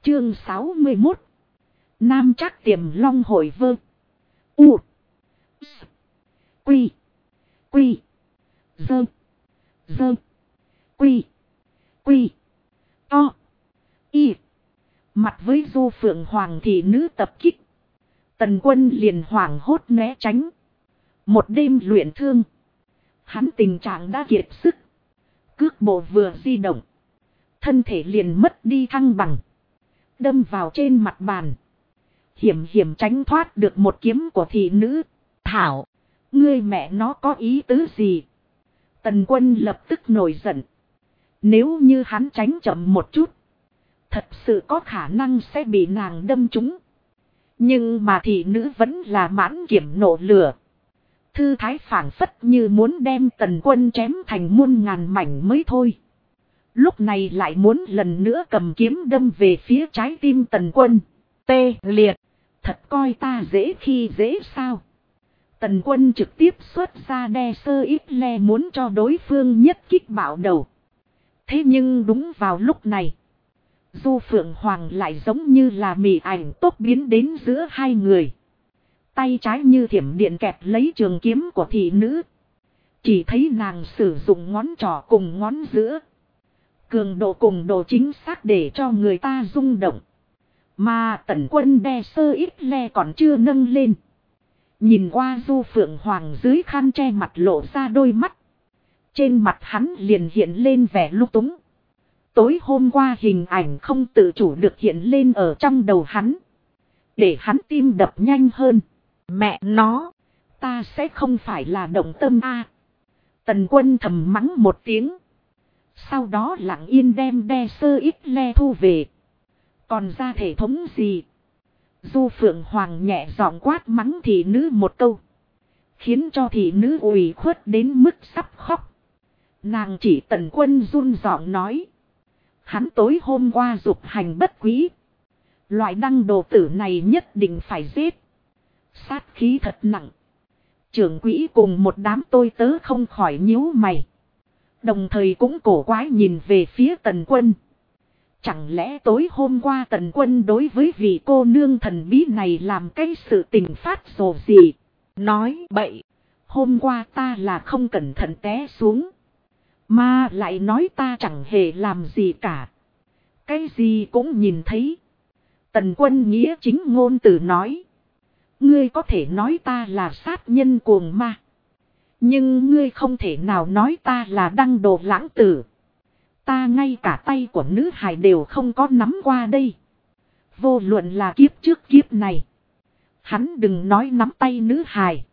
Chương 61. Nam Trác Tiềm Long Hội Vơ. U. S. Quy. Quy. Dơ. Dơ. Quy. Quy. To. Y. Mặt với Du Phượng Hoàng thị nữ tập kích. Tần Quân liền hoảng hốt né tránh. Một đêm luyện thương. Hắn tình trạng đã kiệt sức. Cước bộ vừa di động. Thân thể liền mất đi thăng bằng. Đâm vào trên mặt bàn. Hiểm hiểm tránh thoát được một kiếm của thị nữ. Thảo. Ngươi mẹ nó có ý tứ gì? Tần Quân lập tức nổi giận. Nếu như hắn tránh chậm một chút. Thật sự có khả năng sẽ bị nàng đâm trúng. Nhưng mà thị nữ vẫn là mãn kiểm nộ lửa. Thư thái phảng phất như muốn đem Tần Quân chém thành muôn ngàn mảnh mới thôi. Lúc này lại muốn lần nữa cầm kiếm đâm về phía trái tim Tần Quân. Tê liệt. Thật coi ta dễ khi dễ sao. Tần Quân trực tiếp xuất ra đe sơ ít le muốn cho đối phương nhất kích bạo đầu. Thế nhưng đúng vào lúc này. Du Phượng Hoàng lại giống như là mị ảnh tốt biến đến giữa hai người. Tay trái như thiểm điện kẹp lấy trường kiếm của thị nữ. Chỉ thấy nàng sử dụng ngón trỏ cùng ngón giữa. Cường độ cùng độ chính xác để cho người ta rung động. Mà Tần Quân đe sơ ít le còn chưa nâng lên. Nhìn qua Du Phượng Hoàng dưới khăn che mặt lộ ra đôi mắt. Trên mặt hắn liền hiện lên vẻ lung túng. Tối hôm qua hình ảnh không tự chủ được hiện lên ở trong đầu hắn. Để hắn tim đập nhanh hơn. Mẹ nó, ta sẽ không phải là động tâm a. Tần Quân thầm mắng một tiếng. Sau đó lặng yên đem đe sơ ít le thu về. Còn ra thể thống gì? Du Phượng Hoàng nhẹ giọng quát mắng thị nữ một câu. Khiến cho thị nữ ủy khuất đến mức sắp khóc. Nàng chỉ Tần Quân run giọng nói. Hắn tối hôm qua dục hành bất quý. Loại đăng đồ tử này nhất định phải giết. Sát khí thật nặng. Trưởng quỹ cùng một đám tôi tớ không khỏi nhíu mày. Đồng thời cũng cổ quái nhìn về phía Tần Quân. Chẳng lẽ tối hôm qua Tần Quân đối với vị cô nương thần bí này làm cái sự tình phát rồ gì? Nói bậy. Hôm qua ta là không cẩn thận té xuống. Mà lại nói ta chẳng hề làm gì cả. Cái gì cũng nhìn thấy. Tần Quân nghĩa chính ngôn từ nói. Ngươi có thể nói ta là sát nhân cuồng ma. Nhưng ngươi không thể nào nói ta là đăng đồ lãng tử. Ta ngay cả tay của nữ hài đều không có nắm qua đây. Vô luận là kiếp trước kiếp này. Hắn đừng nói nắm tay nữ hài.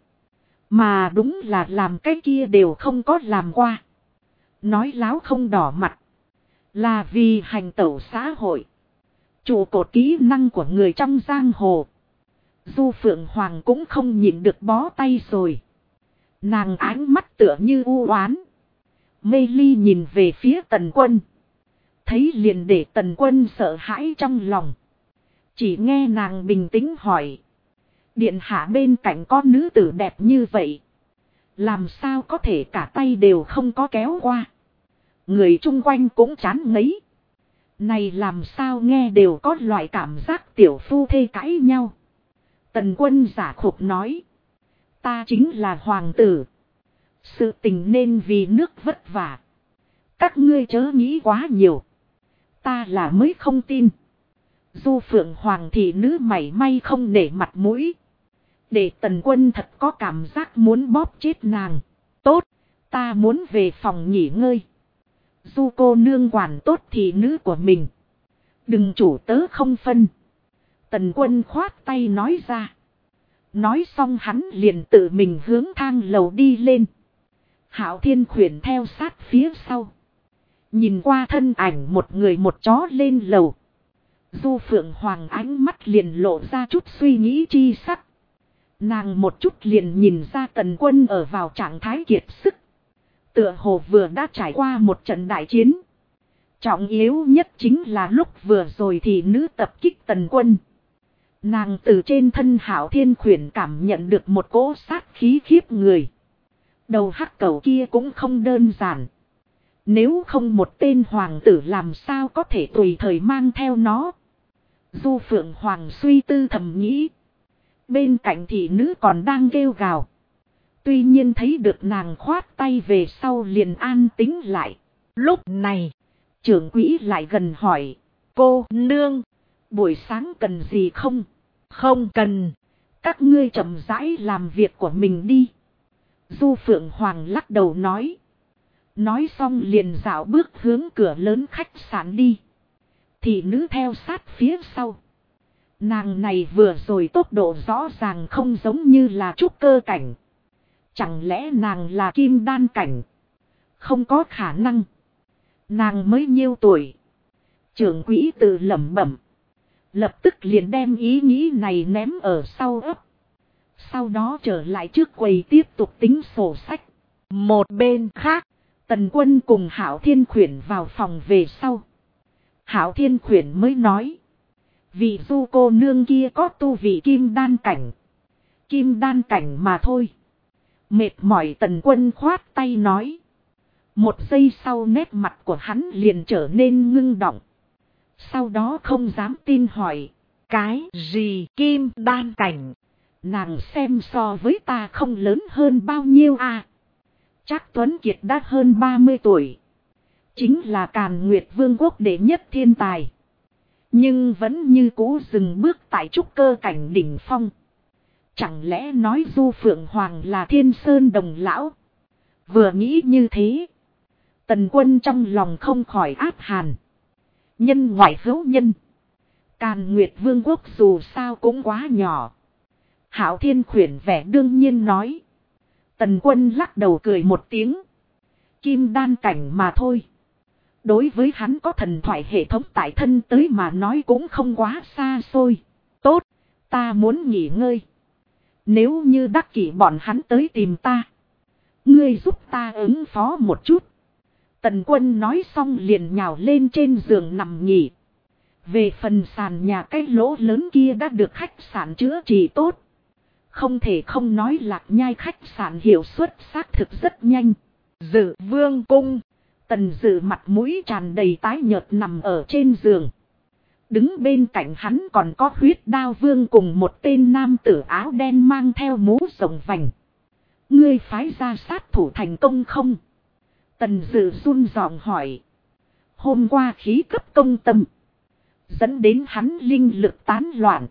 Mà đúng là làm cái kia đều không có làm qua. Nói láo không đỏ mặt. Là vì hành tẩu xã hội. Trụ cột kỹ năng của người trong giang hồ. Du Phượng Hoàng cũng không nhịn được bó tay rồi. Nàng ánh mắt tựa như u oán. Mê ly nhìn về phía Tần Quân. Thấy liền để Tần Quân sợ hãi trong lòng. Chỉ nghe nàng bình tĩnh hỏi. Điện hạ bên cạnh có nữ tử đẹp như vậy. Làm sao có thể cả tay đều không có kéo qua. Người chung quanh cũng chán ngấy. Này làm sao nghe đều có loại cảm giác tiểu phu thê cãi nhau. Tần Quân giả khục nói. Ta chính là hoàng tử. Sự tình nên vì nước vất vả. Các ngươi chớ nghĩ quá nhiều. Ta là mới không tin. Du Phượng Hoàng thị nữ mảy may không nể mặt mũi. Để Tần Quân thật có cảm giác muốn bóp chết nàng. Tốt, ta muốn về phòng nghỉ ngơi. Du cô nương quản tốt thị nữ của mình. Đừng chủ tớ không phân. Tần Quân khoát tay nói ra. Nói xong hắn liền tự mình hướng thang lầu đi lên. Hạo Thiên khuyển theo sát phía sau. Nhìn qua thân ảnh một người một chó lên lầu. Du Phượng Hoàng ánh mắt liền lộ ra chút suy nghĩ chi sắc. Nàng một chút liền nhìn ra Tần Quân ở vào trạng thái kiệt sức. Tựa hồ vừa đã trải qua một trận đại chiến. Trọng yếu nhất chính là lúc vừa rồi thì nữ tập kích Tần Quân. Nàng từ trên thân Hạo Thiên khuyển cảm nhận được một cỗ sát khí khiếp người. Đầu hắc cẩu kia cũng không đơn giản. Nếu không một tên hoàng tử làm sao có thể tùy thời mang theo nó. Du Phượng Hoàng suy tư thầm nghĩ. Bên cạnh thị nữ còn đang kêu gào. Tuy nhiên thấy được nàng khoát tay về sau liền an tĩnh lại. Lúc này, trưởng quỹ lại gần hỏi. Cô nương, buổi sáng cần gì không? Không cần. Các ngươi chậm rãi làm việc của mình đi. Du Phượng Hoàng lắc đầu nói. Nói xong liền dạo bước hướng cửa lớn khách sạn đi. Thị nữ theo sát phía sau. Nàng này vừa rồi tốc độ rõ ràng không giống như là trúc cơ cảnh. Chẳng lẽ nàng là kim đan cảnh? Không có khả năng. Nàng mới nhiêu tuổi? Trưởng quỹ tự lẩm bẩm. Lập tức liền đem ý nghĩ này ném ở sau ấp. Sau đó trở lại trước quầy tiếp tục tính sổ sách. Một bên khác, Tần Quân cùng Hạo Thiên Khuyển vào phòng về sau. Hạo Thiên Khuyển mới nói. Vị Du cô nương kia có tu vị kim đan cảnh. Kim đan cảnh mà thôi. Mệt mỏi Tần Quân khoát tay nói. Một giây sau nét mặt của hắn liền trở nên ngưng động. Sau đó không dám tin hỏi. Cái gì kim đan cảnh? Nàng xem so với ta không lớn hơn bao nhiêu à? Trác Tuấn Kiệt đã hơn 30 tuổi. Chính là Càn Nguyệt Vương quốc đệ nhất thiên tài. Nhưng vẫn như cũ dừng bước tại trúc cơ cảnh đỉnh phong. Chẳng lẽ nói Du Phượng Hoàng là Thiên Sơn đồng lão? Vừa nghĩ như thế. Tần Quân trong lòng không khỏi áp hàn. Nhân ngoại hữu nhân. Càn Nguyệt Vương quốc dù sao cũng quá nhỏ. Hạo Thiên Khuyển vẻ đương nhiên nói. Tần Quân lắc đầu cười một tiếng. Kim đan cảnh mà thôi. Đối với hắn có thần thoại hệ thống tại thân tới mà nói cũng không quá xa xôi. Tốt, ta muốn nghỉ ngơi. Nếu như đắc kỷ bọn hắn tới tìm ta. Ngươi giúp ta ứng phó một chút. Tần Quân nói xong liền nhào lên trên giường nằm nghỉ. Về phần sàn nhà cái lỗ lớn kia đã được khách sạn chữa trị tốt. Không thể không nói Lạc Nhai khách sạn hiệu suất xác thực rất nhanh. Dự Vương cung. Tần Dự mặt mũi tràn đầy tái nhợt nằm ở trên giường. Đứng bên cạnh hắn còn có Huyết Đao Vương cùng một tên nam tử áo đen mang theo mũ rồng vành. Ngươi phái ra sát thủ thành công không? Tần Dự run giọng hỏi. Hôm qua khí cấp công tâm. Dẫn đến hắn linh lực tán loạn.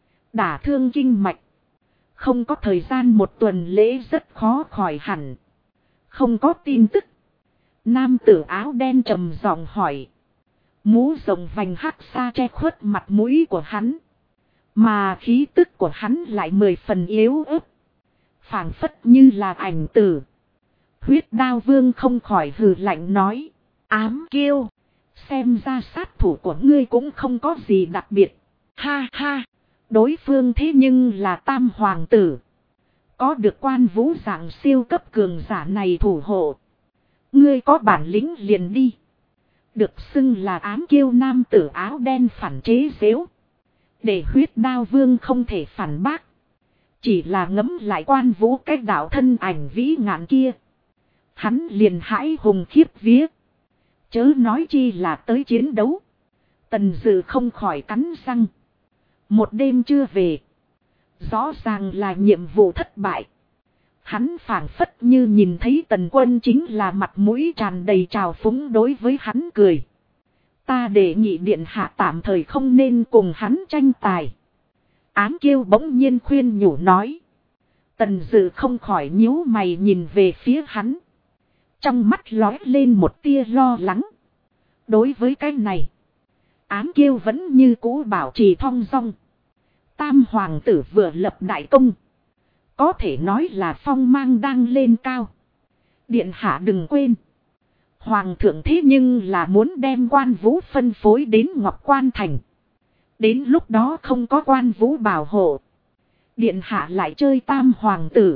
Đả thương kinh mạch. Không có thời gian một tuần lễ rất khó khỏi hẳn. Không có tin tức. Nam tử áo đen trầm giọng hỏi. Mũ rồng vành hắc xa che khuất mặt mũi của hắn. Mà khí tức của hắn lại 10 phần yếu ớt. Phảng phất như là ảnh tử. Huyết Đao Vương không khỏi hừ lạnh nói. Ám Kiêu. Xem ra sát thủ của ngươi cũng không có gì đặc biệt. Ha ha. Đối phương thế nhưng là Tam Hoàng tử. Có được Quan Vũ dạng siêu cấp cường giả này thủ hộ. Ngươi có bản lĩnh liền đi. Được xưng là Ám Kiêu nam tử áo đen phản chế giễu. Để Huyết Đao Vương không thể phản bác. Chỉ là ngẫm lại Quan Vũ cách đạo thân ảnh vĩ ngạn kia. Hắn liền hãi hùng khiếp vía. Chớ nói chi là tới chiến đấu. Tần Dự không khỏi cắn răng. Một đêm chưa về. Rõ ràng là nhiệm vụ thất bại. Hắn phảng phất như nhìn thấy Tần Quân chính là mặt mũi tràn đầy trào phúng đối với hắn cười. Ta đề nghị điện hạ tạm thời không nên cùng hắn tranh tài. Ám Kiêu bỗng nhiên khuyên nhủ nói. Tần Dự không khỏi nhíu mày nhìn về phía hắn. Trong mắt lóe lên một tia lo lắng. Đối với cái này, Ám Kiêu vẫn như cũ bảo trì thong dong. Tam Hoàng tử vừa lập đại công. Có thể nói là phong mang đang lên cao. Điện hạ đừng quên. Hoàng thượng thế nhưng là muốn đem Quan Vũ phân phối đến Ngọc Quan Thành. Đến lúc đó không có Quan Vũ bảo hộ. Điện hạ lại chơi Tam Hoàng tử.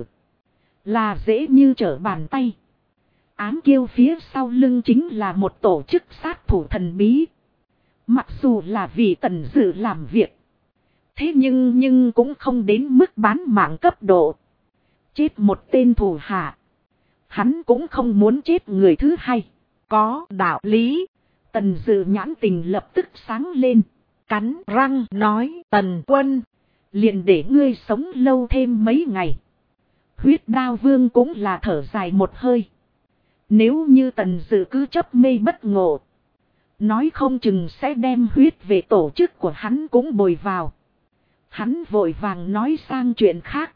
Là dễ như trở bàn tay. Ám Kiêu phía sau lưng chính là một tổ chức sát thủ thần bí. Mặc dù là vì Tần Dự làm việc. Thế nhưng cũng không đến mức bán mạng cấp độ. Chết một tên thủ hạ. Hắn cũng không muốn chết người thứ hai. Có đạo lý. Tần Dự nhãn tình lập tức sáng lên. cắn răng nói Tần Quân. Liền để ngươi sống lâu thêm mấy ngày. Huyết Đao Vương cũng là thở dài một hơi. Nếu như Tần Dự cứ chấp mê bất ngộ, nói không chừng sẽ đem huyết về tổ chức của hắn cũng bồi vào. Hắn vội vàng nói sang chuyện khác.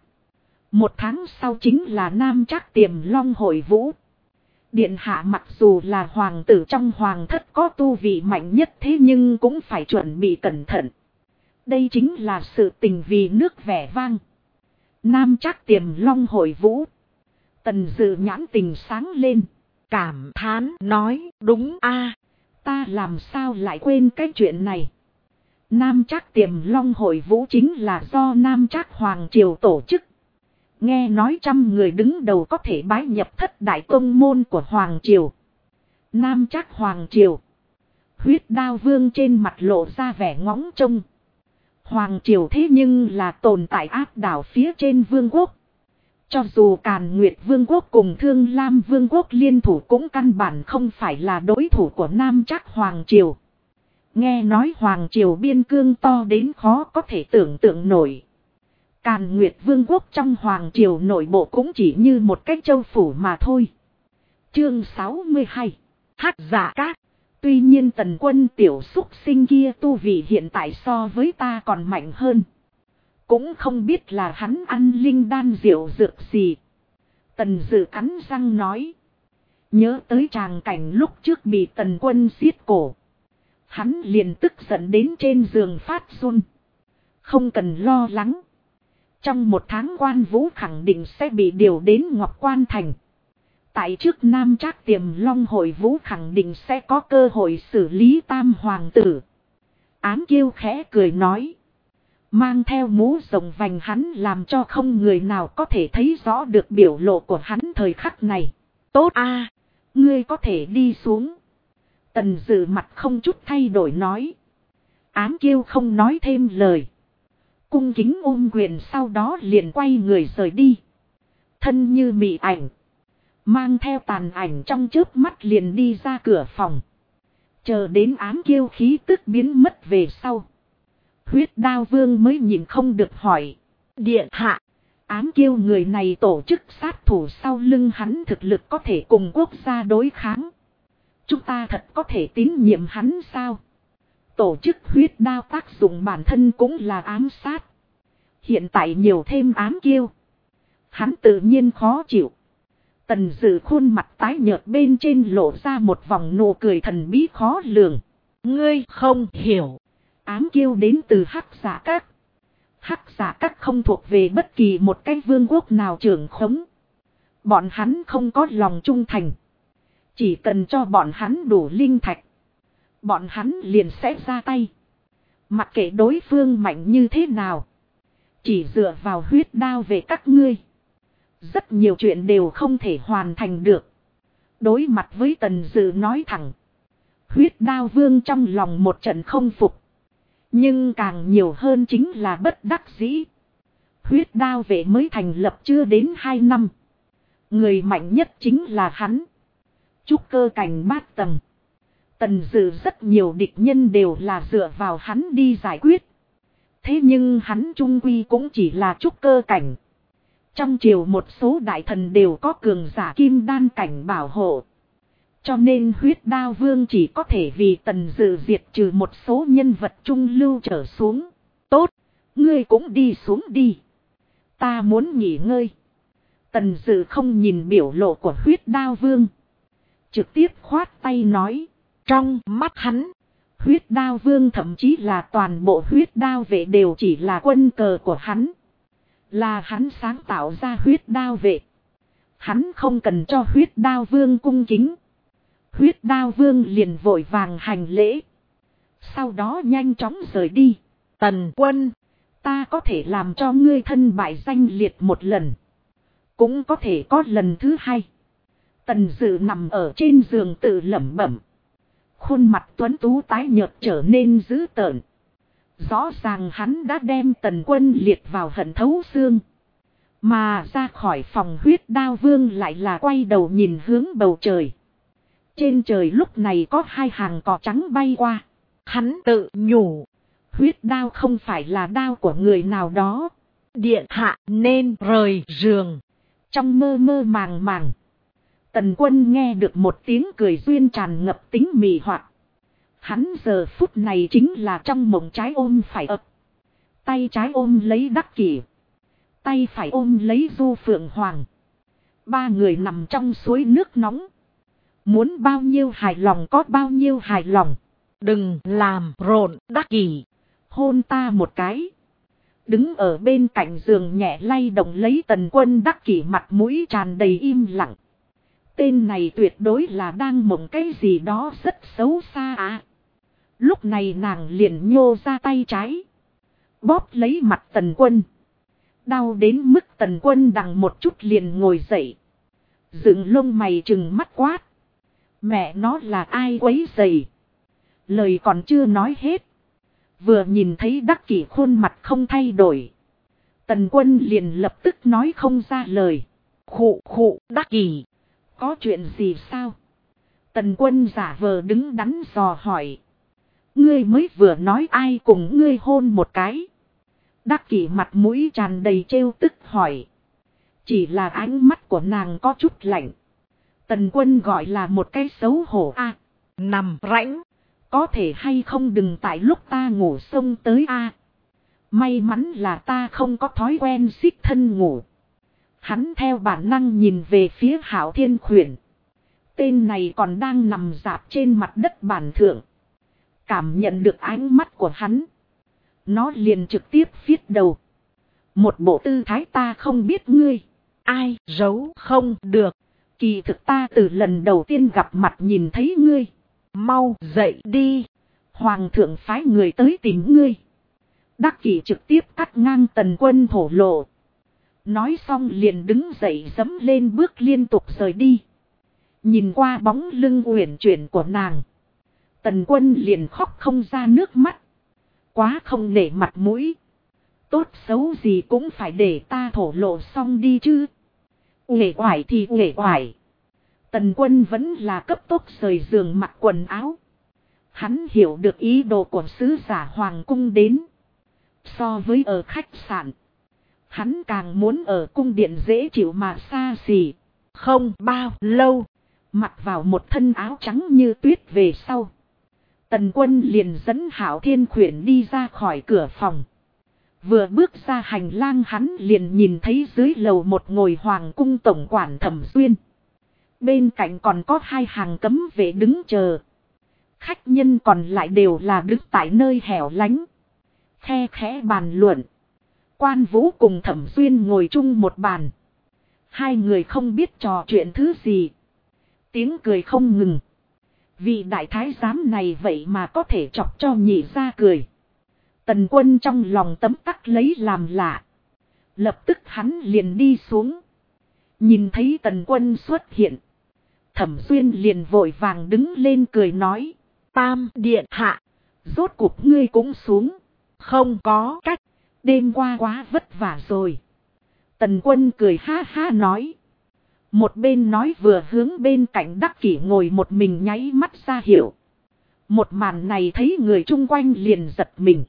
1 tháng sau chính là Nam Trác Tiềm Long hội vũ. Điện hạ mặc dù là hoàng tử trong hoàng thất có tu vị mạnh nhất, thế nhưng cũng phải chuẩn bị cẩn thận. Đây chính là sự tình vì nước vẻ vang. Nam Trác Tiềm Long hội vũ. Tần Dự nhãn tình sáng lên, cảm thán nói đúng a, ta làm sao lại quên cái chuyện này. Nam Trác Tiềm Long hội vũ chính là do Nam Trác Hoàng Triều tổ chức. Nghe nói 100 người đứng đầu có thể bái nhập thất đại tông môn của Hoàng Triều. Nam Trác Hoàng Triều. Huyết Đao Vương trên mặt lộ ra vẻ ngóng trông. Hoàng Triều thế nhưng là tồn tại áp đảo phía trên vương quốc. Cho dù Càn Nguyệt Vương quốc cùng Thương Lam Vương quốc liên thủ cũng căn bản không phải là đối thủ của Nam Trác Hoàng Triều. Nghe nói Hoàng Triều biên cương to đến khó có thể tưởng tượng nổi. Càn Nguyệt Vương quốc trong Hoàng Triều nội bộ cũng chỉ như một cái châu phủ mà thôi. Chương 62. Hắc Dạ Các. Tuy nhiên Tần Quân tiểu xúc sinh kia tu vị hiện tại so với ta còn mạnh hơn. Cũng không biết là hắn ăn linh đan diệu dược gì. Tần Dự cắn răng nói. Nhớ tới tràng cảnh lúc trước bị Tần Quân xiết cổ. Hắn liền tức giận đến trên giường phát run. Không cần lo lắng. Trong 1 tháng Quan Vũ khẳng định sẽ bị điều đến Ngọc Quan Thành. Tại trước Nam Trác Tiềm Long hội vũ khẳng định sẽ có cơ hội xử lý Tam Hoàng tử. Ám Kiêu khẽ cười nói. Mang theo mũ rồng vành hắn làm cho không người nào có thể thấy rõ được biểu lộ của hắn thời khắc này. Tốt a, ngươi có thể đi xuống. Tần Dự mặt không chút thay đổi nói. Ám Kiêu không nói thêm lời. Cung kính ôm quyền sau đó liền quay người rời đi. Thân như mị ảnh. Mang theo tàn ảnh trong chớp mắt liền đi ra cửa phòng. Chờ đến Ám Kiêu khí tức biến mất về sau. Huyết Đao Vương mới nhìn không được hỏi. Điện hạ. Ám Kiêu người này tổ chức sát thủ sau lưng hắn thực lực có thể cùng quốc gia đối kháng. Chúng ta thật có thể tín nhiệm hắn sao? Tổ chức huyết đao tác dụng bản thân cũng là ám sát. Hiện tại nhiều thêm Ám Kiêu. Hắn tự nhiên khó chịu. Tần Dự khuôn mặt tái nhợt bên trên lộ ra một vòng nụ cười thần bí khó lường. Ngươi không hiểu. Ám Kiêu đến từ Hắc Dạ Các. Hắc Dạ Các không thuộc về bất kỳ một cái vương quốc nào trưởng khống. Bọn hắn không có lòng trung thành. Chỉ cần cho bọn hắn đủ linh thạch. Bọn hắn liền sẽ ra tay. Mặc kệ đối phương mạnh như thế nào. Chỉ dựa vào huyết đao về các ngươi. Rất nhiều chuyện đều không thể hoàn thành được. Đối mặt với Tần Dự nói thẳng. Huyết Đao Vương trong lòng một trận không phục. Nhưng càng nhiều hơn chính là bất đắc dĩ. Huyết Đao vệ mới thành lập chưa đến 2 năm. Người mạnh nhất chính là hắn. Trúc cơ cảnh 8 tầng. Tần Dự rất nhiều địch nhân đều là dựa vào hắn đi giải quyết. Thế nhưng hắn trung quy cũng chỉ là trúc cơ cảnh. Trong triều một số đại thần đều có cường giả kim đan cảnh bảo hộ. Cho nên Huyết Đao Vương chỉ có thể vì Tần Dự diệt trừ một số nhân vật trung lưu trở xuống. Tốt, ngươi cũng đi xuống đi. Ta muốn nghỉ ngơi. Tần Dự không nhìn biểu lộ của Huyết Đao Vương. Trực tiếp khoát tay nói. Trong mắt hắn, Huyết Đao Vương thậm chí là toàn bộ huyết đao vệ đều chỉ là quân cờ của hắn. Là hắn sáng tạo ra huyết đao vệ. Hắn không cần cho Huyết Đao Vương cung kính. Huyết Đao Vương liền vội vàng hành lễ. Sau đó nhanh chóng rời đi. Tần Quân, ta có thể làm cho ngươi thân bại danh liệt một lần. Cũng có thể có lần thứ 2. Tần Dự nằm ở trên giường tự lẩm bẩm. Khuôn mặt tuấn tú tái nhợt trở nên dữ tợn. Rõ ràng hắn đã đem Tần Quân liệt vào hận thấu xương. Mà ra khỏi phòng Huyết Đao Vương lại là quay đầu nhìn hướng bầu trời. Trên trời lúc này có 2 hàng cỏ trắng bay qua. Hắn tự nhủ. Huyết đao không phải là đao của người nào đó. Điện hạ nên rời giường. Trong mơ mơ màng màng, Tần Quân nghe được một tiếng cười duyên tràn ngập tính mị hoặc. Hắn giờ phút này chính là trong mộng trái ôm phải ập. Tay trái ôm lấy Đắc Kỷ, tay phải ôm lấy Du Phượng Hoàng. Ba người nằm trong suối nước nóng. Muốn bao nhiêu hài lòng có bao nhiêu hài lòng. Đừng làm rộn. Đắc Kỷ, hôn ta một cái. Đứng ở bên cạnh giường nhẹ lay động lấy Tần Quân Đắc Kỷ mặt mũi tràn đầy im lặng. Tên này tuyệt đối là đang mộng cái gì đó rất xấu xa à. Lúc này nàng liền nhô ra tay trái, bóp lấy mặt Tần Quân. Đau đến mức Tần Quân đằng một chút liền ngồi dậy, dựng lông mày trừng mắt quát. Mẹ nó là ai quấy rầy? Lời còn chưa nói hết, vừa nhìn thấy Đắc Kỷ khuôn mặt không thay đổi, Tần Quân liền lập tức nói không ra lời. Khụ khụ. Đắc Kỷ, có chuyện gì sao? Tần Quân giả vờ đứng đắn dò hỏi. Ngươi mới vừa nói ai cùng ngươi hôn một cái? Đắc Kỷ mặt mũi tràn đầy trêu tức hỏi. Chỉ là ánh mắt của nàng có chút lạnh. Tần Quân gọi là một cái xấu hổ a. Nằm rãnh. Có thể hay không đừng tại lúc ta ngủ xông tới a. May mắn là ta không có thói quen xích thân ngủ. Hắn theo bản năng nhìn về phía Hạo Thiên Khuyển. Tên này còn đang nằm rạp trên mặt đất bàn thượng. Cảm nhận được ánh mắt của hắn, nó liền trực tiếp phiết đầu. Một bộ tư thái ta không biết ngươi. Ai giấu không được. Kỳ thực ta từ lần đầu tiên gặp mặt nhìn thấy ngươi. Mau dậy đi. Hoàng thượng phái người tới tìm ngươi. Đắc Kỷ trực tiếp cắt ngang Tần Quân thổ lộ. Nói xong liền đứng dậy dẫm lên bước liên tục rời đi. Nhìn qua bóng lưng uyển chuyển của nàng, Tần Quân liền khóc không ra nước mắt. Quá không nể mặt mũi. Tốt xấu gì cũng phải để ta thổ lộ xong đi chứ. Uể oải thì uể oải. Tần Quân vẫn là cấp tốc rời giường mặc quần áo. Hắn hiểu được ý đồ của sứ giả hoàng cung đến. So với ở khách sạn, hắn càng muốn ở cung điện dễ chịu mà xa xỉ. Không bao lâu, mặc vào một thân áo trắng như tuyết về sau, Tần Quân liền dẫn Hạo Thiên Khuyển đi ra khỏi cửa phòng. Vừa bước ra hành lang hắn liền nhìn thấy dưới lầu một ngồi hoàng cung tổng quản Thẩm Xuyên. Bên cạnh còn có hai hàng cấm vệ đứng chờ. Khách nhân còn lại đều là đứng tại nơi hẻo lánh, khe khẽ bàn luận. Quan Vũ cùng Thẩm Xuyên ngồi chung một bàn. Hai người không biết trò chuyện thứ gì. Tiếng cười không ngừng. Vị đại thái giám này vậy mà có thể chọc cho nhị ra cười. Tần Quân trong lòng tấm tắc lấy làm lạ. Lập tức hắn liền đi xuống. Nhìn thấy Tần Quân xuất hiện, Thẩm Xuyên liền vội vàng đứng lên cười nói. Tam điện hạ, rốt cuộc ngươi cũng xuống. Không có cách, đêm qua quá vất vả rồi. Tần Quân cười ha ha nói. Một bên nói vừa hướng bên cạnh Đắc Kỷ ngồi một mình nháy mắt ra hiệu. Một màn này thấy người chung quanh liền giật mình.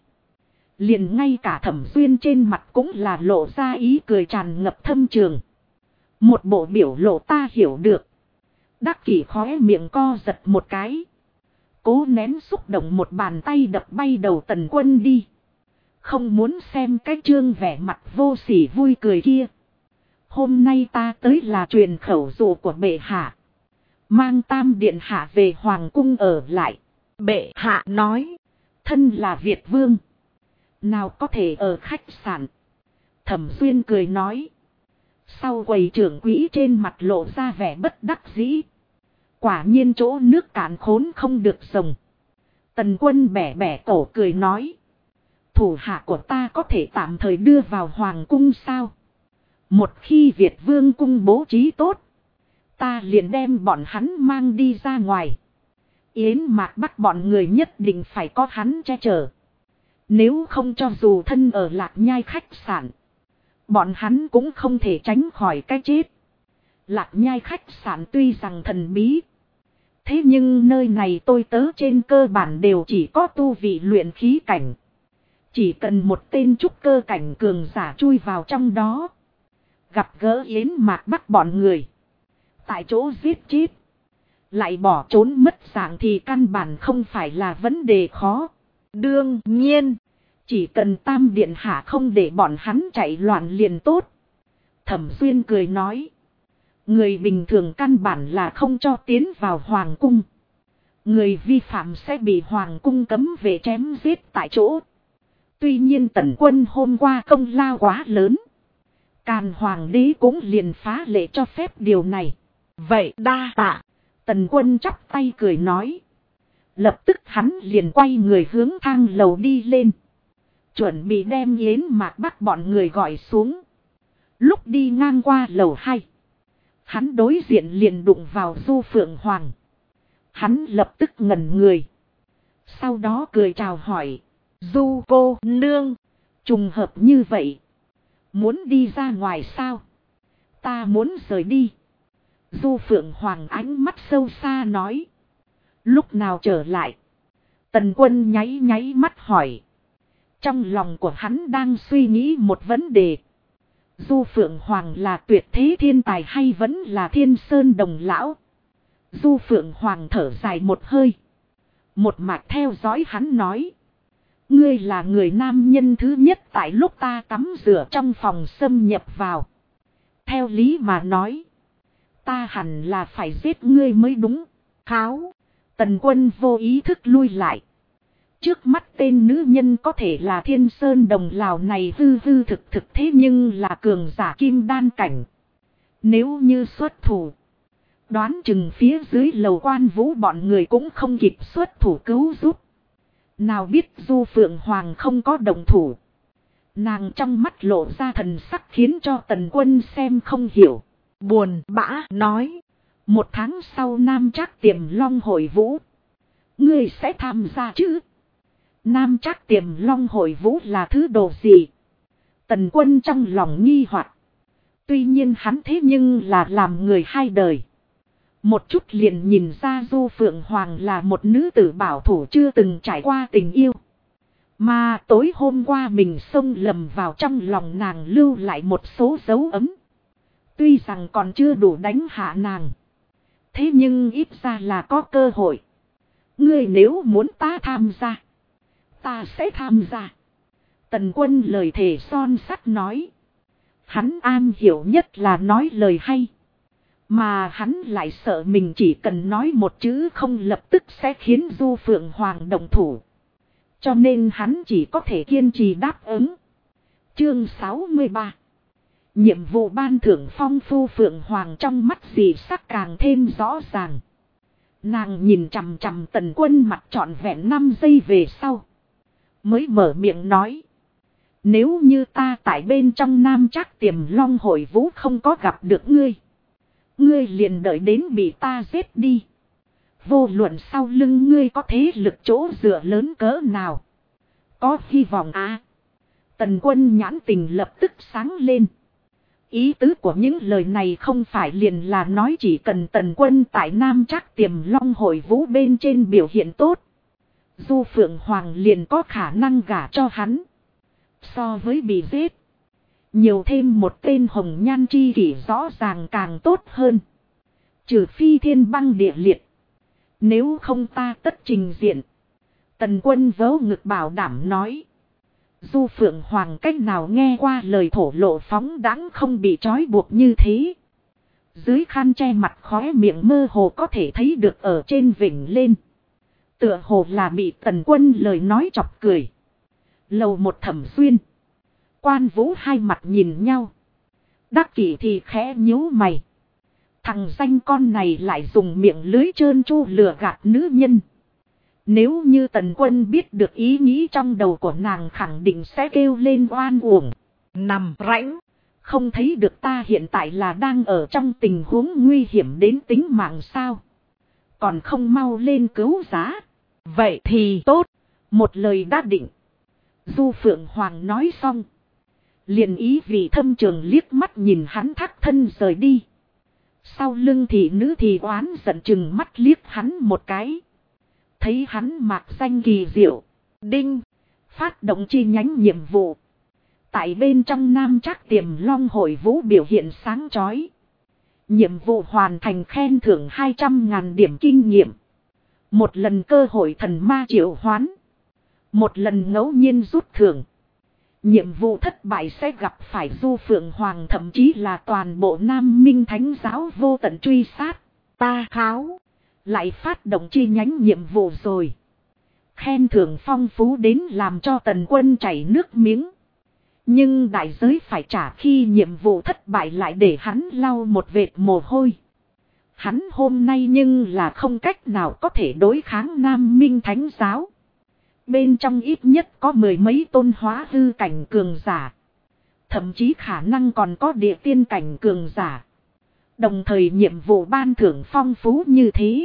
Liền ngay cả Thẩm Xuyên trên mặt cũng là lộ ra ý cười tràn ngập thâm trường. Một bộ biểu lộ ta hiểu được. Đắc Kỷ khóe miệng co giật một cái, cố nén xúc động một bàn tay đập bay đầu Tần Quân đi. Không muốn xem cái trương vẻ mặt vô sỉ vui cười kia. Hôm nay ta tới là truyền khẩu dụ của bệ hạ, mang Tam điện hạ về hoàng cung ở lại. Bệ hạ nói, thân là Việt vương, nào có thể ở khách sạn. Thẩm Xuyên cười nói. Sau quầy trưởng quỹ trên mặt lộ ra vẻ bất đắc dĩ. Quả nhiên chỗ nước cạn khốn không được rồng. Tần Quân bẻ bẻ cổ cười nói. Thủ hạ của ta có thể tạm thời đưa vào hoàng cung sao? Một khi Việt vương cung bố trí tốt, ta liền đem bọn hắn mang đi ra ngoài. Yến Mạc bắt bọn người nhất định phải có hắn che chở. Nếu không cho dù thân ở Lạc Nhai khách sạn, bọn hắn cũng không thể tránh khỏi cái chết. Lạc Nhai khách sạn tuy rằng thần bí, thế nhưng nơi này tôi tớ trên cơ bản đều chỉ có tu vị luyện khí cảnh. Chỉ cần một tên trúc cơ cảnh cường giả chui vào trong đó. Gặp gỡ Yến Mạc Bắc bọn người. Tại chỗ giết chết. Lại bỏ trốn mất dạng thì căn bản không phải là vấn đề khó. Đương nhiên. Chỉ cần Tam Điện Hạ không để bọn hắn chạy loạn liền tốt. Thẩm Duyên cười nói. Người bình thường căn bản là không cho tiến vào Hoàng cung. Người vi phạm sẽ bị Hoàng cung cấm về chém giết tại chỗ. Tuy nhiên Tần Quân hôm qua công lao quá lớn. Càn Hoàng đế cũng liền phá lệ cho phép điều này. Vậy đa tạ. Tần Quân chắp tay cười nói. Lập tức hắn liền quay người hướng thang lầu đi lên. Chuẩn bị đem Yến Mạc Bắc bọn người gọi xuống. Lúc đi ngang qua lầu 2. Hắn đối diện liền đụng vào Du Phượng Hoàng. Hắn lập tức ngẩn người. Sau đó cười chào hỏi. Du cô nương. Trùng hợp như vậy. Muốn đi ra ngoài sao? Ta muốn rời đi. Du Phượng Hoàng ánh mắt sâu xa nói. Lúc nào trở lại? Tần Quân nháy nháy mắt hỏi. Trong lòng của hắn đang suy nghĩ một vấn đề. Du Phượng Hoàng là tuyệt thế thiên tài hay vẫn là Thiên Sơn Đồng Lão? Du Phượng Hoàng thở dài một hơi. Một mạch theo dõi hắn nói. Ngươi là người nam nhân thứ nhất tại lúc ta tắm rửa trong phòng xâm nhập vào. Theo lý mà nói. Ta hẳn là phải giết ngươi mới đúng. Kháo. Tần Quân vô ý thức lui lại. Trước mắt tên nữ nhân có thể là Thiên Sơn Đồng Lào này hư hư thực thực thế nhưng là cường giả kim đan cảnh. Nếu như xuất thủ. Đoán chừng phía dưới lầu Quan Vũ bọn người cũng không kịp xuất thủ cứu giúp. Nào biết Du Phượng Hoàng không có động thủ. Nàng trong mắt lộ ra thần sắc khiến cho Tần Quân xem không hiểu. Buồn bã nói. 1 tháng sau Nam Trác Tiềm Long hội vũ. Ngươi sẽ tham gia chứ? Nam Trác Tiềm Long hội vũ là thứ đồ gì? Tần Quân trong lòng nghi hoặc. Tuy nhiên hắn thế nhưng là làm người hai đời. Một chút liền nhìn ra Du Phượng Hoàng là một nữ tử bảo thủ chưa từng trải qua tình yêu. Mà tối hôm qua mình xông lầm vào trong lòng nàng lưu lại một số dấu ấm. Tuy rằng còn chưa đủ đánh hạ nàng. Thế nhưng ít ra là có cơ hội. Ngươi nếu muốn ta tham gia. Ta sẽ tham gia. Tần Quân lời thề son sắt nói. Hắn am hiểu nhất là nói lời hay. Mà hắn lại sợ mình chỉ cần nói một chữ không lập tức sẽ khiến Du Phượng Hoàng động thủ. Cho nên hắn chỉ có thể kiên trì đáp ứng. Chương 63. Nhiệm vụ ban thưởng phong phu Phượng Hoàng trong mắt gì sắc càng thêm rõ ràng. Nàng nhìn chằm chằm Tần Quân mặt trọn vẹn 5 giây về sau. Mới mở miệng nói. Nếu như ta tại bên trong Nam Trác Tiềm Long hội vũ không có gặp được ngươi. Ngươi liền đợi đến bị ta giết đi. Vô luận sau lưng ngươi có thế lực chỗ dựa lớn cỡ nào. Có hy vọng à. Tần Quân nhãn tình lập tức sáng lên. Ý tứ của những lời này không phải liền là nói chỉ cần Tần Quân tại Nam Trác Tiềm Long hội vũ bên trên biểu hiện tốt. Du Phượng Hoàng liền có khả năng gả cho hắn. So với bị giết. Nhiều thêm một tên hồng nhan chi kỷ rõ ràng càng tốt hơn. Trừ phi thiên băng địa liệt. Nếu không ta tất trình diện. Tần Quân vớ ngực bảo đảm nói. Du Phượng Hoàng cách nào nghe qua lời thổ lộ phóng đãng không bị trói buộc như thế. Dưới khăn che mặt khóe miệng mơ hồ có thể thấy được ở trên vỉnh lên. Tựa hồ là bị Tần Quân lời nói chọc cười. Lầu một Thẩm Duyên. Quan Vũ hai mặt nhìn nhau. Đắc Kỷ thì khẽ nhíu mày. Thằng danh con này lại dùng miệng lưới trơn tru lừa gạt nữ nhân. Nếu như Tần Quân biết được ý nghĩ trong đầu của nàng khẳng định sẽ kêu lên oan uổng. Nằm rãnh. Không thấy được ta hiện tại là đang ở trong tình huống nguy hiểm đến tính mạng sao. Còn không mau lên cứu giá. Vậy thì tốt. Một lời đã định. Du Phượng Hoàng nói xong. Liền ý vị thâm trường liếc mắt nhìn hắn thác thân rời đi. Sau lưng thị nữ thì oán giận chừng mắt liếc hắn một cái. Thấy hắn mạc danh kỳ diệu. Đinh. Phát động chi nhánh nhiệm vụ. Tại bên trong Nam Trác Tiềm Long hội vũ biểu hiện sáng chói. Nhiệm vụ hoàn thành khen thưởng 200.000 điểm kinh nghiệm. Một lần cơ hội thần ma triệu hoán. Một lần ngẫu nhiên rút thưởng. Nhiệm vụ thất bại sẽ gặp phải Du Phượng Hoàng, thậm chí là toàn bộ Nam Minh Thánh giáo vô tận truy sát. Ta kháo. Lại phát động chi nhánh nhiệm vụ rồi. Khen thưởng phong phú đến làm cho Tần Quân chảy nước miếng. Nhưng đại giới phải trả khi nhiệm vụ thất bại lại để hắn lau một vệt mồ hôi. Hắn hôm nay nhưng là không cách nào có thể đối kháng Nam Minh Thánh giáo. Bên trong ít nhất có 10 mấy tôn hóa hư cảnh cường giả. Thậm chí khả năng còn có địa tiên cảnh cường giả. Đồng thời nhiệm vụ ban thưởng phong phú như thế.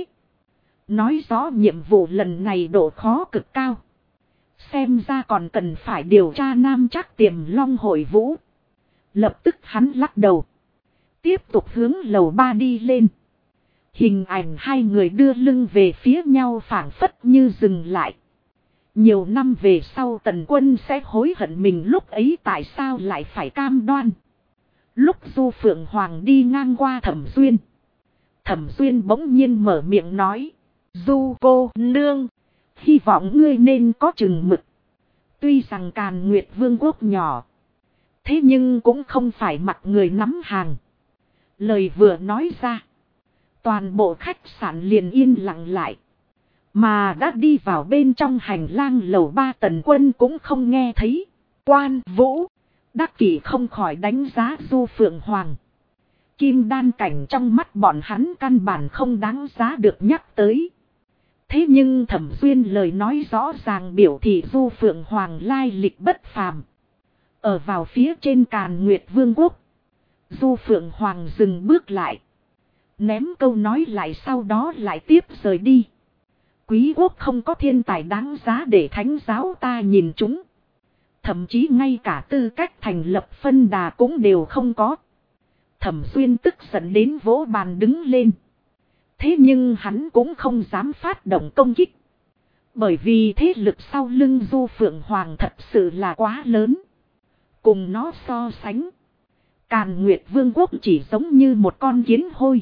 Nói rõ nhiệm vụ lần này độ khó cực cao. Xem ra còn cần phải điều tra Nam Trác Tiềm Long hội vũ. Lập tức hắn lắc đầu. Tiếp tục hướng lầu 3 đi lên. Hình ảnh hai người đưa lưng về phía nhau phảng phất như dừng lại. Nhiều năm về sau Tần Quân sẽ hối hận mình lúc ấy tại sao lại phải cam đoan. Lúc Du Phượng Hoàng đi ngang qua Thẩm Duyên. Thẩm Duyên bỗng nhiên mở miệng nói. Du cô nương. Hy vọng ngươi nên có chừng mực. Tuy rằng Càn Nguyệt Vương quốc nhỏ. Thế nhưng cũng không phải mặt người nắm hàng. Lời vừa nói ra. Toàn bộ khách sạn liền yên lặng lại. Mà đã đi vào bên trong hành lang lầu 3 Tần Quân cũng không nghe thấy. Quan Vũ. Đắc Kỷ không khỏi đánh giá Du Phượng Hoàng. Kim đan cảnh trong mắt bọn hắn căn bản không đáng giá được nhắc tới. Thế nhưng Thẩm Duyên lời nói rõ ràng biểu thị Du Phượng Hoàng lai lịch bất phàm. Ở vào phía trên Càn Nguyệt Vương quốc. Du Phượng Hoàng dừng bước lại. Ném câu nói lại sau đó lại tiếp rời đi. Quý quốc không có thiên tài đáng giá để thánh giáo ta nhìn chúng. Thậm chí ngay cả tư cách thành lập phân đà cũng đều không có. Thẩm Duyên tức giận đến vỗ bàn đứng lên. Thế nhưng hắn cũng không dám phát động công kích. Bởi vì thế lực sau lưng Du Phượng Hoàng thật sự là quá lớn. Cùng nó so sánh. Càn Nguyệt Vương quốc chỉ giống như một con kiến hôi.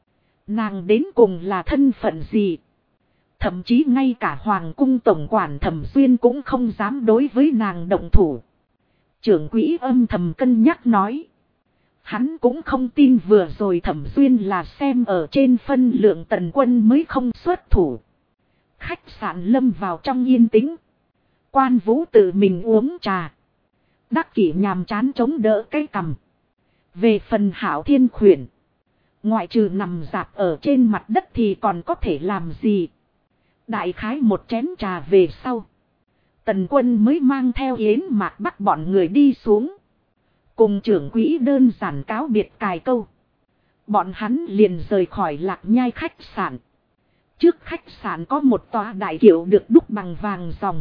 Nàng đến cùng là thân phận gì? Thậm chí ngay cả Hoàng cung tổng quản Thẩm Duyên cũng không dám đối với nàng động thủ. Trưởng quỹ âm thầm cân nhắc nói. Hắn cũng không tin vừa rồi Thẩm Duyên là xem ở trên phân lượng Tần Quân mới không xuất thủ. Khách sạn lâm vào trong yên tĩnh. Quan Vũ tự mình uống trà. Đắc Kỷ nhàm chán chống đỡ cái cằm. Về phần Hạo Thiên Khuyển. Ngoại trừ nằm dạp ở trên mặt đất thì còn có thể làm gì. Đại khái một chén trà về sau. Tần Quân mới mang theo Yến Mạc Bắc bọn người đi xuống. Cùng trưởng quỹ đơn giản cáo biệt cài câu. Bọn hắn liền rời khỏi Lạc Nhai khách sạn. Trước khách sạn có một tòa đại kiệu được đúc bằng vàng ròng.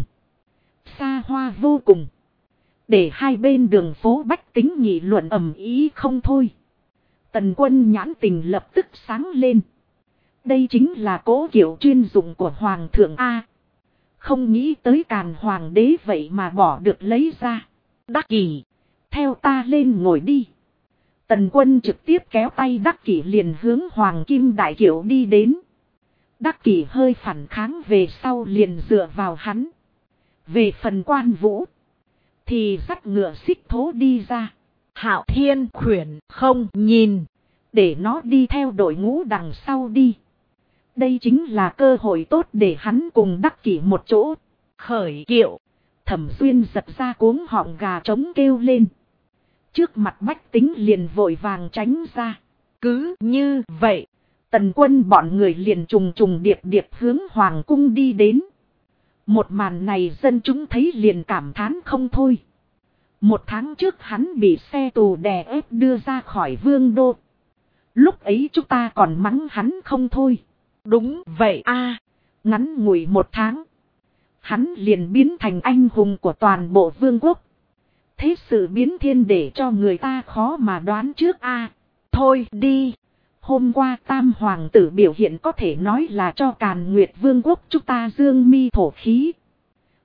Xa hoa vô cùng. Để hai bên đường phố bách tính nghị luận ầm ĩ không thôi. Tần Quân nhãn tình lập tức sáng lên. Đây chính là cỗ kiệu chuyên dụng của Hoàng thượng A. Không nghĩ tới Càn Hoàng đế vậy mà bỏ được lấy ra. Đắc Kỷ. Theo ta lên ngồi đi. Tần Quân trực tiếp kéo tay Đắc Kỷ liền hướng Hoàng Kim Đại Kiệu đi đến. Đắc Kỷ hơi phản kháng về sau liền dựa vào hắn. Về phần Quan Vũ. Thì dắt ngựa xích thố đi ra. Hạo Thiên Khuyển không nhìn. Để nó đi theo đội ngũ đằng sau đi. Đây chính là cơ hội tốt để hắn cùng Đắc Kỷ một chỗ. Khởi kiệu. Thẩm Duyên giật ra cuống họng gà trống kêu lên. Trước mặt bách tính liền vội vàng tránh ra. Cứ như vậy. Tần Quân bọn người liền trùng trùng điệp điệp hướng Hoàng cung đi đến. Một màn này dân chúng thấy liền cảm thán không thôi. Một tháng trước hắn bị xe tù đè ép đưa ra khỏi vương đô. Lúc ấy chúng ta còn mắng hắn không thôi. Đúng vậy a. Ngắn ngủi một tháng. Hắn liền biến thành anh hùng của toàn bộ vương quốc. Thế sự biến thiên để cho người ta khó mà đoán trước a. Thôi đi. Hôm qua Tam Hoàng tử biểu hiện có thể nói là cho Càn Nguyệt Vương quốc chúng ta dương mi thổ khí.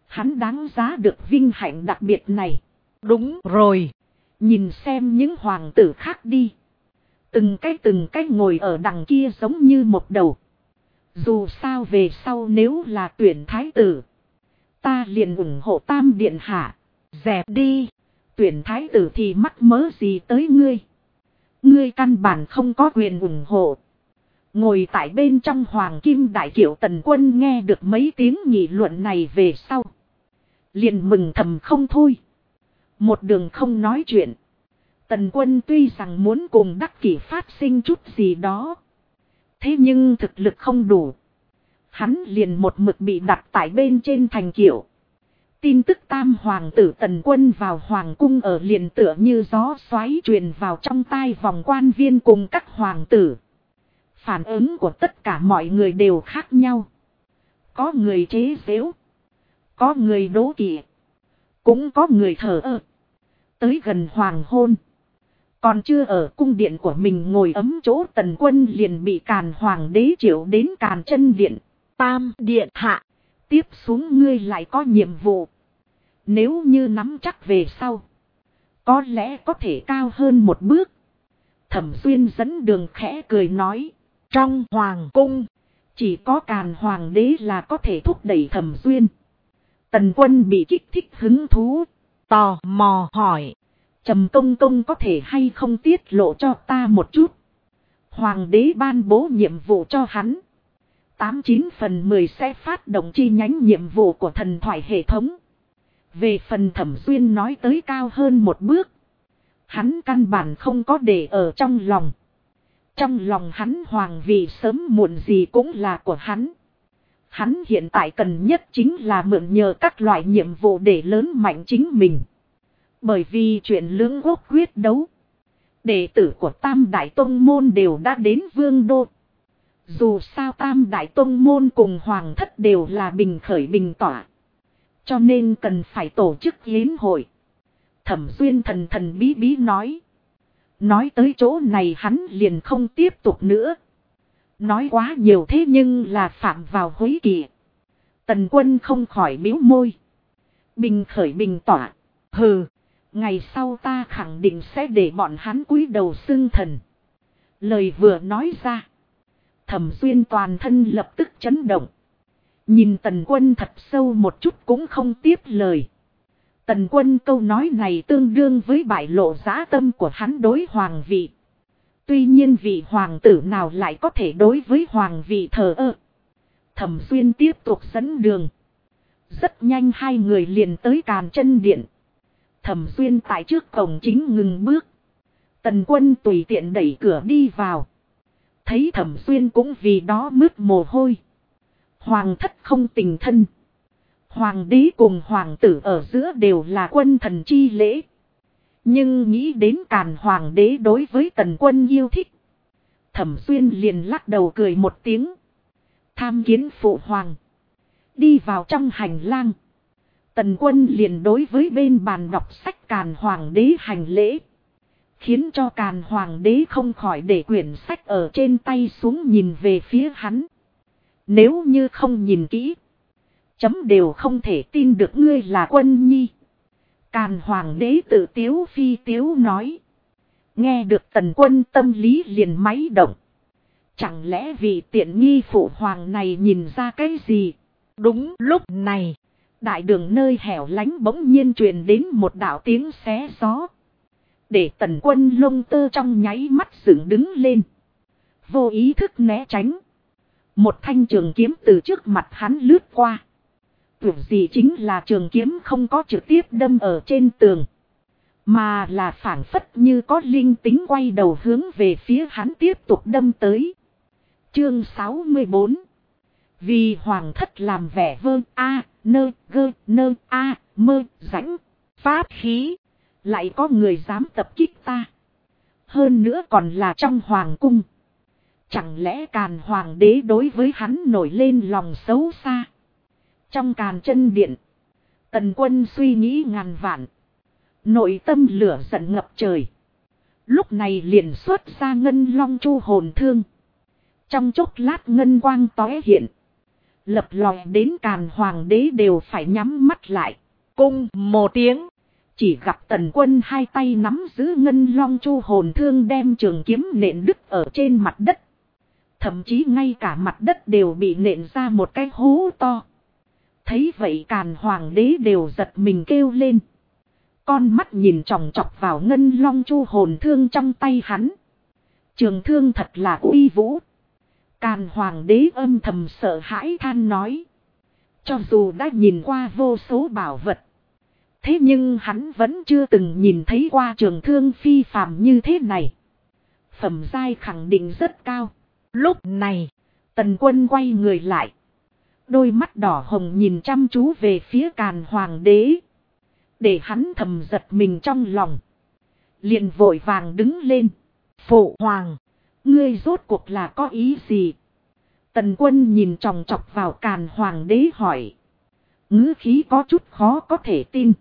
Hắn đáng giá được vinh hạnh đặc biệt này. Đúng rồi. Nhìn xem những hoàng tử khác đi. Từng cái ngồi ở đằng kia giống như một đầu. Dù sao về sau nếu là tuyển thái tử, ta liền ủng hộ Tam điện hạ. Dẹp đi. Tuyển thái tử thì mắc mớ gì tới ngươi. Ngươi căn bản không có quyền ủng hộ. Ngồi tại bên trong hoàng kim đại kiệu Tần Quân nghe được mấy tiếng nghị luận này về sau, liền mừng thầm không thôi. Một đường không nói chuyện. Tần Quân tuy rằng muốn cùng Đắc Kỷ phát sinh chút gì đó, thế nhưng thực lực không đủ. Hắn liền một mực bị đặt tại bên trên thành kiệu. Tin tức tam hoàng tử Tần Quân vào hoàng cung ở liền tựa như gió xoáy truyền vào trong tai vòng quan viên cùng các hoàng tử. Phản ứng của tất cả mọi người đều khác nhau. Có người chế giễu, có người đố kỵ, cũng có người thờ ơ. Tới gần hoàng hôn, còn chưa ở cung điện của mình ngồi ấm chỗ Tần Quân liền bị Càn hoàng đế triệu đến Càn Chân điện. Tam điện hạ, tiếp xuống ngươi lại có nhiệm vụ. Nếu như nắm chắc về sau, có lẽ có thể cao hơn một bước. Thẩm Xuyên dẫn đường khẽ cười nói. Trong hoàng cung, chỉ có Càn hoàng đế là có thể thúc đẩy Thẩm Xuyên. Tần Quân bị kích thích hứng thú, tò mò hỏi. Trầm công công có thể hay không tiết lộ cho ta một chút. Hoàng đế ban bố nhiệm vụ cho hắn. 89/10 sẽ phát động chi nhánh nhiệm vụ của thần thoại hệ thống. Về phần Thẩm Xuyên nói tới cao hơn một bước, hắn căn bản không có để ở trong lòng. Trong lòng hắn hoàng vị sớm muộn gì cũng là của hắn. Hắn hiện tại cần nhất chính là mượn nhờ các loại nhiệm vụ để lớn mạnh chính mình. Bởi vì chuyện lưỡng quốc quyết đấu, đệ tử của Tam Đại Tông Môn đều đã đến Vương Đô. Dù sao Tam Đại Tông Môn cùng Hoàng thất đều là bình khởi bình tỏa, cho nên cần phải tổ chức yến hội. Thẩm Xuyên thần thần bí bí nói. Nói tới chỗ này hắn liền không tiếp tục nữa. Nói quá nhiều thế nhưng là phạm vào hối kỵ. Tần Quân không khỏi bĩu môi. Bình khởi bình tỏa. Hừ, ngày sau ta khẳng định sẽ để bọn hắn cúi đầu xưng thần. Lời vừa nói ra, Thẩm Xuyên toàn thân lập tức chấn động. Nhìn Tần Quân thật sâu một chút cũng không tiếp lời. Tần Quân câu nói này tương đương với bại lộ dã tâm của hắn đối hoàng vị. Tuy nhiên vị hoàng tử nào lại có thể đối với hoàng vị thờ ơ. Thẩm Xuyên tiếp tục dẫn đường. Rất nhanh hai người liền tới Càn Chân điện. Thẩm Xuyên tại trước cổng chính ngừng bước. Tần Quân tùy tiện đẩy cửa đi vào. Thấy Thẩm Xuyên cũng vì đó mướt mồ hôi. Hoàng thất không tình thân. Hoàng đế cùng hoàng tử ở giữa đều là quân thần chi lễ. Nhưng nghĩ đến Càn hoàng đế đối với Tần Quân yêu thích, Thẩm Xuyên liền lắc đầu cười một tiếng. Tham kiến phụ hoàng. Đi vào trong hành lang, Tần Quân liền đối với bên bàn đọc sách Càn hoàng đế hành lễ, khiến cho Càn hoàng đế không khỏi để quyển sách ở trên tay xuống nhìn về phía hắn. Nếu như không nhìn kỹ, chấm đều không thể tin được ngươi là Quân nhi. Càn hoàng đế tự tiếu phi tiếu nói. Nghe được Tần Quân tâm lý liền máy động. Chẳng lẽ vị tiện nghi phụ hoàng này nhìn ra cái gì? Đúng lúc này, đại đường nơi hẻo lánh bỗng nhiên truyền đến một đạo tiếng xé gió. Để Tần Quân lông tơ trong nháy mắt dựng đứng lên. Vô ý thức né tránh. Một thanh trường kiếm từ trước mặt hắn lướt qua. Tưởng gì chính là trường kiếm không có trực tiếp đâm ở trên tường, mà là phảng phất như có linh tính quay đầu hướng về phía hắn tiếp tục đâm tới. Chương 64. Vì hoàng thất làm vẻ vơ a nơ gơ nơ a mơ rãnh pháp khí. Lại có người dám tập kích ta. Hơn nữa còn là trong hoàng cung. Chẳng lẽ Càn hoàng đế đối với hắn nổi lên lòng xấu xa? Trong Càn Chân điện, Tần Quân suy nghĩ ngàn vạn. Nội tâm lửa giận ngập trời. Lúc này liền xuất ra Ngân Long Chu hồn thương. Trong chốc lát ngân quang tóe hiện. Lập lòe đến Càn Hoàng đế đều phải nhắm mắt lại. Cung một tiếng. Chỉ gặp Tần Quân hai tay nắm giữ ngân long chu hồn thương đem trường kiếm nện đứt ở trên mặt đất. Thậm chí ngay cả mặt đất đều bị nện ra một cái hố to. Thấy vậy Càn Hoàng đế đều giật mình kêu lên. Con mắt nhìn chòng chọc vào ngân long chu hồn thương trong tay hắn. Trường thương thật là uy vũ. Càn Hoàng đế âm thầm sợ hãi than nói. Cho dù đã nhìn qua vô số bảo vật. Thế nhưng hắn vẫn chưa từng nhìn thấy qua trường thương phi phàm như thế này. Phẩm giai khẳng định rất cao. Lúc này, Tần Quân quay người lại. Đôi mắt đỏ hồng nhìn chăm chú về phía Càn Hoàng đế. Để hắn thầm giật mình trong lòng. Liền vội vàng đứng lên. Phụ hoàng, ngươi rốt cuộc là có ý gì? Tần Quân nhìn chòng chọc vào Càn Hoàng đế hỏi. Ngữ khí có chút khó có thể tin.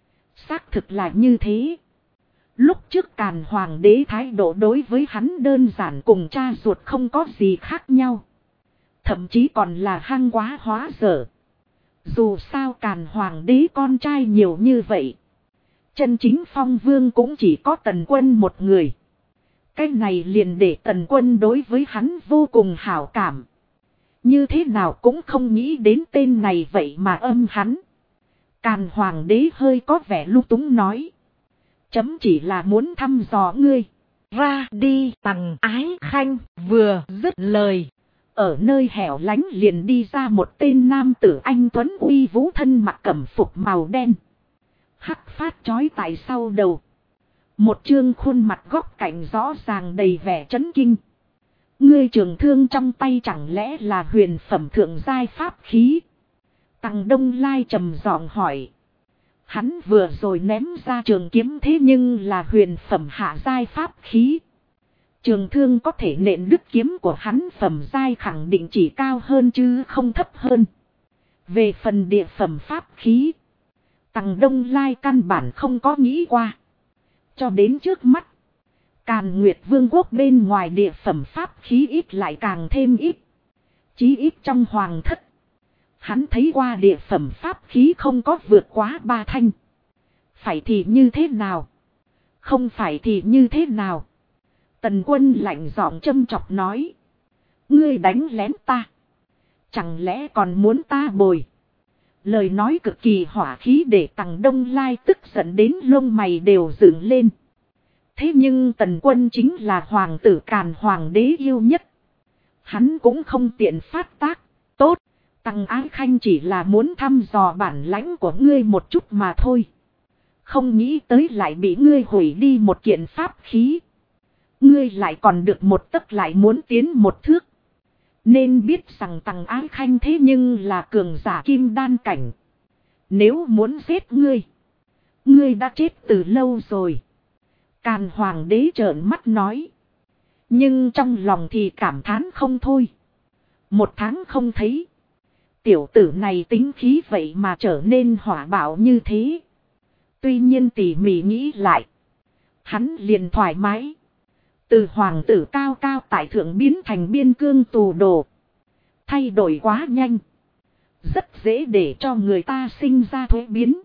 Xác thực là như thế. Lúc trước Càn Hoàng đế thái độ đối với hắn đơn giản cùng cha ruột không có gì khác nhau. Thậm chí còn là hăng quá hóa dở. Dù sao Càn Hoàng đế con trai nhiều như vậy. Chân chính phong vương cũng chỉ có Tần Quân một người. Cái này liền để Tần Quân đối với hắn vô cùng hảo cảm. Như thế nào cũng không nghĩ đến tên này vậy mà âm hắn. Càn Hoàng đế hơi có vẻ lung túng nói. Chấm chỉ là muốn thăm dò ngươi. ra đi. Tằng Ái Khanh vừa dứt lời. Ở nơi hẻo lánh liền đi ra một tên nam tử anh tuấn uy vũ, thân mặc cẩm phục màu đen. Hắc phát chói tại sau đầu. Một trương khuôn mặt góc cạnh rõ ràng đầy vẻ chấn kinh. Ngươi trường thương trong tay chẳng lẽ là huyền phẩm thượng giai pháp khí? Tằng Đông Lai trầm giọng hỏi. Hắn vừa rồi ném ra trường kiếm thế nhưng là huyền phẩm hạ giai pháp khí. Trường thương có thể nện đứt kiếm của hắn phẩm giai khẳng định chỉ cao hơn chứ không thấp hơn. Về phần địa phẩm pháp khí, Tằng Đông Lai căn bản không có nghĩ qua. Cho đến trước mắt, Càn Nguyệt Vương quốc bên ngoài địa phẩm pháp khí ít lại càng thêm ít. Chí ít trong hoàng thất, hắn thấy qua địa phẩm pháp khí không có vượt quá 3 thanh. Phải thì như thế nào? Không phải thì như thế nào? Tần Quân lạnh giọng châm chọc nói. Ngươi đánh lén ta. Chẳng lẽ còn muốn ta bồi? Lời nói cực kỳ hỏa khí để Tằng Đông Lai tức giận đến lông mày đều dựng lên. Thế nhưng Tần Quân chính là hoàng tử Càn Hoàng đế yêu nhất. Hắn cũng không tiện phát tác. Tốt, Tằng Ái Khanh chỉ là muốn thăm dò bản lãnh của ngươi một chút mà thôi. Không nghĩ tới lại bị ngươi hủy đi một kiện pháp khí. Ngươi lại còn được một tấc lại muốn tiến một thước. Nên biết rằng Tằng Ái Khanh thế nhưng là cường giả kim đan cảnh. Nếu muốn giết ngươi, ngươi đã chết từ lâu rồi. Càn Hoàng đế trợn mắt nói. Nhưng trong lòng thì cảm thán không thôi. 1 tháng không thấy. Tiểu tử này tính khí vậy mà trở nên hỏa bạo như thế. Tuy nhiên tỉ mỉ nghĩ lại, hắn liền thoải mái. Từ hoàng tử cao cao tại thượng biến thành biên cương tù đồ. Thay đổi quá nhanh. Rất dễ để cho người ta sinh ra thuế biến.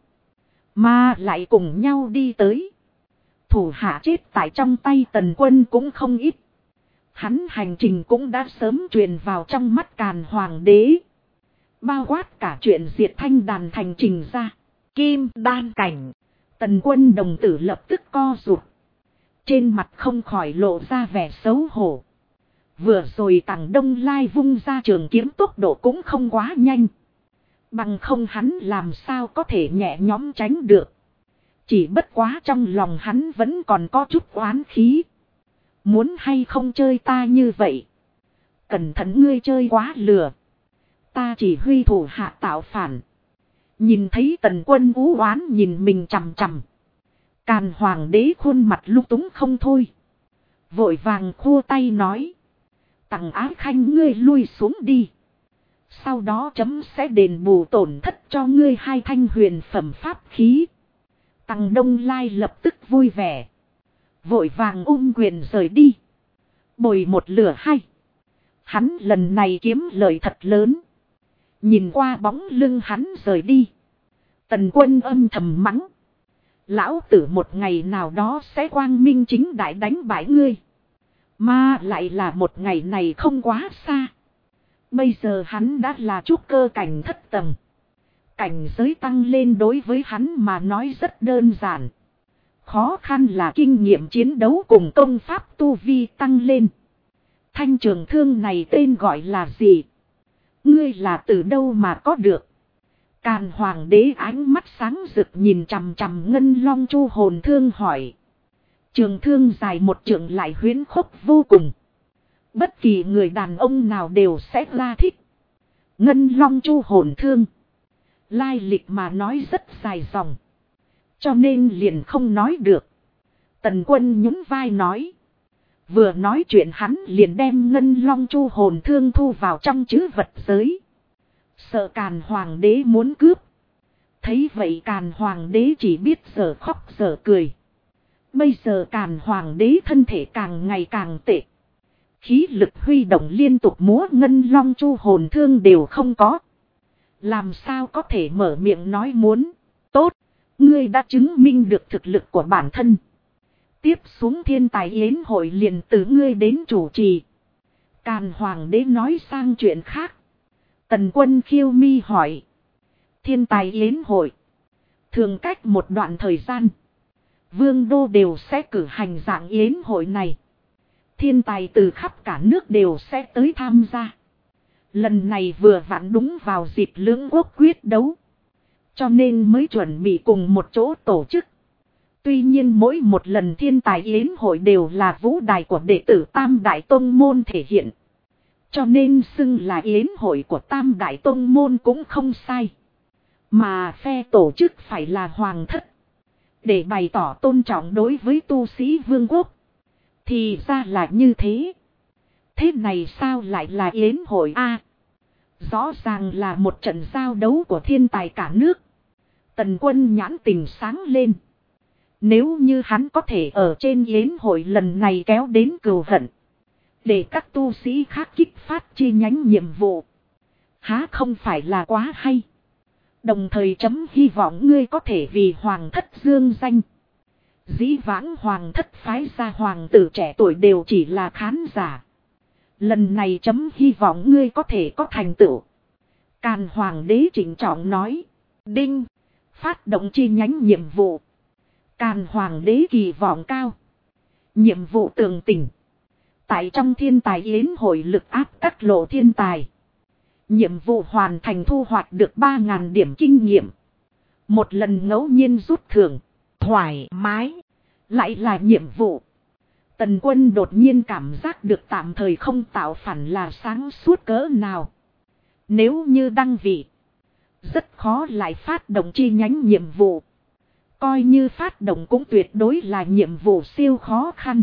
Mà lại cùng nhau đi tới. Thủ hạ chết tại trong tay Tần Quân cũng không ít. Hắn hành trình cũng đã sớm truyền vào trong mắt Càn Hoàng đế. Bao quát cả chuyện diệt Thanh Đàn thành trình ra. Kim đan cảnh. Tần Quân đồng tử lập tức co rụt. Trên mặt không khỏi lộ ra vẻ xấu hổ. Vừa rồi Tằng Đông Lai vung ra trường kiếm tốc độ cũng không quá nhanh. Bằng không hắn làm sao có thể nhẹ nhõm tránh được. Chỉ bất quá trong lòng hắn vẫn còn có chút oán khí. Muốn hay không chơi ta như vậy? Cẩn thận ngươi chơi quá lừa. Ta chỉ huy thủ hạ tạo phản. Nhìn thấy Tần Quân ú oán nhìn mình chằm chằm. Càn Hoàng đế khuôn mặt lung túng không thôi. Vội vàng khua tay nói. Tằng Ái Khanh ngươi lui xuống đi. Sau đó chấm sẽ đền bù tổn thất cho ngươi 2 thanh huyền phẩm pháp khí. Tằng Đông Lai lập tức vui vẻ. Vội vàng quyền rời đi. Bồi 1 lửa 2. Hắn lần này kiếm lời thật lớn. Nhìn qua bóng lưng hắn rời đi. Tần Quân âm thầm mắng. Lão tử một ngày nào đó sẽ quang minh chính đại đánh bại ngươi. Mà lại là một ngày này không quá xa. Bây giờ hắn đã là trúc cơ cảnh thất tầng. Cảnh giới tăng lên đối với hắn mà nói rất đơn giản. Khó khăn là kinh nghiệm chiến đấu cùng công pháp tu vi tăng lên. Thanh trường thương này tên gọi là gì? Ngươi là từ đâu mà có được? Càn Hoàng đế ánh mắt sáng rực nhìn chằm chằm Ngân Long Chu hồn thương hỏi. Trường thương dài một trượng lại huyễn khốc vô cùng. Bất kỳ người đàn ông nào đều sẽ ra thích. Ngân Long Chu hồn thương. Lai lịch mà nói rất dài dòng. Cho nên liền không nói được. Tần Quân nhún vai nói. Vừa nói chuyện hắn liền đem Ngân Long Chu hồn thương thu vào trong trữ vật giới. Sợ Càn Hoàng đế muốn cướp. Thấy vậy Càn Hoàng đế chỉ biết giờ khóc giờ cười. Bây giờ Càn Hoàng đế thân thể càng ngày càng tệ. Khí lực huy động liên tục múa Ngân Long Chu hồn thương đều không có. Làm sao có thể mở miệng nói muốn. Tốt, ngươi đã chứng minh được thực lực của bản thân. Tiếp xuống thiên tài yến hội liền từ ngươi đến chủ trì. Càn Hoàng đế nói sang chuyện khác. Tần Quân khiêu mi hỏi. Thiên tài yến hội. Thường cách một đoạn thời gian. Vương đô đều sẽ cử hành dạng yến hội này. Thiên tài từ khắp cả nước đều sẽ tới tham gia. Lần này vừa vặn đúng vào dịp lưỡng quốc quyết đấu. Cho nên mới chuẩn bị cùng một chỗ tổ chức. Tuy nhiên mỗi một lần thiên tài yến hội đều là vũ đài của đệ tử Tam Đại Tông Môn thể hiện. Cho nên xưng là yến hội của Tam Đại Tông Môn cũng không sai. Mà phe tổ chức phải là hoàng thất. Để bày tỏ tôn trọng đối với tu sĩ vương quốc. Thì ra là như thế. Thế này sao lại là yến hội a? Rõ ràng là một trận giao đấu của thiên tài cả nước. Tần Quân nhãn tình sáng lên. Nếu như hắn có thể ở trên yến hội lần này kéo đến cừu hận. Để các tu sĩ khác kích phát chi nhánh nhiệm vụ. Há không phải là quá hay. Đồng thời chấm hy vọng ngươi có thể vì hoàng thất dương danh. Dĩ vãng hoàng thất phái ra hoàng tử trẻ tuổi đều chỉ là khán giả. Lần này chấm hy vọng ngươi có thể có thành tựu. Càn Hoàng đế trịnh trọng nói. Đinh. Phát động chi nhánh nhiệm vụ. Càn Hoàng đế kỳ vọng cao. Nhiệm vụ tường tỉnh. Tại trong thiên tài yến hội lực áp các lộ thiên tài. Nhiệm vụ hoàn thành thu hoạch được 3.000 điểm kinh nghiệm. Một lần ngẫu nhiên rút thưởng. Thoải mái. Lại là nhiệm vụ. Tần Quân đột nhiên cảm giác được tạm thời không tạo phản là sáng suốt cỡ nào. Nếu như đăng vị. Rất khó lại phát động chi nhánh nhiệm vụ. Coi như phát động cũng tuyệt đối là nhiệm vụ siêu khó khăn.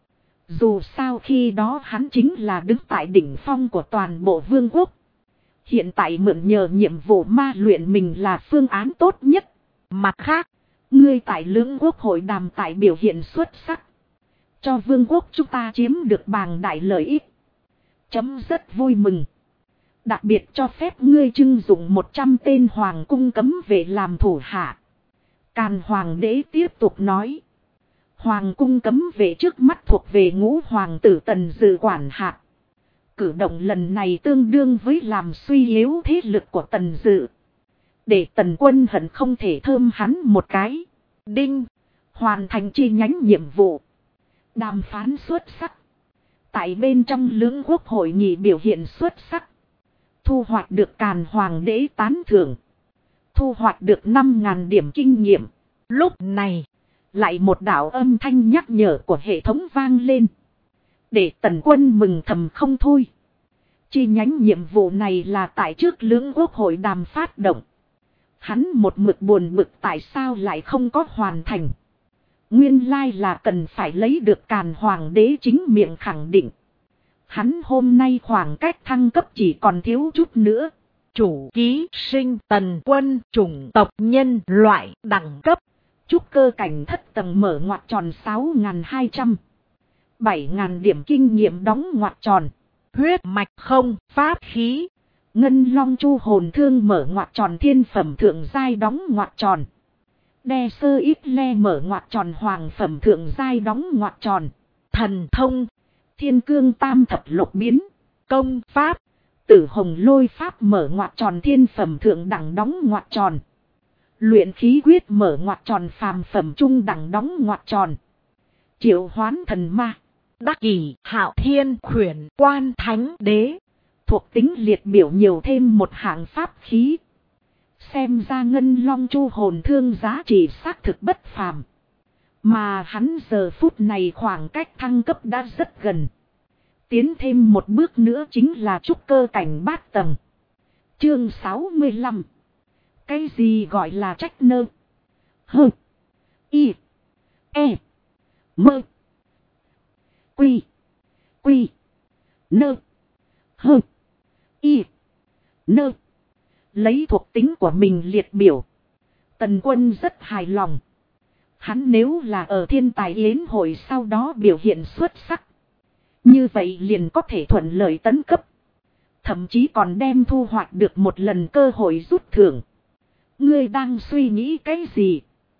Dù sao khi đó hắn chính là đứng tại đỉnh phong của toàn bộ vương quốc. Hiện tại mượn nhờ nhiệm vụ ma luyện mình là phương án tốt nhất. Mặt khác, ngươi tại lưỡng quốc hội đàm tại biểu hiện xuất sắc. Cho vương quốc chúng ta chiếm được bàng đại lợi ích. Chấm rất vui mừng. Đặc biệt cho phép ngươi trưng dụng 100 tên hoàng cung cấm vệ làm thủ hạ. Càn Hoàng đế tiếp tục nói. Hoàng cung cấm vệ trước mắt thuộc về ngũ hoàng tử Tần Dự quản hạt. Cử động lần này tương đương với làm suy yếu thế lực của Tần Dự. Để Tần Quân hận không thể thơm hắn một cái. Đinh. Hoàn thành chi nhánh nhiệm vụ. Đàm phán xuất sắc. Tại bên trong lưỡng quốc hội nghị biểu hiện xuất sắc. Thu hoạch được Càn Hoàng đế tán thưởng. Thu hoạch được 5.000 điểm kinh nghiệm. Lúc này, lại một đạo âm thanh nhắc nhở của hệ thống vang lên. Để Tần Quân mừng thầm không thôi. Chi nhánh nhiệm vụ này là tại trước lưỡng quốc hội đàm phát động. Hắn một mực buồn bực tại sao lại không có hoàn thành. Nguyên lai là cần phải lấy được Càn Hoàng đế chính miệng khẳng định. Hắn hôm nay khoảng cách thăng cấp chỉ còn thiếu chút nữa. Chủ ký sinh Tần Quân chủng tộc nhân loại đẳng cấp. Trúc cơ cảnh thất tầng mở ngoặc tròn 6.200. 7.000 điểm kinh nghiệm đóng ngoặc tròn. Huyết mạch không pháp khí. Ngân long chu hồn thương mở ngoặc tròn thiên phẩm thượng giai đóng ngoặc tròn. Đe sơ ít le mở ngoặc tròn hoàng phẩm thượng giai đóng ngoặc tròn. Thần thông. Thiên cương tam thập lục biến. Công pháp. Tử hồng lôi pháp mở ngoặc tròn thiên phẩm thượng đẳng đóng ngoặc tròn. Luyện khí quyết mở ngoặc tròn phàm phẩm trung đẳng đóng ngoặc tròn. Triệu hoán thần ma. Đắc kỷ hạo thiên khuyển quan thánh đế. Thuộc tính liệt biểu nhiều thêm một hạng pháp khí. Xem ra ngân long chu hồn thương giá trị xác thực bất phàm. Mà hắn giờ phút này khoảng cách thăng cấp đã rất gần. Tiến thêm một bước nữa chính là trúc cơ cảnh bát tầng. Chương 65. Cái gì gọi là trách nơ? Hơ. Y. E. Mơ. Quy. Quy. Nơ. Hơ. Y. Nơ. Lấy thuộc tính của mình liệt biểu. Tần Quân rất hài lòng. Hắn nếu là ở thiên tài yến hội sau đó biểu hiện xuất sắc. Như vậy liền có thể thuận lợi tấn cấp. Thậm chí còn đem thu hoạch được một lần cơ hội rút thưởng. Ngươi đang suy nghĩ cái gì?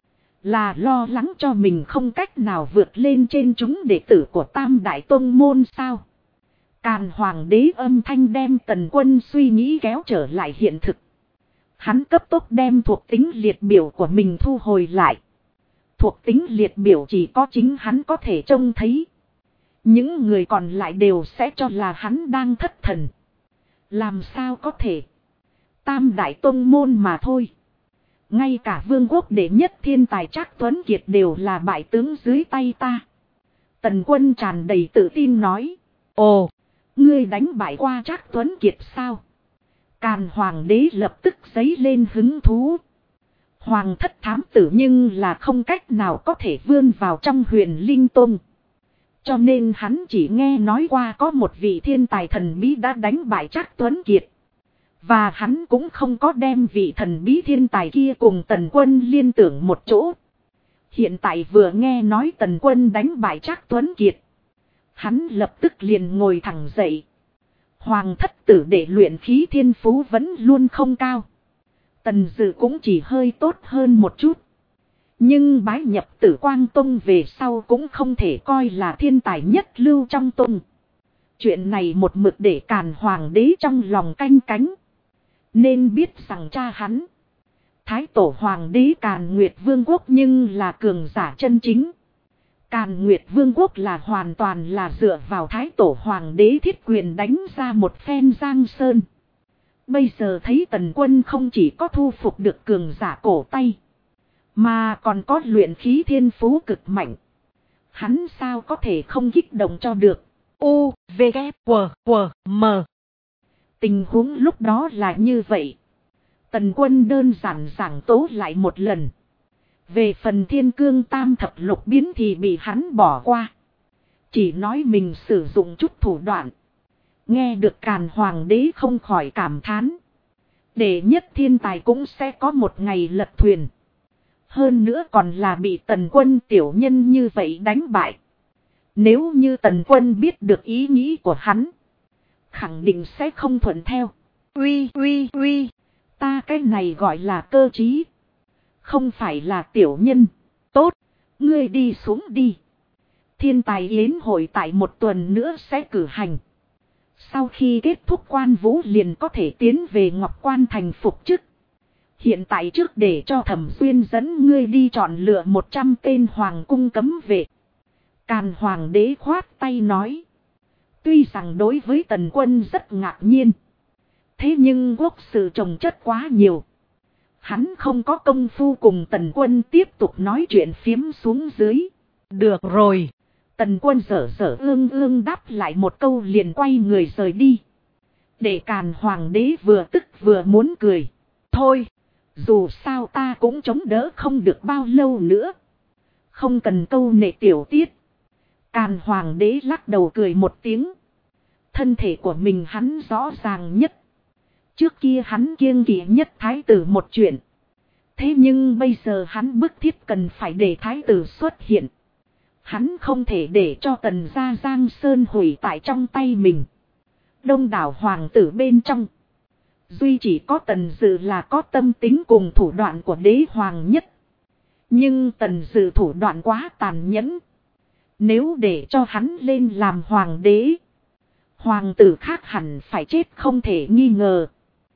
Là lo lắng cho mình không cách nào vượt lên trên chúng đệ tử của Tam Đại Tông Môn sao? Càn Hoàng đế âm thanh đem Tần Quân suy nghĩ kéo trở lại hiện thực. Hắn cấp tốc đem thuộc tính liệt biểu của mình thu hồi lại. Thuộc tính liệt biểu chỉ có chính hắn có thể trông thấy. Những người còn lại đều sẽ cho là hắn đang thất thần. Làm sao có thể? Tam Đại Tông Môn mà thôi. Ngay cả vương quốc đệ nhất thiên tài Trác Tuấn Kiệt đều là bại tướng dưới tay ta. Tần Quân tràn đầy tự tin nói. Ồ, ngươi đánh bại qua Trác Tuấn Kiệt sao? Càn Hoàng đế lập tức giấy lên hứng thú. Hoàng thất thám tử nhưng là không cách nào có thể vươn vào trong Huyền Linh Tông. Cho nên hắn chỉ nghe nói qua có một vị thiên tài thần bí đã đánh bại Trác Tuấn Kiệt. Và hắn cũng không có đem vị thần bí thiên tài kia cùng Tần Quân liên tưởng một chỗ. Hiện tại vừa nghe nói Tần Quân đánh bại Trác Tuấn Kiệt. Hắn lập tức liền ngồi thẳng dậy. Hoàng thất tử để luyện khí thiên phú vẫn luôn không cao. Tần Dự cũng chỉ hơi tốt hơn một chút. Nhưng bái nhập Tử Quang Tông về sau cũng không thể coi là thiên tài nhất lưu trong tông. Chuyện này một mực để Càn Hoàng đế trong lòng canh cánh. Nên biết rằng cha hắn, Thái Tổ Hoàng đế Càn Nguyệt Vương quốc nhưng là cường giả chân chính. Càn Nguyệt Vương quốc là hoàn toàn là dựa vào Thái Tổ Hoàng đế thiết quyền đánh ra một phen giang sơn. Bây giờ thấy Tần Quân không chỉ có thu phục được cường giả cổ tay, mà còn có luyện khí thiên phú cực mạnh. Hắn sao có thể không kích động cho được. U, V, K, W, M. Tình huống lúc đó là như vậy. Tần Quân đơn giản giảng tố lại một lần. Về phần thiên cương tam thập lục biến thì bị hắn bỏ qua. Chỉ nói mình sử dụng chút thủ đoạn. Nghe được Càn Hoàng đế không khỏi cảm thán. Đệ nhất thiên tài cũng sẽ có một ngày lật thuyền. Hơn nữa còn là bị Tần Quân tiểu nhân như vậy đánh bại. Nếu như Tần Quân biết được ý nghĩ của hắn, khẳng định sẽ không thuận theo. Uy, ta cái này gọi là cơ trí. Không phải là tiểu nhân. Tốt, ngươi đi xuống đi. Thiên tài yến hội tại một tuần nữa sẽ cử hành. Sau khi kết thúc quan vũ liền có thể tiến về Ngọc Quan thành phục chức. Hiện tại trước để cho Thẩm Xuyên dẫn ngươi đi chọn lựa 100 tên hoàng cung cấm vệ. Càn Hoàng đế khoát tay nói. Tuy rằng đối với Tần Quân rất ngạc nhiên. Thế nhưng quốc sự trồng chất quá nhiều. Hắn không có công phu cùng Tần Quân tiếp tục nói chuyện phiếm xuống dưới. Được rồi. Tần Quân dở ương đáp lại một câu liền quay người rời đi. Để Càn Hoàng đế vừa tức vừa muốn cười. Thôi, dù sao ta cũng chống đỡ không được bao lâu nữa. Không cần câu nệ tiểu tiết. Càn Hoàng đế lắc đầu cười một tiếng. Thân thể của mình hắn rõ ràng nhất. Trước kia hắn kiêng kỵ nhất thái tử một chuyện. Thế nhưng bây giờ hắn bức thiết cần phải để thái tử xuất hiện. Hắn không thể để cho Tần gia Giang Sơn hủy tại trong tay mình. Đông đảo hoàng tử bên trong. Duy chỉ có Tần Dự là có tâm tính cùng thủ đoạn của đế hoàng nhất. Nhưng Tần Dự thủ đoạn quá tàn nhẫn. Nếu để cho hắn lên làm hoàng đế, hoàng tử khác hẳn phải chết không thể nghi ngờ.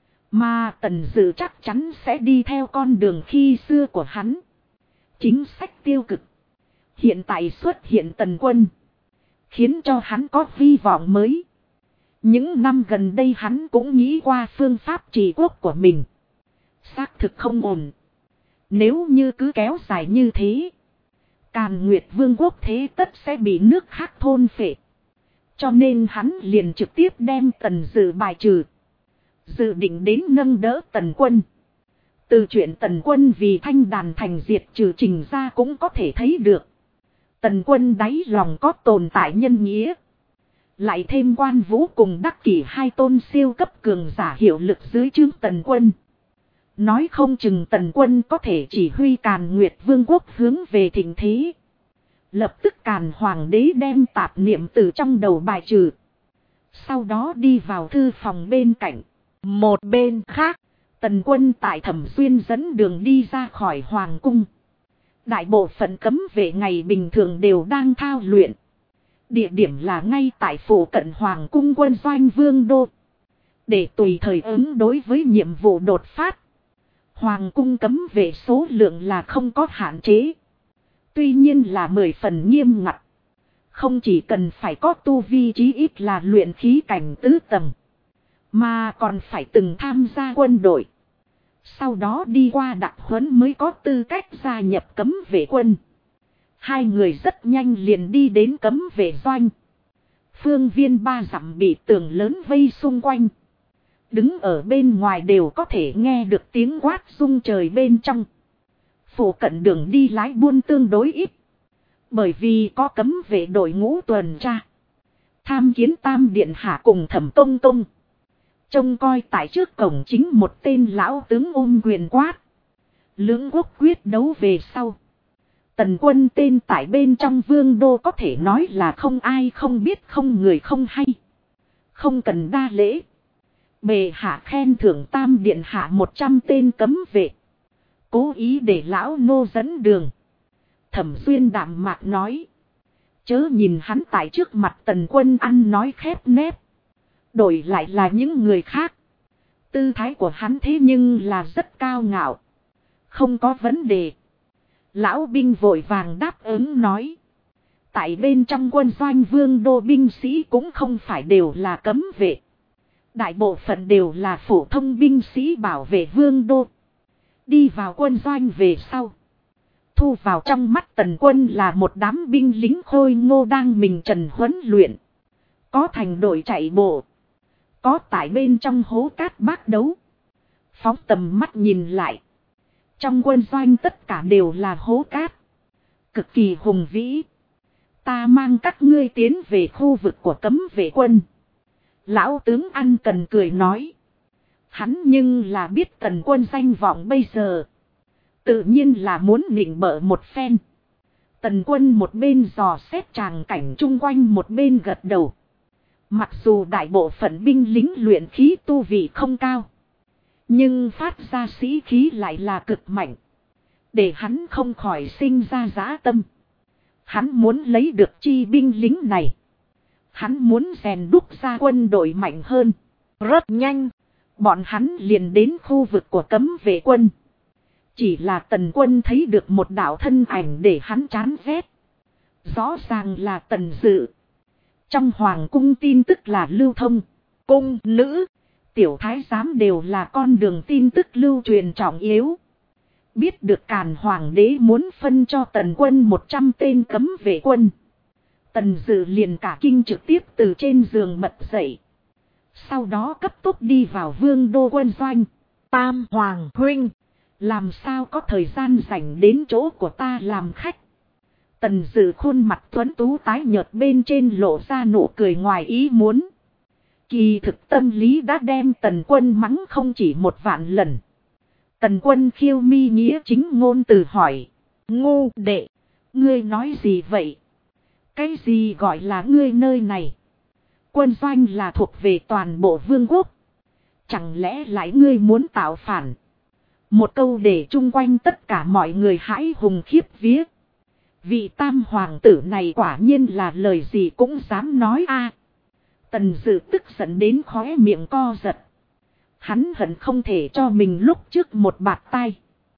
Mà Tần Dự chắc chắn sẽ đi theo con đường khi xưa của hắn. Chính sách tiêu cực. Hiện tại xuất hiện Tần Quân, khiến cho hắn có hy vọng mới. Những năm gần đây hắn cũng nghĩ qua phương pháp trị quốc của mình. Xác thực không ổn. Nếu như cứ kéo dài như thế, Càn Nguyệt Vương quốc thế tất sẽ bị nước khác thôn phệ. Cho nên hắn liền trực tiếp đem Tần Dự bài trừ. Dự định đến nâng đỡ Tần Quân. Từ chuyện Tần Quân vì Thanh Đàn thành diệt trừ trình ra cũng có thể thấy được. Tần Quân đáy lòng có tồn tại nhân nghĩa. Lại thêm Quan Vũ cùng Đắc Kỷ hai tôn siêu cấp cường giả hiệu lực dưới trướng Tần Quân. Nói không chừng Tần Quân có thể chỉ huy Càn Nguyệt Vương quốc hướng về thịnh thế. Lập tức Càn Hoàng đế đem tạp niệm từ trong đầu bài trừ. Sau đó đi vào thư phòng bên cạnh. Một bên khác, Tần Quân tại Thẩm Xuyên dẫn đường đi ra khỏi Hoàng cung. Đại bộ phận cấm vệ ngày bình thường đều đang thao luyện. Địa điểm là ngay tại phủ cận Hoàng cung quân doanh Vương Đô. Để tùy thời ứng đối với nhiệm vụ đột phát. Hoàng cung cấm vệ số lượng là không có hạn chế. Tuy nhiên là 10 phần nghiêm ngặt. Không chỉ cần phải có tu vi chí ít là luyện khí cảnh tứ tầng. Mà còn phải từng tham gia quân đội. Sau đó đi qua đặc huấn mới có tư cách gia nhập cấm vệ quân. Hai người rất nhanh liền đi đến cấm vệ doanh. Phương viên 3 dặm bị tường lớn vây xung quanh. Đứng ở bên ngoài đều có thể nghe được tiếng quát rung trời bên trong. Phủ cận đường đi lái buôn tương đối ít. Bởi vì có cấm vệ đội ngũ tuần tra. Tham kiến Tam Điện Hạ cùng Thẩm Tông Tông. Trông coi tại trước cổng chính một tên lão tướng ôm quyền quát. Lưỡng quốc quyết đấu về sau. Tần Quân tên tại bên trong Vương đô có thể nói là không ai không biết, không người không hay. Không cần đa lễ. Bệ hạ khen thưởng Tam Điện Hạ 100 tên cấm vệ. Cố ý để lão nô dẫn đường. Thẩm Xuyên đạm mạc nói. Chớ nhìn hắn tại trước mặt Tần Quân ăn nói khép nép. Đổi lại là những người khác. Tư thái của hắn thế nhưng là rất cao ngạo. Không có vấn đề. Lão binh vội vàng đáp ứng nói. Tại bên trong quân doanh Vương đô binh sĩ cũng không phải đều là cấm vệ. Đại bộ phận đều là phổ thông binh sĩ bảo vệ Vương đô. Đi vào quân doanh về sau. Thu vào trong mắt Tần Quân là một đám binh lính khôi ngô đang mình trần huấn luyện. Có thành đội chạy bộ. Có tại bên trong hố cát bác đấu. Phóng tầm mắt nhìn lại. Trong quân doanh tất cả đều là hố cát. Cực kỳ hùng vĩ. Ta mang các ngươi tiến về khu vực của cấm vệ quân. Lão tướng ăn cần cười nói. Hắn nhưng là biết Tần Quân danh vọng bây giờ. Tự nhiên là muốn nịnh bợ một phen. Tần Quân một bên dò xét tràng cảnh chung quanh một bên gật đầu. Mặc dù đại bộ phận binh lính luyện khí tu vị không cao. Nhưng phát ra sĩ khí lại là cực mạnh. Để hắn không khỏi sinh ra dã tâm. Hắn muốn lấy được chi binh lính này. Hắn muốn rèn đúc ra quân đội mạnh hơn. Rất nhanh. Bọn hắn liền đến khu vực của cấm vệ quân. Chỉ là Tần Quân thấy được một đạo thân ảnh để hắn chán ghét. Rõ ràng là Tần Dự. Trong hoàng cung tin tức là lưu thông. Cung nữ, tiểu thái giám đều là con đường tin tức lưu truyền trọng yếu. Biết được Càn Hoàng đế muốn phân cho Tần Quân 100 tên cấm vệ quân. Tần Dự liền cả kinh trực tiếp từ trên giường bật dậy. Sau đó cấp tốc đi vào Vương đô quân doanh. Tam Hoàng huynh, làm sao có thời gian rảnh đến chỗ của ta làm khách. Tần Dự khuôn mặt tuấn tú tái nhợt bên trên lộ ra nụ cười ngoài ý muốn. Kỳ thực tâm lý đã đem Tần Quân mắng không chỉ một vạn lần. Tần Quân khiêu mi nghĩa chính ngôn từ hỏi. Ngu đệ, ngươi nói gì vậy? Cái gì gọi là ngươi nơi này? Quân doanh là thuộc về toàn bộ vương quốc. Chẳng lẽ lại ngươi muốn tạo phản? Một câu để chung quanh tất cả mọi người hãi hùng khiếp vía. Vị tam hoàng tử này quả nhiên là lời gì cũng dám nói a. Tần Dự tức giận đến khóe miệng co giật. Hắn hận không thể cho mình lúc trước một bạt tai.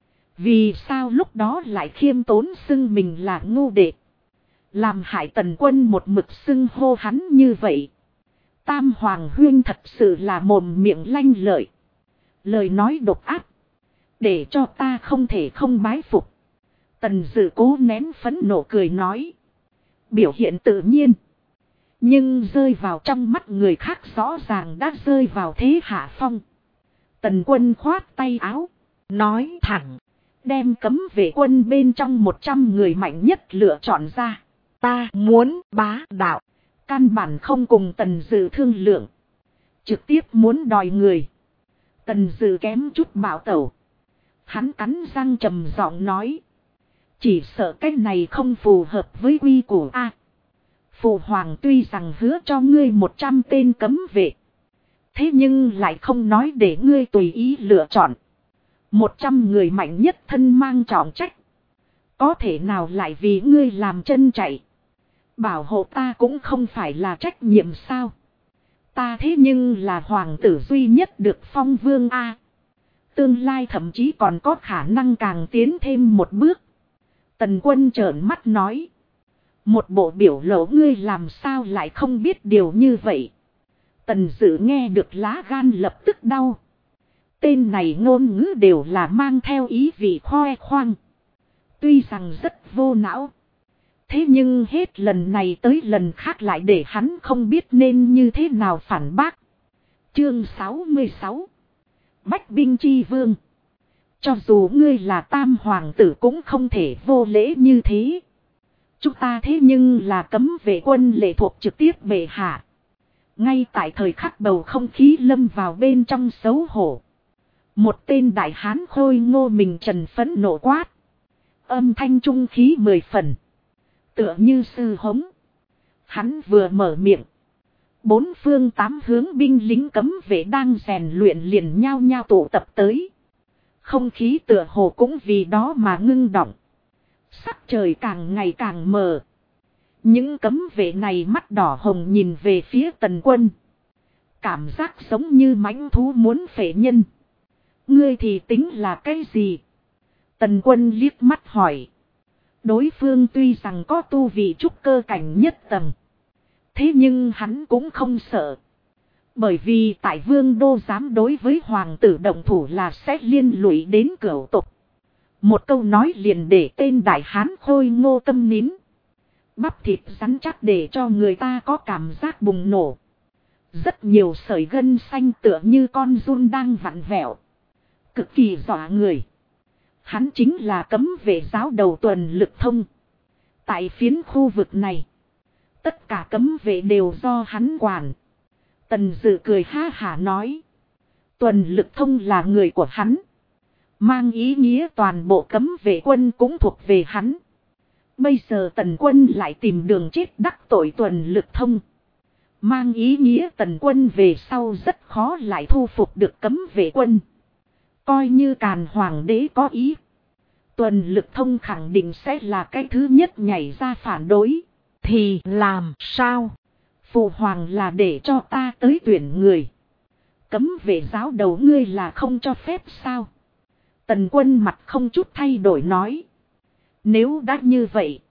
Vì sao lúc đó lại khiêm tốn xưng mình là ngu đệ. Làm hại Tần Quân một mực xưng hô hắn như vậy. Tam Hoàng Huyên thật sự là mồm miệng lanh lợi. Lời nói độc ác. Để cho ta không thể không bái phục. Tần Dự cố nén phẫn nộ cười nói. Biểu hiện tự nhiên. Nhưng rơi vào trong mắt người khác rõ ràng đã rơi vào thế hạ phong. Tần Quân khoát tay áo. Nói thẳng. Đem cấm vệ quân bên trong 100 người mạnh nhất lựa chọn ra. Ta muốn bá đạo. Căn bản không cùng Tần Dự thương lượng. Trực tiếp muốn đòi người. Tần Dự kém chút bạo tẩu. Hắn cắn răng trầm giọng nói. Chỉ sợ cái này không phù hợp với quy củ a. Phụ hoàng tuy rằng hứa cho ngươi 100 tên cấm vệ. Thế nhưng lại không nói để ngươi tùy ý lựa chọn. 100 người mạnh nhất thân mang trọng trách. Có thể nào lại vì ngươi làm chân chạy. Bảo hộ ta cũng không phải là trách nhiệm sao. Ta thế nhưng là hoàng tử duy nhất được phong vương a. Tương lai thậm chí còn có khả năng càng tiến thêm một bước. Tần Quân trợn mắt nói. Một bộ biểu lộ ngươi làm sao lại không biết điều như vậy. Tần Dự nghe được lá gan lập tức đau. Tên này ngôn ngữ đều là mang theo ý vị khoe khoang. Tuy rằng rất vô não. Thế nhưng hết lần này tới lần khác lại để hắn không biết nên như thế nào phản bác. Chương 66. Bách binh chi vương. Cho dù ngươi là tam hoàng tử cũng không thể vô lễ như thế. Chúng ta thế nhưng là cấm vệ quân lệ thuộc trực tiếp bệ hạ. Ngay tại thời khắc bầu không khí lâm vào bên trong xấu hổ. Một tên đại hán khôi ngô mình trần phẫn nộ quát. Âm thanh trung khí 10 phần. Tựa như sư hống. Hắn vừa mở miệng. 4 phương 8 hướng binh lính cấm vệ đang rèn luyện liền nhao nhao tụ tập tới. Không khí tựa hồ cũng vì đó mà ngưng động. Sắc trời càng ngày càng mờ. Những cấm vệ này mắt đỏ hồng nhìn về phía Tần Quân. Cảm giác giống như mãnh thú muốn phệ nhân. Ngươi thì tính là cái gì? Tần Quân liếc mắt hỏi. Đối phương tuy rằng có tu vị trúc cơ cảnh nhất tầng. Thế nhưng hắn cũng không sợ. Bởi vì tại vương đô dám đối với hoàng tử động thủ là sẽ liên lụy đến cửu tục. Một câu nói liền để tên đại hán khôi ngô tâm nín. Bắp thịt rắn chắc để cho người ta có cảm giác bùng nổ. Rất nhiều sợi gân xanh tựa như con giun đang vặn vẹo. Cực kỳ dọa người. Hắn chính là cấm vệ giáo đầu Tuần Lực Thông. Tại phiến khu vực này. Tất cả cấm vệ đều do hắn quản. Tần Dự cười ha hả nói. Tuần Lực Thông là người của hắn. Mang ý nghĩa toàn bộ cấm vệ quân cũng thuộc về hắn. Bây giờ Tần Quân lại tìm đường chết đắc tội Tuần Lực Thông. Mang ý nghĩa Tần Quân về sau rất khó lại thu phục được cấm vệ quân. Coi như Càn Hoàng đế có ý. Tuần Lực Thông khẳng định sẽ là cái thứ nhất nhảy ra phản đối. Thì làm sao? Phụ hoàng là để cho ta tới tuyển người. Cấm vệ giáo đầu ngươi là không cho phép sao? Tần Quân mặt không chút thay đổi nói. Nếu đã như vậy.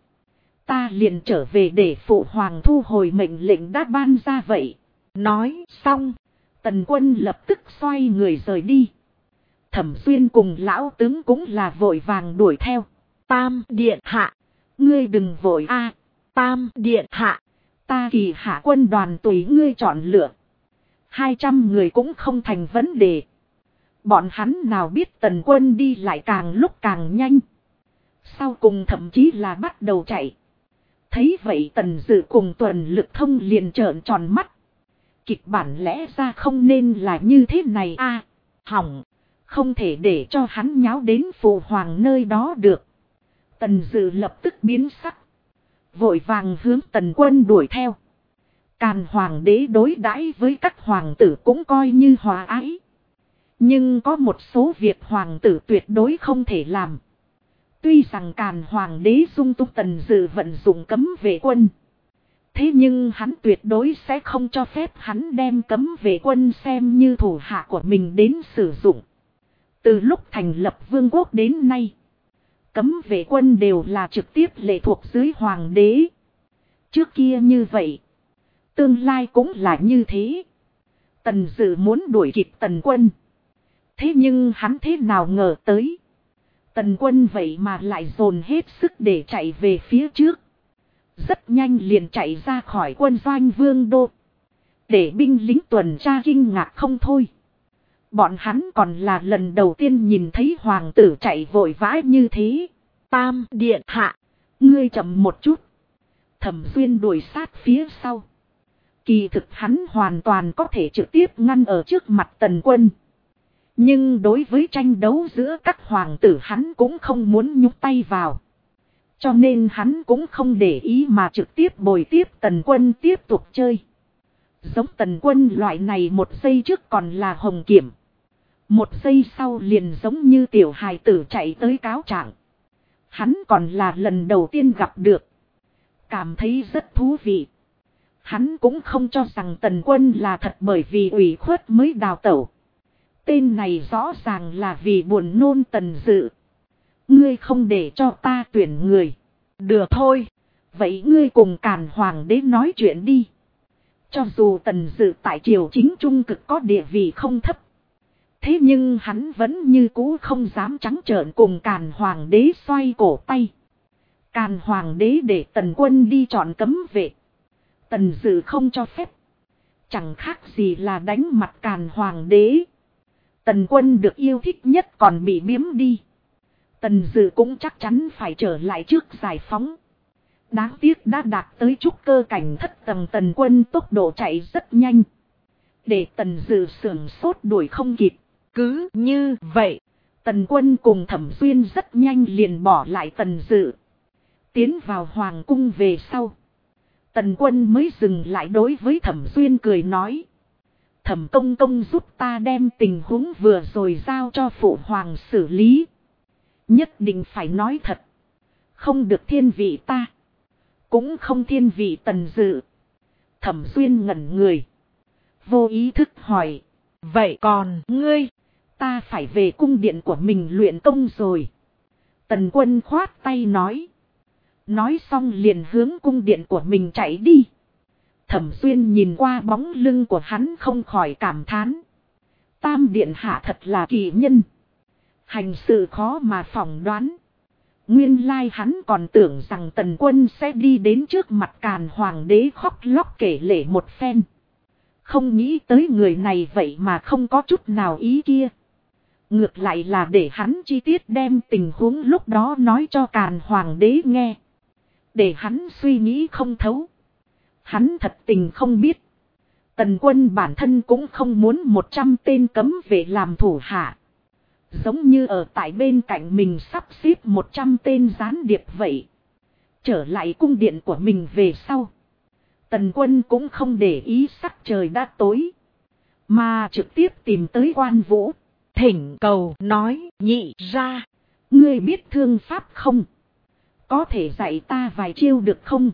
Ta liền trở về để phụ hoàng thu hồi mệnh lệnh đã ban ra vậy. Nói xong. Tần Quân lập tức xoay người rời đi. Thẩm Xuyên cùng lão tướng cũng là vội vàng đuổi theo. Tam điện hạ. Ngươi đừng vội a. Tam điện hạ. Ta Kỳ hạ quân đoàn tùy ngươi chọn lựa. 200 người cũng không thành vấn đề. Bọn hắn nào biết Tần Quân đi lại càng lúc càng nhanh. Sau cùng thậm chí là bắt đầu chạy. Thấy vậy Tần Dự cùng Tuần Lực Thông liền trợn tròn mắt. Kịch bản lẽ ra không nên là như thế này a. Hỏng. Không thể để cho hắn nháo đến phụ hoàng nơi đó được. Tần Dự lập tức biến sắc. Vội vàng hướng Tần Quân đuổi theo. Càn Hoàng đế đối đãi với các hoàng tử cũng coi như hòa ái. Nhưng có một số việc hoàng tử tuyệt đối không thể làm. Tuy rằng Càn Hoàng đế dung túng Tần Dự vận dụng cấm vệ quân. Thế nhưng hắn tuyệt đối sẽ không cho phép hắn đem cấm vệ quân xem như thủ hạ của mình đến sử dụng. Từ lúc thành lập vương quốc đến nay, cấm vệ quân đều là trực tiếp lệ thuộc dưới hoàng đế. Trước kia như vậy, tương lai cũng là như thế. Tần Dự muốn đuổi kịp Tần Quân. Thế nhưng hắn thế nào ngờ tới. Tần Quân vậy mà lại dồn hết sức để chạy về phía trước. Rất nhanh liền chạy ra khỏi quân doanh vương đô. Để binh lính tuần tra kinh ngạc không thôi. Bọn hắn còn là lần đầu tiên nhìn thấy hoàng tử chạy vội vã như thế. Tam điện hạ. Ngươi chậm một chút. Thẩm Xuyên đuổi sát phía sau. Kỳ thực hắn hoàn toàn có thể trực tiếp ngăn ở trước mặt Tần Quân. Nhưng đối với tranh đấu giữa các hoàng tử hắn cũng không muốn nhúc tay vào. Cho nên hắn cũng không để ý mà trực tiếp bồi tiếp Tần Quân tiếp tục chơi. Giống Tần Quân loại này một giây trước còn là hồng kiểm. Một giây sau liền giống như tiểu hài tử chạy tới cáo trạng. Hắn còn là lần đầu tiên gặp được. Cảm thấy rất thú vị. Hắn cũng không cho rằng Tần Quân là thật bởi vì ủy khuất mới đào tẩu. Tên này rõ ràng là vì buồn nôn Tần Dự. Ngươi không để cho ta tuyển người. Được thôi. Vậy ngươi cùng Càn Hoàng đế nói chuyện đi. Cho dù Tần Dự tại triều chính trung cực có địa vị không thấp. Thế nhưng hắn vẫn như cũ không dám trắng trợn cùng Càn Hoàng đế xoay cổ tay. Càn Hoàng đế để Tần Quân đi chọn cấm vệ. Tần Dự không cho phép. Chẳng khác gì là đánh mặt Càn Hoàng đế. Tần Quân được yêu thích nhất còn bị biếm đi. Tần Dự cũng chắc chắn phải trở lại trước giải phóng. Đáng tiếc đã đạt tới trúc cơ cảnh thất tầng. Tần Quân tốc độ chạy rất nhanh. Để Tần Dự sưởng sốt đuổi không kịp. Cứ như vậy, Tần Quân cùng Thẩm Xuyên rất nhanh liền bỏ lại Tần Dự. Tiến vào hoàng cung về sau. Tần Quân mới dừng lại đối với Thẩm Xuyên cười nói. Thẩm công công giúp ta đem tình huống vừa rồi giao cho phụ hoàng xử lý. Nhất định phải nói thật. Không được thiên vị ta. Cũng không thiên vị Tần Dự. Thẩm Xuyên ngẩn người. Vô ý thức hỏi. Vậy còn ngươi? Ta phải về cung điện của mình luyện công rồi. Tần Quân khoát tay nói. Nói xong liền hướng cung điện của mình chạy đi. Thẩm Xuyên nhìn qua bóng lưng của hắn không khỏi cảm thán. Tam điện hạ thật là kỳ nhân. Hành sự khó mà phỏng đoán. Nguyên lai hắn còn tưởng rằng Tần Quân sẽ đi đến trước mặt Càn Hoàng đế khóc lóc kể lể một phen. Không nghĩ tới người này vậy mà không có chút nào ý kia. Ngược lại là để hắn chi tiết đem tình huống lúc đó nói cho Càn Hoàng đế nghe. Để hắn suy nghĩ không thấu. Hắn thật tình không biết. Tần Quân bản thân cũng không muốn 100 tên cấm vệ làm thủ hạ. Giống như ở tại bên cạnh mình sắp xếp 100 tên gián điệp vậy. Trở lại cung điện của mình về sau. Tần Quân cũng không để ý sắc trời đã tối. Mà trực tiếp tìm tới Quan Vũ. Thỉnh cầu nói nhị ra. Ngươi biết thương pháp không? Có thể dạy ta vài chiêu được không?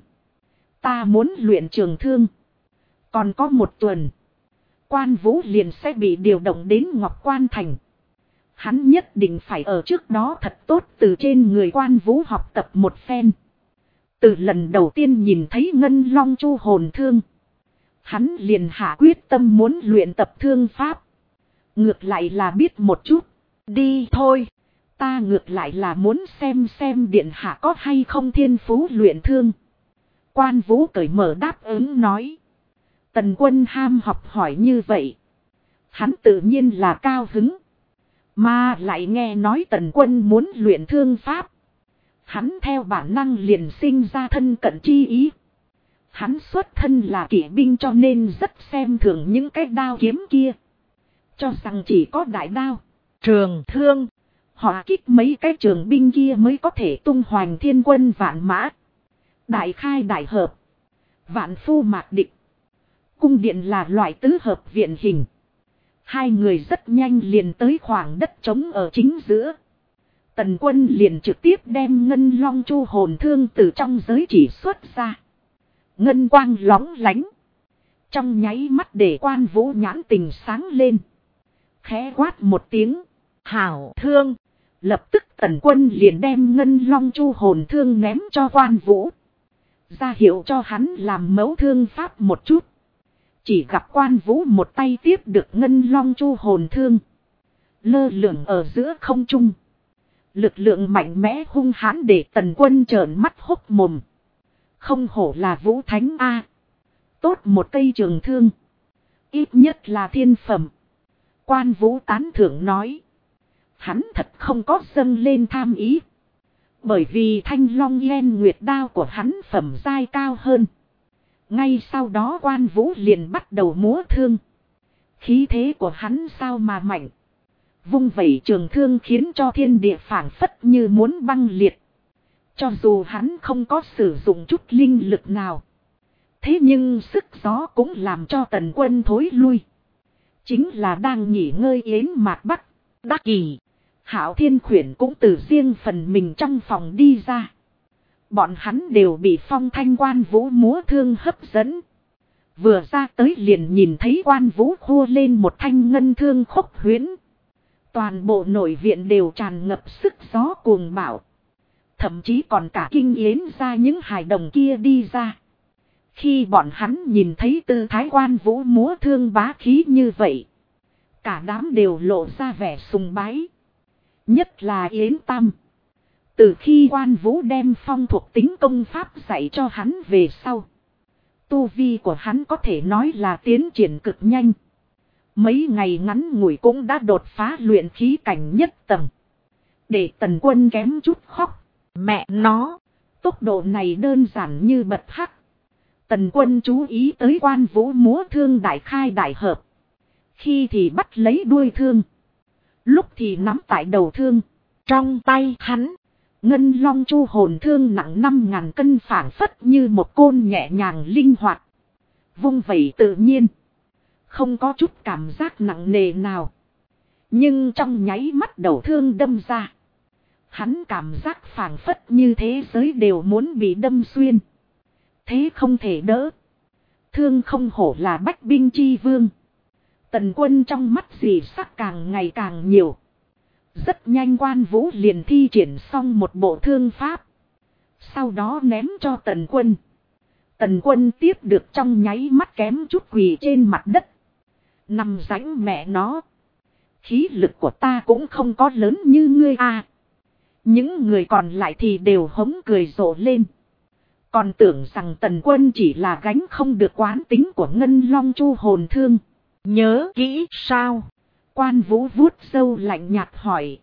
Ta muốn luyện trường thương. Còn có một tuần. Quan Vũ liền sẽ bị điều động đến Ngọc Quan Thành. Hắn nhất định phải ở trước đó thật tốt từ trên người Quan Vũ học tập một phen. Từ lần đầu tiên nhìn thấy Ngân Long Chu hồn thương. Hắn liền hạ quyết tâm muốn luyện tập thương pháp. Ngược lại là biết một chút. Đi thôi. Ta ngược lại là muốn xem điện hạ có hay không thiên phú luyện thương. Quan Vũ cởi mở đáp ứng nói. Tần Quân ham học hỏi như vậy. Hắn tự nhiên là cao hứng. Mà lại nghe nói Tần Quân muốn luyện thương pháp. Hắn theo bản năng liền sinh ra thân cận chi ý. Hắn xuất thân là kỵ binh cho nên rất xem thường những cái đao kiếm kia. Cho rằng chỉ có đại đao, trường thương, hỏa kích mấy cái trường binh kia mới có thể tung hoành thiên quân vạn mã. Đại khai đại hợp, vạn phu mạc địch. Cung điện là loại tứ hợp viện hình. Hai người rất nhanh liền tới khoảng đất trống ở chính giữa. Tần Quân liền trực tiếp đem Ngân Long Chu hồn thương từ trong giới chỉ xuất ra. Ngân quang lóng lánh. Trong nháy mắt để Quan Vũ nhãn tình sáng lên. Khẽ quát một tiếng. Hảo thương. Lập tức Tần Quân liền đem Ngân Long Chu hồn thương ném cho Quan Vũ. Ra hiệu cho hắn làm mẫu thương pháp một chút. Chỉ gặp Quan Vũ một tay tiếp được Ngân Long Chu hồn thương. Lơ lửng ở giữa không trung. Lực lượng mạnh mẽ hung hãn để Tần Quân trợn mắt hốc mồm. Không hổ là Vũ Thánh A. Tốt một cây trường thương. Ít nhất là thiên phẩm. Quan Vũ tán thưởng nói. Hắn thật không có dâng lên tham ý. Bởi vì Thanh Long Yen Nguyệt đao của hắn phẩm giai cao hơn. Ngay sau đó Quan Vũ liền bắt đầu múa thương. Khí thế của hắn sao mà mạnh. Vung vẩy trường thương khiến cho thiên địa phảng phất như muốn băng liệt. Cho dù hắn không có sử dụng chút linh lực nào. Thế nhưng sức gió cũng làm cho Tần Quân thối lui. Chính là đang nghỉ ngơi Yến Mạc Bắc. Đắc Kỳ, Hạo Thiên Khuyển cũng từ riêng phần mình trong phòng đi ra. Bọn hắn đều bị phong thanh Quan Vũ múa thương hấp dẫn. Vừa ra tới liền nhìn thấy Quan Vũ khua lên một thanh ngân thương khốc huyễn. Toàn bộ nội viện đều tràn ngập sức gió cuồng bạo. Thậm chí còn cả kinh yến ra những hài đồng kia đi ra. Khi bọn hắn nhìn thấy tư thái Quan Vũ múa thương bá khí như vậy. Cả đám đều lộ ra vẻ sùng bái. Nhất là Yến Tam. Từ khi Quan Vũ đem phong thuộc tính công pháp dạy cho hắn về sau. Tu vi của hắn có thể nói là tiến triển cực nhanh. Mấy ngày ngắn ngủi cũng đã đột phá luyện khí cảnh nhất tầng. Để Tần Quân kém chút khóc. Mẹ nó, tốc độ này đơn giản như bật hắc. Tần Quân chú ý tới Quan Vũ múa thương đại khai đại hợp. Khi thì bắt lấy đuôi thương. Lúc thì nắm tại đầu thương. Trong tay hắn, Ngân Long Chu hồn thương nặng 5.000 cân phảng phất như một côn nhẹ nhàng linh hoạt. Vung vẩy tự nhiên. Không có chút cảm giác nặng nề nào. Nhưng trong nháy mắt đầu thương đâm ra. Hắn cảm giác phảng phất như thế giới đều muốn bị đâm xuyên. Thế không thể đỡ. Thương không hổ là bách binh chi vương. Tần Quân trong mắt dị sắc càng ngày càng nhiều. Rất nhanh Quan Vũ liền thi triển xong một bộ thương pháp. Sau đó ném cho Tần Quân. Tần Quân tiếp được trong nháy mắt kém chút quỳ trên mặt đất. Nằm rãnh mẹ nó. Khí lực của ta cũng không có lớn như ngươi à. Những người còn lại thì đều hống cười rộ lên. Còn tưởng rằng Tần Quân chỉ là gánh không được quán tính của Ngân Long Chu hồn thương. Nhớ kỹ sao? Quan Vũ vuốt râu lạnh nhạt hỏi.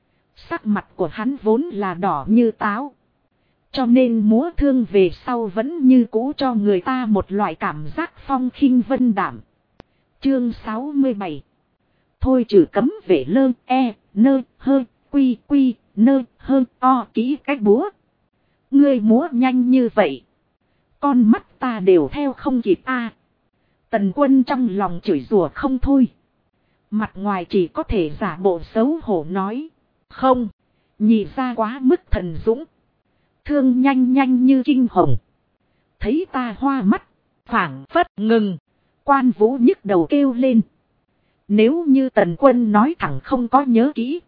Sắc mặt của hắn vốn là đỏ như táo. Cho nên múa thương về sau vẫn như cũ cho người ta một loại cảm giác phong khinh vân đảm. Chương 67. Thôi trừ cấm vệ lơ e nơ hơ quy quy nơ hơ o kỹ cách búa. Ngươi múa nhanh như vậy. Con mắt ta đều theo không kịp a. Tần Quân trong lòng chửi rủa không thôi. Mặt ngoài chỉ có thể giả bộ xấu hổ nói. Không. Nhị ra quá mức thần dũng. Thương nhanh nhanh như kinh hồng. Thấy ta hoa mắt. Phảng phất ngừng. Quan Vũ nhức đầu kêu lên. Nếu như Tần Quân nói thẳng không có nhớ kỹ.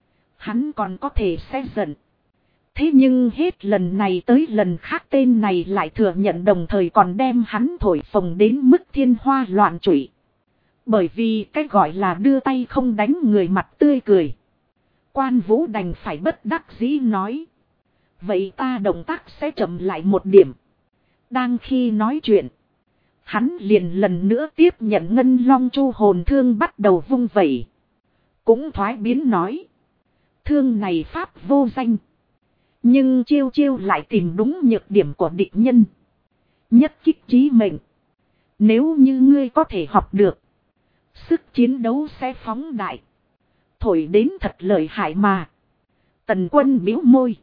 Hắn còn có thể sẽ giận. Thế nhưng hết lần này tới lần khác tên này lại thừa nhận đồng thời còn đem hắn thổi phồng đến mức thiên hoa loạn trụy. Bởi vì cái gọi là đưa tay không đánh người mặt tươi cười. Quan Vũ đành phải bất đắc dĩ nói. Vậy ta động tác sẽ chậm lại một điểm. Đang khi nói chuyện. Hắn liền lần nữa tiếp nhận Ngân Long Chu hồn thương bắt đầu vung vẩy. Cũng thoái biến nói. Thương này pháp vô danh. Nhưng chiêu chiêu lại tìm đúng nhược điểm của địch nhân. Nhất kích chí mệnh. Nếu như ngươi có thể học được. Sức chiến đấu sẽ phóng đại. Thổi đến thật lợi hại mà. Tần Quân bĩu môi.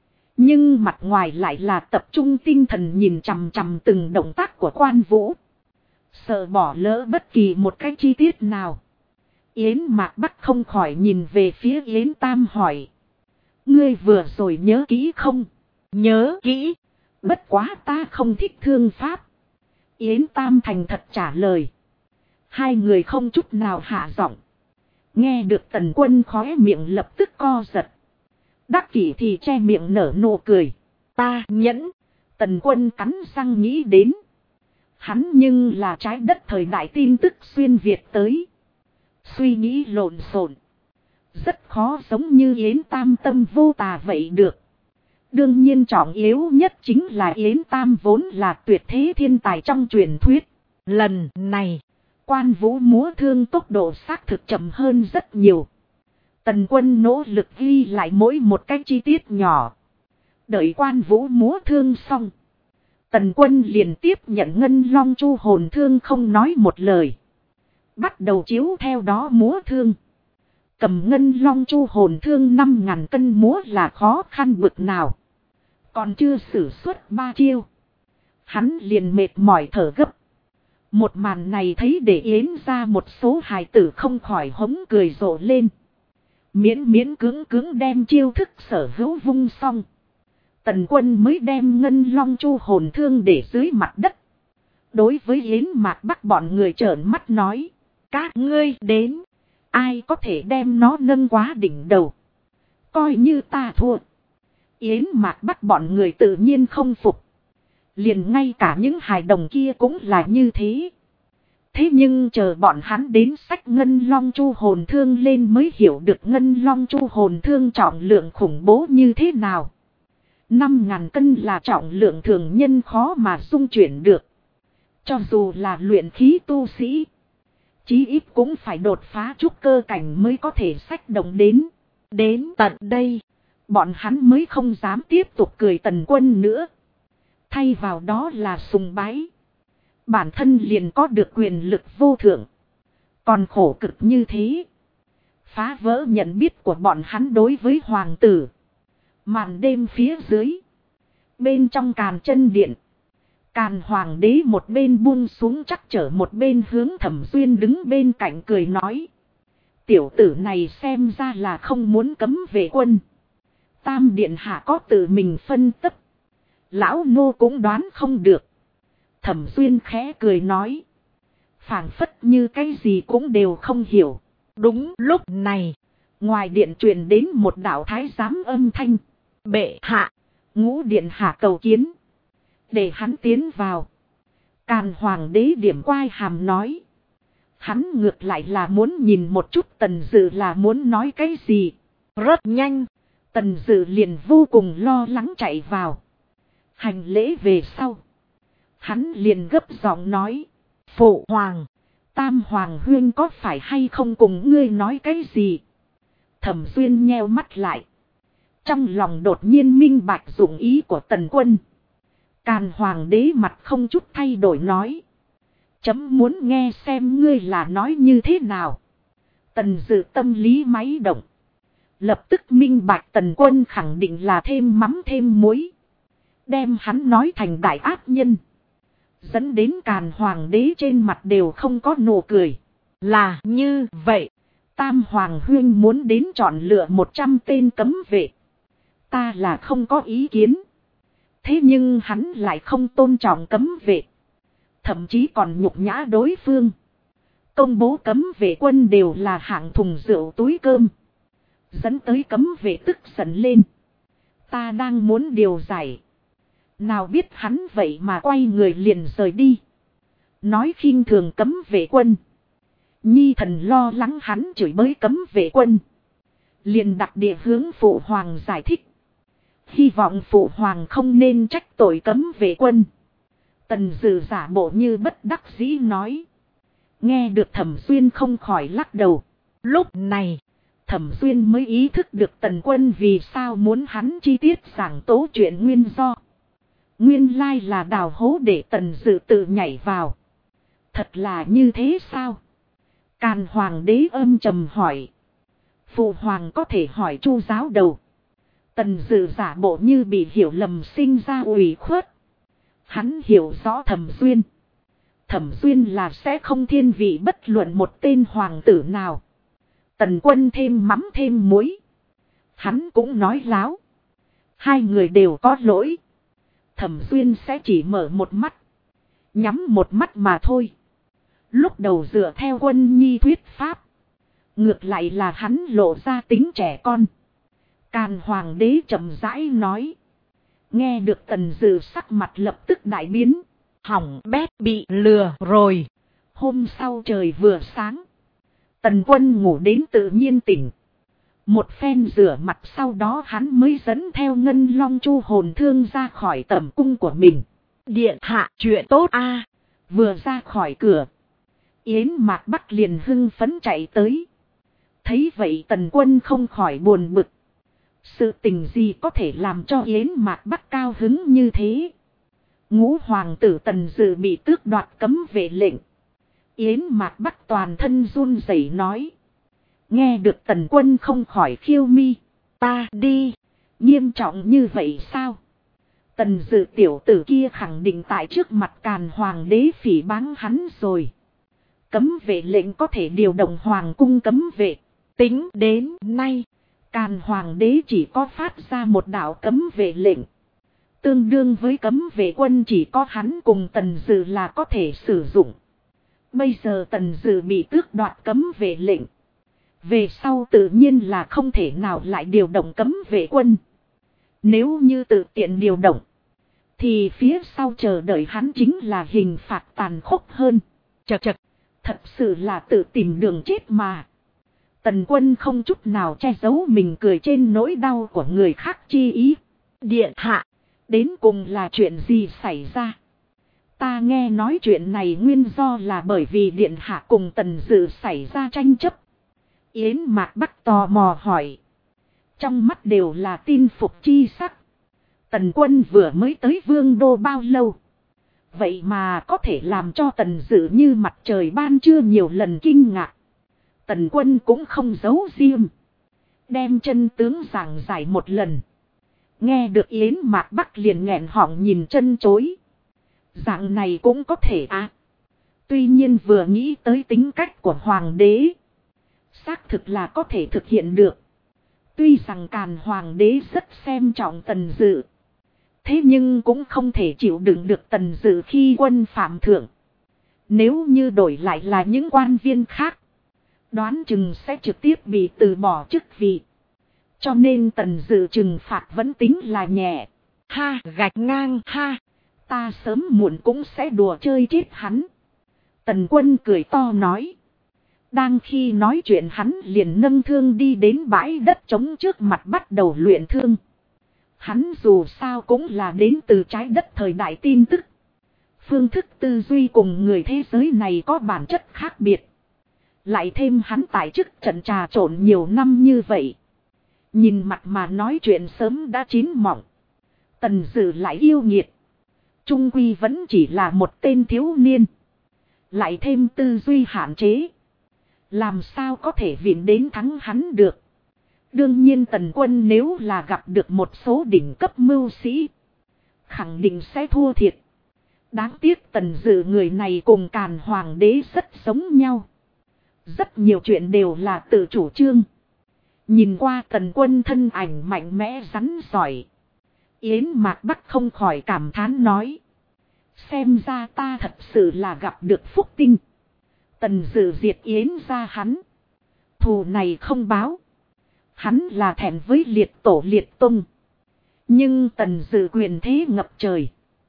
Nhưng mặt ngoài lại là tập trung tinh thần nhìn chằm chằm từng động tác của Quan Vũ. Sợ bỏ lỡ bất kỳ một cái chi tiết nào. Yến Mạc Bắc không khỏi nhìn về phía Yến Tam hỏi. Ngươi vừa rồi nhớ kỹ không? Nhớ kỹ. Bất quá ta không thích thương pháp. Yến Tam thành thật trả lời. Hai người không chút nào hạ giọng. Nghe được Tần Quân khóe miệng lập tức co giật. Đắc Kỷ thì che miệng nở nụ cười. Ta nhẫn. Tần Quân cắn răng nghĩ đến. Hắn nhưng là trái đất thời đại tin tức xuyên Việt tới. Suy nghĩ lộn xộn. Rất khó giống như Yến Tam tâm vô tà vậy được. Đương nhiên trọng yếu nhất chính là Yến Tam vốn là tuyệt thế thiên tài trong truyền thuyết. Lần này, Quan Vũ múa thương tốc độ xác thực chậm hơn rất nhiều. Tần Quân nỗ lực ghi lại mỗi một cái chi tiết nhỏ. Đợi Quan Vũ múa thương xong. Tần Quân liền tiếp nhận Ngân Long Chu hồn thương không nói một lời. Bắt đầu chiếu theo đó múa thương. Cầm Ngân Long Chu hồn thương 5.000 cân múa là khó khăn bực nào. Còn chưa sử xuất 3 chiêu. Hắn liền mệt mỏi thở gấp. Một màn này thấy để Yến ra một số hài tử không khỏi hống cười rộ lên. Miễn cưỡng đem chiêu thức sở hữu vung xong. Tần Quân mới đem Ngân Long Chu hồn thương để dưới mặt đất. Đối với Yến Mạc Bắc bọn người trợn mắt nói. Các ngươi đến. Ai có thể đem nó nâng quá đỉnh đầu. Coi như ta thua. Yến Mạc Bắc bọn người tự nhiên không phục. Liền ngay cả những hài đồng kia cũng là như thế. Thế nhưng chờ bọn hắn đến xách Ngân Long Chu hồn thương lên mới hiểu được Ngân Long Chu hồn thương trọng lượng khủng bố như thế nào. 5.000 cân là trọng lượng thường nhân khó mà dung chuyển được. Cho dù là luyện khí tu sĩ, chí ít cũng phải đột phá trúc cơ cảnh mới có thể xách động đến. Đến tận đây, bọn hắn mới không dám tiếp tục cười Tần Quân nữa. Thay vào đó là sùng bái. Bản thân liền có được quyền lực vô thượng. Còn khổ cực như thế. Phá vỡ nhận biết của bọn hắn đối với hoàng tử. Màn đêm phía dưới. Bên trong Càn Chân Điện. Càn Hoàng đế một bên buông xuống chắc chở một bên hướng Thẩm Xuyên đứng bên cạnh cười nói. Tiểu tử này xem ra là không muốn cấm vệ quân. Tam điện hạ có tự mình phân tích. Lão nô cũng đoán không được. Thẩm Xuyên khẽ cười nói. Phảng phất như cái gì cũng đều không hiểu. Đúng lúc này. Ngoài điện truyền đến một đạo thái giám âm thanh. Bệ hạ. Ngũ điện hạ cầu kiến. Để hắn tiến vào. Càn Hoàng đế điểm quai hàm nói. Hắn ngược lại là muốn nhìn một chút Tần Dự là muốn nói cái gì. Rất nhanh. Tần Dự liền vô cùng lo lắng chạy vào. Hành lễ về sau. Hắn liền gấp giọng nói. Phụ hoàng. Tam hoàng huyên có phải hay không cùng ngươi nói cái gì? Thẩm Xuyên nheo mắt lại. Trong lòng đột nhiên minh bạch dụng ý của Tần Quân. Càn Hoàng đế mặt không chút thay đổi nói. Chấm muốn nghe xem ngươi là nói như thế nào. Tần Dự tâm lý máy động. Lập tức minh bạch Tần Quân khẳng định là thêm mắm thêm muối. Đem hắn nói thành đại ác nhân. Dẫn đến Càn Hoàng đế trên mặt đều không có nụ cười. Là như vậy. Tam Hoàng huyên muốn đến chọn lựa 100 tên cấm vệ. Ta là không có ý kiến. Thế nhưng hắn lại không tôn trọng cấm vệ. Thậm chí còn nhục nhã đối phương. Công bố cấm vệ quân đều là hạng thùng rượu túi cơm. Dẫn tới cấm vệ tức giận lên. Ta đang muốn điều giải. Nào biết hắn vậy mà quay người liền rời đi. Nói khinh thường cấm vệ quân. Nhi thần lo lắng hắn chửi bới cấm vệ quân. Liền đặt địa hướng phụ hoàng giải thích. Hy vọng phụ hoàng không nên trách tội cấm vệ quân. Tần Dự giả bộ như bất đắc dĩ nói. Nghe được Thẩm Xuyên không khỏi lắc đầu. Lúc này, Thẩm Xuyên mới ý thức được Tần Quân vì sao muốn hắn chi tiết giảng tố chuyện nguyên do. Nguyên lai là đào hố để Tần Dự tự nhảy vào. Thật là như thế sao? Càn Hoàng đế âm trầm hỏi. Phụ hoàng có thể hỏi Chu giáo đầu. Tần Dự giả bộ như bị hiểu lầm sinh ra ủy khuất. Hắn hiểu rõ Thẩm Xuyên. Thẩm Xuyên là sẽ không thiên vị bất luận một tên hoàng tử nào. Tần Quân thêm mắm thêm muối. Hắn cũng nói láo. Hai người đều có lỗi. Thẩm Duyên sẽ chỉ mở một mắt. Nhắm một mắt mà thôi. Lúc đầu dựa theo Quân Nhi thuyết pháp. Ngược lại là hắn lộ ra tính trẻ con. Càn Hoàng đế chậm rãi nói. Nghe được Tần Dự sắc mặt lập tức đại biến. Hỏng bét, bị lừa rồi. Hôm sau trời vừa sáng. Tần Quân ngủ đến tự nhiên tỉnh. Một phen rửa mặt sau đó hắn mới dẫn theo Ngân Long Chu hồn thương ra khỏi tẩm cung của mình. Điện hạ, chuyện tốt a. Vừa ra khỏi cửa. Yến Mạc Bắc liền hưng phấn chạy tới. Thấy vậy Tần Quân không khỏi buồn bực. Sự tình gì có thể làm cho Yến Mạc Bắc cao hứng như thế? Ngũ hoàng tử Tần Dự bị tước đoạt cấm vệ lệnh. Yến Mạc Bắc toàn thân run rẩy nói. Nghe được Tần Quân không khỏi khiêu mi. Ta đi. Nghiêm trọng như vậy sao? Tần Dự tiểu tử kia khẳng định tại trước mặt Càn Hoàng đế phỉ báng hắn rồi. Cấm vệ lệnh có thể điều động hoàng cung cấm vệ. Tính đến nay, Càn Hoàng đế chỉ có phát ra một đạo cấm vệ lệnh. Tương đương với cấm vệ quân chỉ có hắn cùng Tần Dự là có thể sử dụng. Bây giờ Tần Dự bị tước đoạt cấm vệ lệnh. Về sau tự nhiên là không thể nào lại điều động cấm vệ quân. Nếu như tự tiện điều động, thì phía sau chờ đợi hắn chính là hình phạt tàn khốc hơn. Chật chật, thật sự là tự tìm đường chết mà. Tần Quân không chút nào che giấu mình cười trên nỗi đau của người khác chi ý. Điện hạ, đến cùng là chuyện gì xảy ra? Ta nghe nói chuyện này nguyên do là bởi vì Điện hạ cùng Tần Dự xảy ra tranh chấp. Yến Mạc Bắc tò mò hỏi. Trong mắt đều là tin phục chi sắc. Tần Quân vừa mới tới Vương đô bao lâu? Vậy mà có thể làm cho Tần Dự như mặt trời ban trưa nhiều lần kinh ngạc. Tần Quân cũng không giấu riêng. Đem chân tướng giảng giải một lần. Nghe được Yến Mạc Bắc liền nghẹn họng nhìn chân chối. Dạng này cũng có thể à. Tuy nhiên vừa nghĩ tới tính cách của Hoàng đế. Xác thực là có thể thực hiện được. Tuy rằng Càn Hoàng đế rất xem trọng Tần Dự. Thế nhưng cũng không thể chịu đựng được Tần Dự khi quân phạm thượng. Nếu như đổi lại là những quan viên khác. Đoán chừng sẽ trực tiếp bị từ bỏ chức vị. Cho nên Tần Dự trừng phạt vẫn tính là nhẹ. Ha, gạch ngang, ha. Ta sớm muộn cũng sẽ đùa chơi chết hắn. Tần Quân cười to nói. Đang khi nói chuyện hắn liền nâng thương đi đến bãi đất trống trước mặt bắt đầu luyện thương. Hắn dù sao cũng là đến từ trái đất thời đại tin tức. Phương thức tư duy cùng người thế giới này có bản chất khác biệt. Lại thêm hắn tại chức trận trà trộn nhiều năm như vậy. Nhìn mặt mà nói chuyện sớm đã chín mọng. Tần Dự lại yêu nghiệt. Trung quy vẫn chỉ là một tên thiếu niên. Lại thêm tư duy hạn chế. Làm sao có thể viện đến thắng hắn được. Đương nhiên Tần Quân nếu là gặp được một số đỉnh cấp mưu sĩ. Khẳng định sẽ thua thiệt. Đáng tiếc Tần Dự người này cùng Càn Hoàng đế rất giống nhau. Rất nhiều chuyện đều là tự chủ trương. Nhìn qua Tần Quân thân ảnh mạnh mẽ rắn giỏi. Yến Mạc Bắc không khỏi cảm thán nói. Xem ra ta thật sự là gặp được phúc tinh. Tần Dự diệt Yến ra hắn. Thù này không báo. Hắn là thẹn với liệt tổ liệt tung. Nhưng Tần Dự quyền thế ngập trời.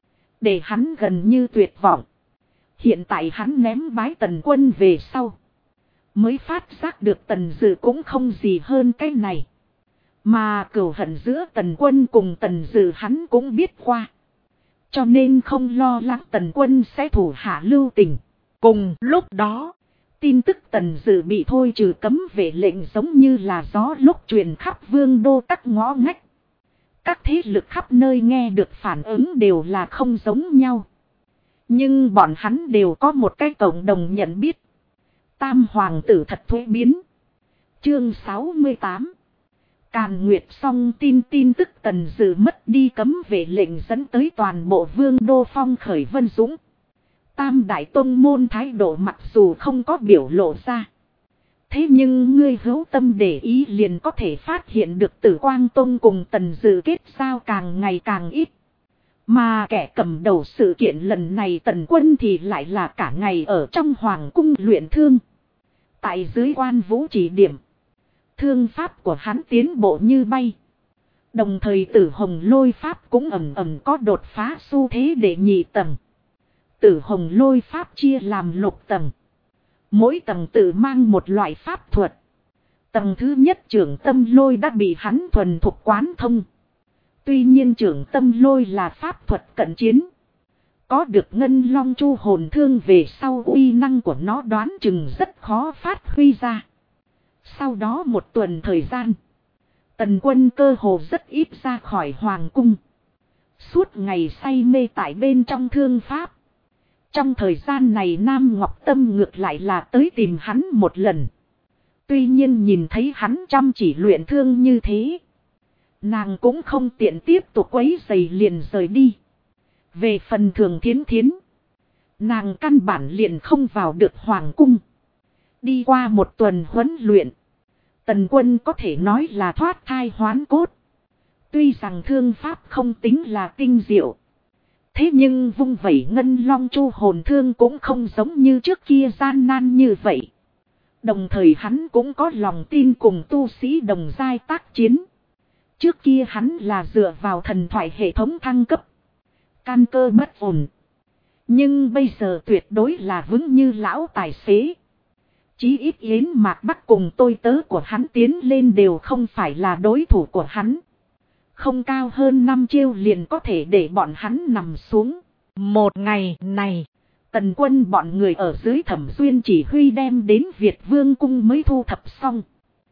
Để hắn gần như tuyệt vọng. Hiện tại hắn ném bái Tần Quân về sau. Mới phát giác được Tần Dự cũng không gì hơn cái này. Mà cừu hận giữa Tần Quân cùng Tần Dự hắn cũng biết qua. Cho nên không lo lắng Tần Quân sẽ thủ hạ lưu tình. Cùng lúc đó, tin tức Tần Dự bị thôi trừ cấm vệ lệnh giống như là gió lúc truyền khắp Vương đô các ngõ ngách. Các thế lực khắp nơi nghe được phản ứng đều là không giống nhau. Nhưng bọn hắn đều có một cái cộng đồng nhận biết. Tam hoàng tử thật thuế biến. Chương 68. Càn Nguyệt song tin tức Tần Dự mất đi cấm vệ lệnh dẫn tới toàn bộ Vương đô phong khởi vân dũng. Tam đại tông môn thái độ mặc dù không có biểu lộ ra. Thế nhưng ngươi hữu tâm để ý liền có thể phát hiện được Tử Quang Tông cùng Tần Dự kết giao càng ngày càng ít. Mà kẻ cầm đầu sự kiện lần này Tần Quân thì lại là cả ngày ở trong hoàng cung luyện thương. Tại dưới Quan Vũ chỉ điểm, thương pháp của hắn tiến bộ như bay. Đồng thời Tử Hồng Lôi pháp cũng ầm ầm có đột phá xu thế để nhị tầng. Tử Hồng Lôi pháp chia làm lục tầng. Mỗi tầng tự mang một loại pháp thuật. Tầng thứ nhất trưởng tâm lôi đã bị hắn thuần thục quán thông. Tuy nhiên trưởng tâm lôi là pháp thuật cận chiến. Có được ngân long chu hồn thương về sau uy năng của nó đoán chừng rất khó phát huy ra. Sau đó một tuần thời gian, Tần Quân cơ hồ rất ít ra khỏi hoàng cung. Suốt ngày say mê tại bên trong thương pháp. Trong thời gian này Nam Ngọc Tâm ngược lại là tới tìm hắn một lần. Tuy nhiên nhìn thấy hắn chăm chỉ luyện thương như thế, nàng cũng không tiện tiếp tục quấy rầy liền rời đi. Về phần Thường Thiến Thiến, nàng căn bản liền không vào được hoàng cung. Đi qua một tuần huấn luyện, Tần Quân có thể nói là thoát thai hoán cốt. Tuy rằng thương pháp không tính là tinh diệu, thế nhưng vung vẩy ngân long chu hồn thương cũng không giống như trước kia gian nan như vậy. Đồng thời hắn cũng có lòng tin cùng tu sĩ đồng giai tác chiến. Trước kia hắn là dựa vào thần thoại hệ thống thăng cấp, căn cơ bất ổn. Nhưng bây giờ tuyệt đối là vững như lão tài xế. Chí ít Yến Mạc Bắc cùng tôi tớ của hắn tiến lên đều không phải là đối thủ của hắn. Không cao hơn 5 chiêu liền có thể để bọn hắn nằm xuống. Một ngày này, Tần Quân bọn người ở dưới Thẩm Xuyên chỉ huy đem đến Việt Vương cung mới thu thập xong.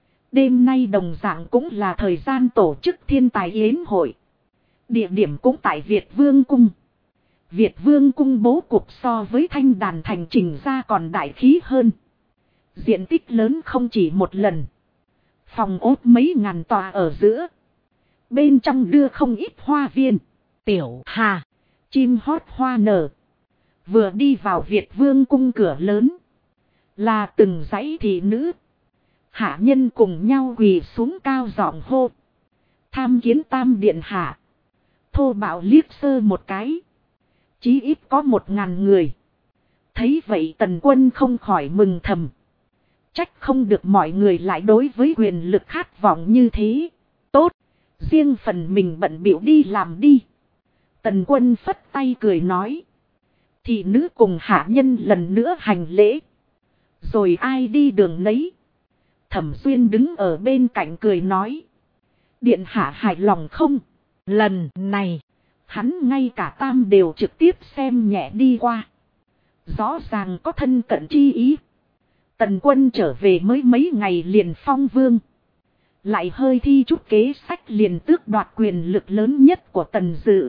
Đêm nay đồng dạng cũng là thời gian tổ chức thiên tài yến hội. Địa điểm cũng tại Việt Vương cung. Việt Vương cung bố cục so với Thanh Đàn thành chỉnh ra còn đại khí hơn. Diện tích lớn không chỉ một lần. Phòng ốt mấy ngàn tòa ở giữa. Bên trong đưa không ít hoa viên. Tiểu Hà, chim hót hoa nở. Vừa đi vào Việt Vương cung cửa lớn, là từng dãy thị nữ, hạ nhân cùng nhau quỳ xuống cao giọng hô: tham kiến Tam điện hạ. Thô bạo liếc sơ một cái, chí ít có 1000 người. Thấy vậy Tần Quân không khỏi mừng thầm. Trách không được mọi người lại đối với quyền lực khát vọng như thế. Tốt, riêng phần mình bận bịu đi làm đi. Tần Quân phất tay cười nói. Thị nữ cùng hạ nhân lần nữa hành lễ. Rồi ai đi đường nấy. Thẩm Xuyên đứng ở bên cạnh cười nói. Điện hạ hài lòng không? Lần này, hắn ngay cả Tam đều trực tiếp xem nhẹ đi qua. Rõ ràng có thân cận chi ý. Tần Quân trở về mới mấy ngày liền phong vương. Lại hơi thi chút kế sách liền tước đoạt quyền lực lớn nhất của Tần Dự.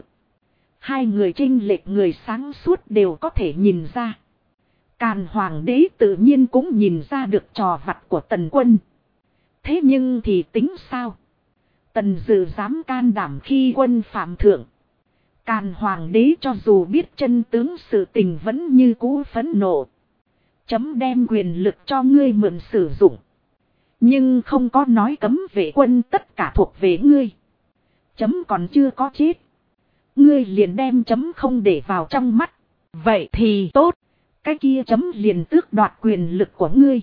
Hai người chênh lệch người sáng suốt đều có thể nhìn ra. Càn Hoàng đế tự nhiên cũng nhìn ra được trò vặt của Tần Quân. Thế nhưng thì tính sao? Tần Dự dám can đảm khi quân phạm thượng. Càn Hoàng đế cho dù biết chân tướng sự tình vẫn như cũ phẫn nộ. Chấm đem quyền lực cho ngươi mượn sử dụng. Nhưng không có nói cấm vệ quân tất cả thuộc về ngươi. Chấm còn chưa có chết. Ngươi liền đem chấm không để vào trong mắt. vậy thì tốt. Cái kia chấm liền tước đoạt quyền lực của ngươi.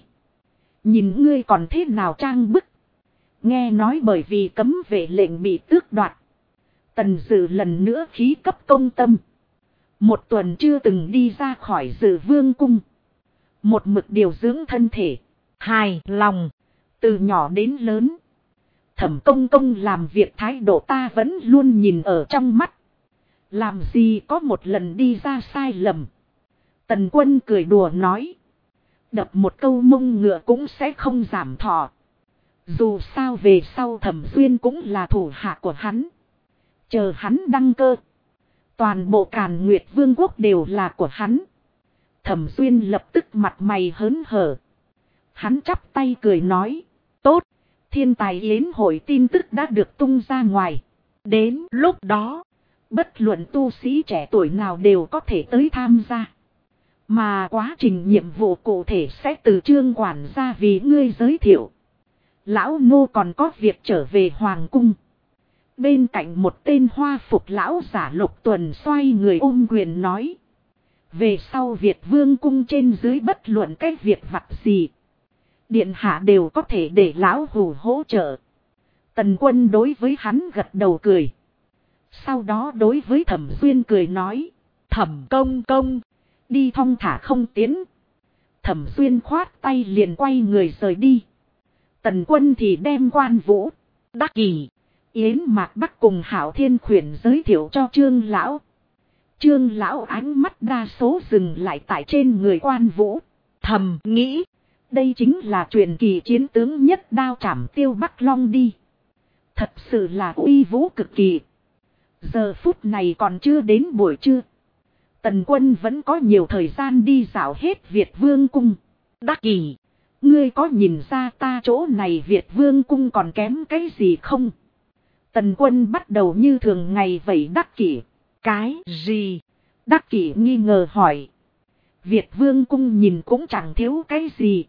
Nhìn ngươi còn thế nào trang bức. Nghe nói bởi vì cấm vệ lệnh bị tước đoạt. Tần Dự lần nữa khí cấp công tâm. Một tuần chưa từng đi ra khỏi Dự Vương cung. Một mực điều dưỡng thân thể. Hài lòng. Từ nhỏ đến lớn. Thẩm Công Công làm việc thái độ ta vẫn luôn nhìn ở trong mắt. Làm gì có một lần đi ra sai lầm. Tần Quân cười đùa nói. Đập một câu mông ngựa cũng sẽ không giảm thọ. Dù sao về sau Thẩm Xuyên cũng là thủ hạ của hắn. Chờ hắn đăng cơ. Toàn bộ Càn Nguyệt Vương quốc đều là của hắn. Thẩm Xuyên lập tức mặt mày hớn hở. Hắn chắp tay cười nói. Tốt, thiên tài yến hội tin tức đã được tung ra ngoài. Đến lúc đó, bất luận tu sĩ trẻ tuổi nào đều có thể tới tham gia. Mà quá trình nhiệm vụ cụ thể sẽ từ Trương quản gia vì ngươi giới thiệu. Lão nô còn có việc trở về hoàng cung. Bên cạnh một tên hoa phục lão giả Lục Tuần xoay người ôm quyền nói. Về sau Việt vương cung trên dưới bất luận cái việc vặt gì. Điện hạ đều có thể để lão hù hỗ trợ. Tần Quân đối với hắn gật đầu cười. Sau đó đối với Thẩm Duyên cười nói. Thẩm công công. Đi thong thả không tiến. Thẩm Duyên khoát tay liền quay người rời đi. Tần Quân thì đem Quan Vũ, Đắc Kỷ, Yến Mạc Bắc cùng Hạo Thiên Khuyển giới thiệu cho Trương lão. Trương lão ánh mắt đa số dừng lại tại trên người Quan Vũ. Thầm nghĩ. Đây chính là truyền kỳ chiến tướng nhất đao trảm Tiêu Bắc Long đi. Thật sự là uy vũ cực kỳ. Giờ phút này còn chưa đến buổi trưa. Tần Quân vẫn có nhiều thời gian đi dạo hết Việt Vương cung. Đắc Kỷ, ngươi có nhìn ra ta chỗ này Việt Vương cung còn kém cái gì không? Tần Quân bắt đầu như thường ngày vậy. Đắc Kỷ. Cái gì? Đắc Kỷ nghi ngờ hỏi. Việt Vương cung nhìn cũng chẳng thiếu cái gì.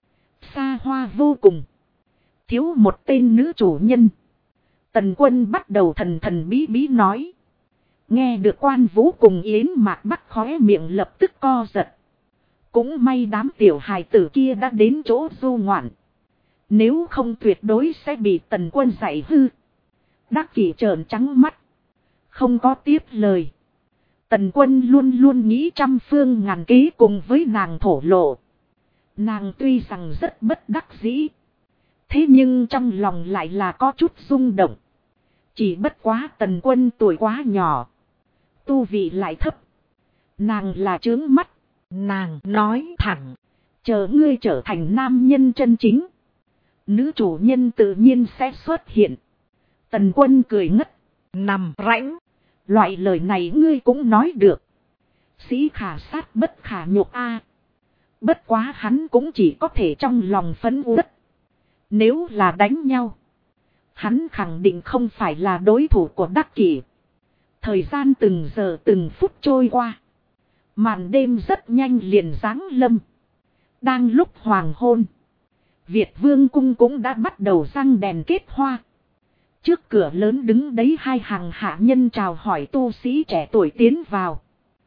Xa hoa vô cùng. Thiếu một tên nữ chủ nhân. Tần Quân bắt đầu thần thần bí bí nói. Nghe được Quan Vũ cùng Yến Mạc Bắc khóe miệng lập tức co giật. Cũng may đám tiểu hài tử kia đã đến chỗ du ngoạn. Nếu không tuyệt đối sẽ bị Tần Quân dạy hư. Đắc Kỷ trợn trắng mắt. Không có tiếp lời. Tần Quân luôn luôn nghĩ trăm phương ngàn kế cùng với nàng thổ lộ. Nàng tuy rằng rất bất đắc dĩ. Thế nhưng trong lòng lại là có chút rung động. Chỉ bất quá Tần Quân tuổi quá nhỏ. Tu vị lại thấp. Nàng là trướng mắt. Nàng nói thẳng. Chờ ngươi trở thành nam nhân chân chính. Nữ chủ nhân tự nhiên sẽ xuất hiện. Tần Quân cười ngất. Nằm rãnh. Loại lời này ngươi cũng nói được. Sĩ khả sát bất khả nhục a. Bất quá hắn cũng chỉ có thể trong lòng phấn uất. Nếu là đánh nhau. Hắn khẳng định không phải là đối thủ của Đắc Kỷ. Thời gian từng giờ từng phút trôi qua. Màn đêm rất nhanh liền giáng lâm. Đang lúc hoàng hôn. Việt Vương cung cũng đã bắt đầu răng đèn kết hoa. Trước cửa lớn đứng đấy hai hàng hạ nhân chào hỏi tu sĩ trẻ tuổi tiến vào.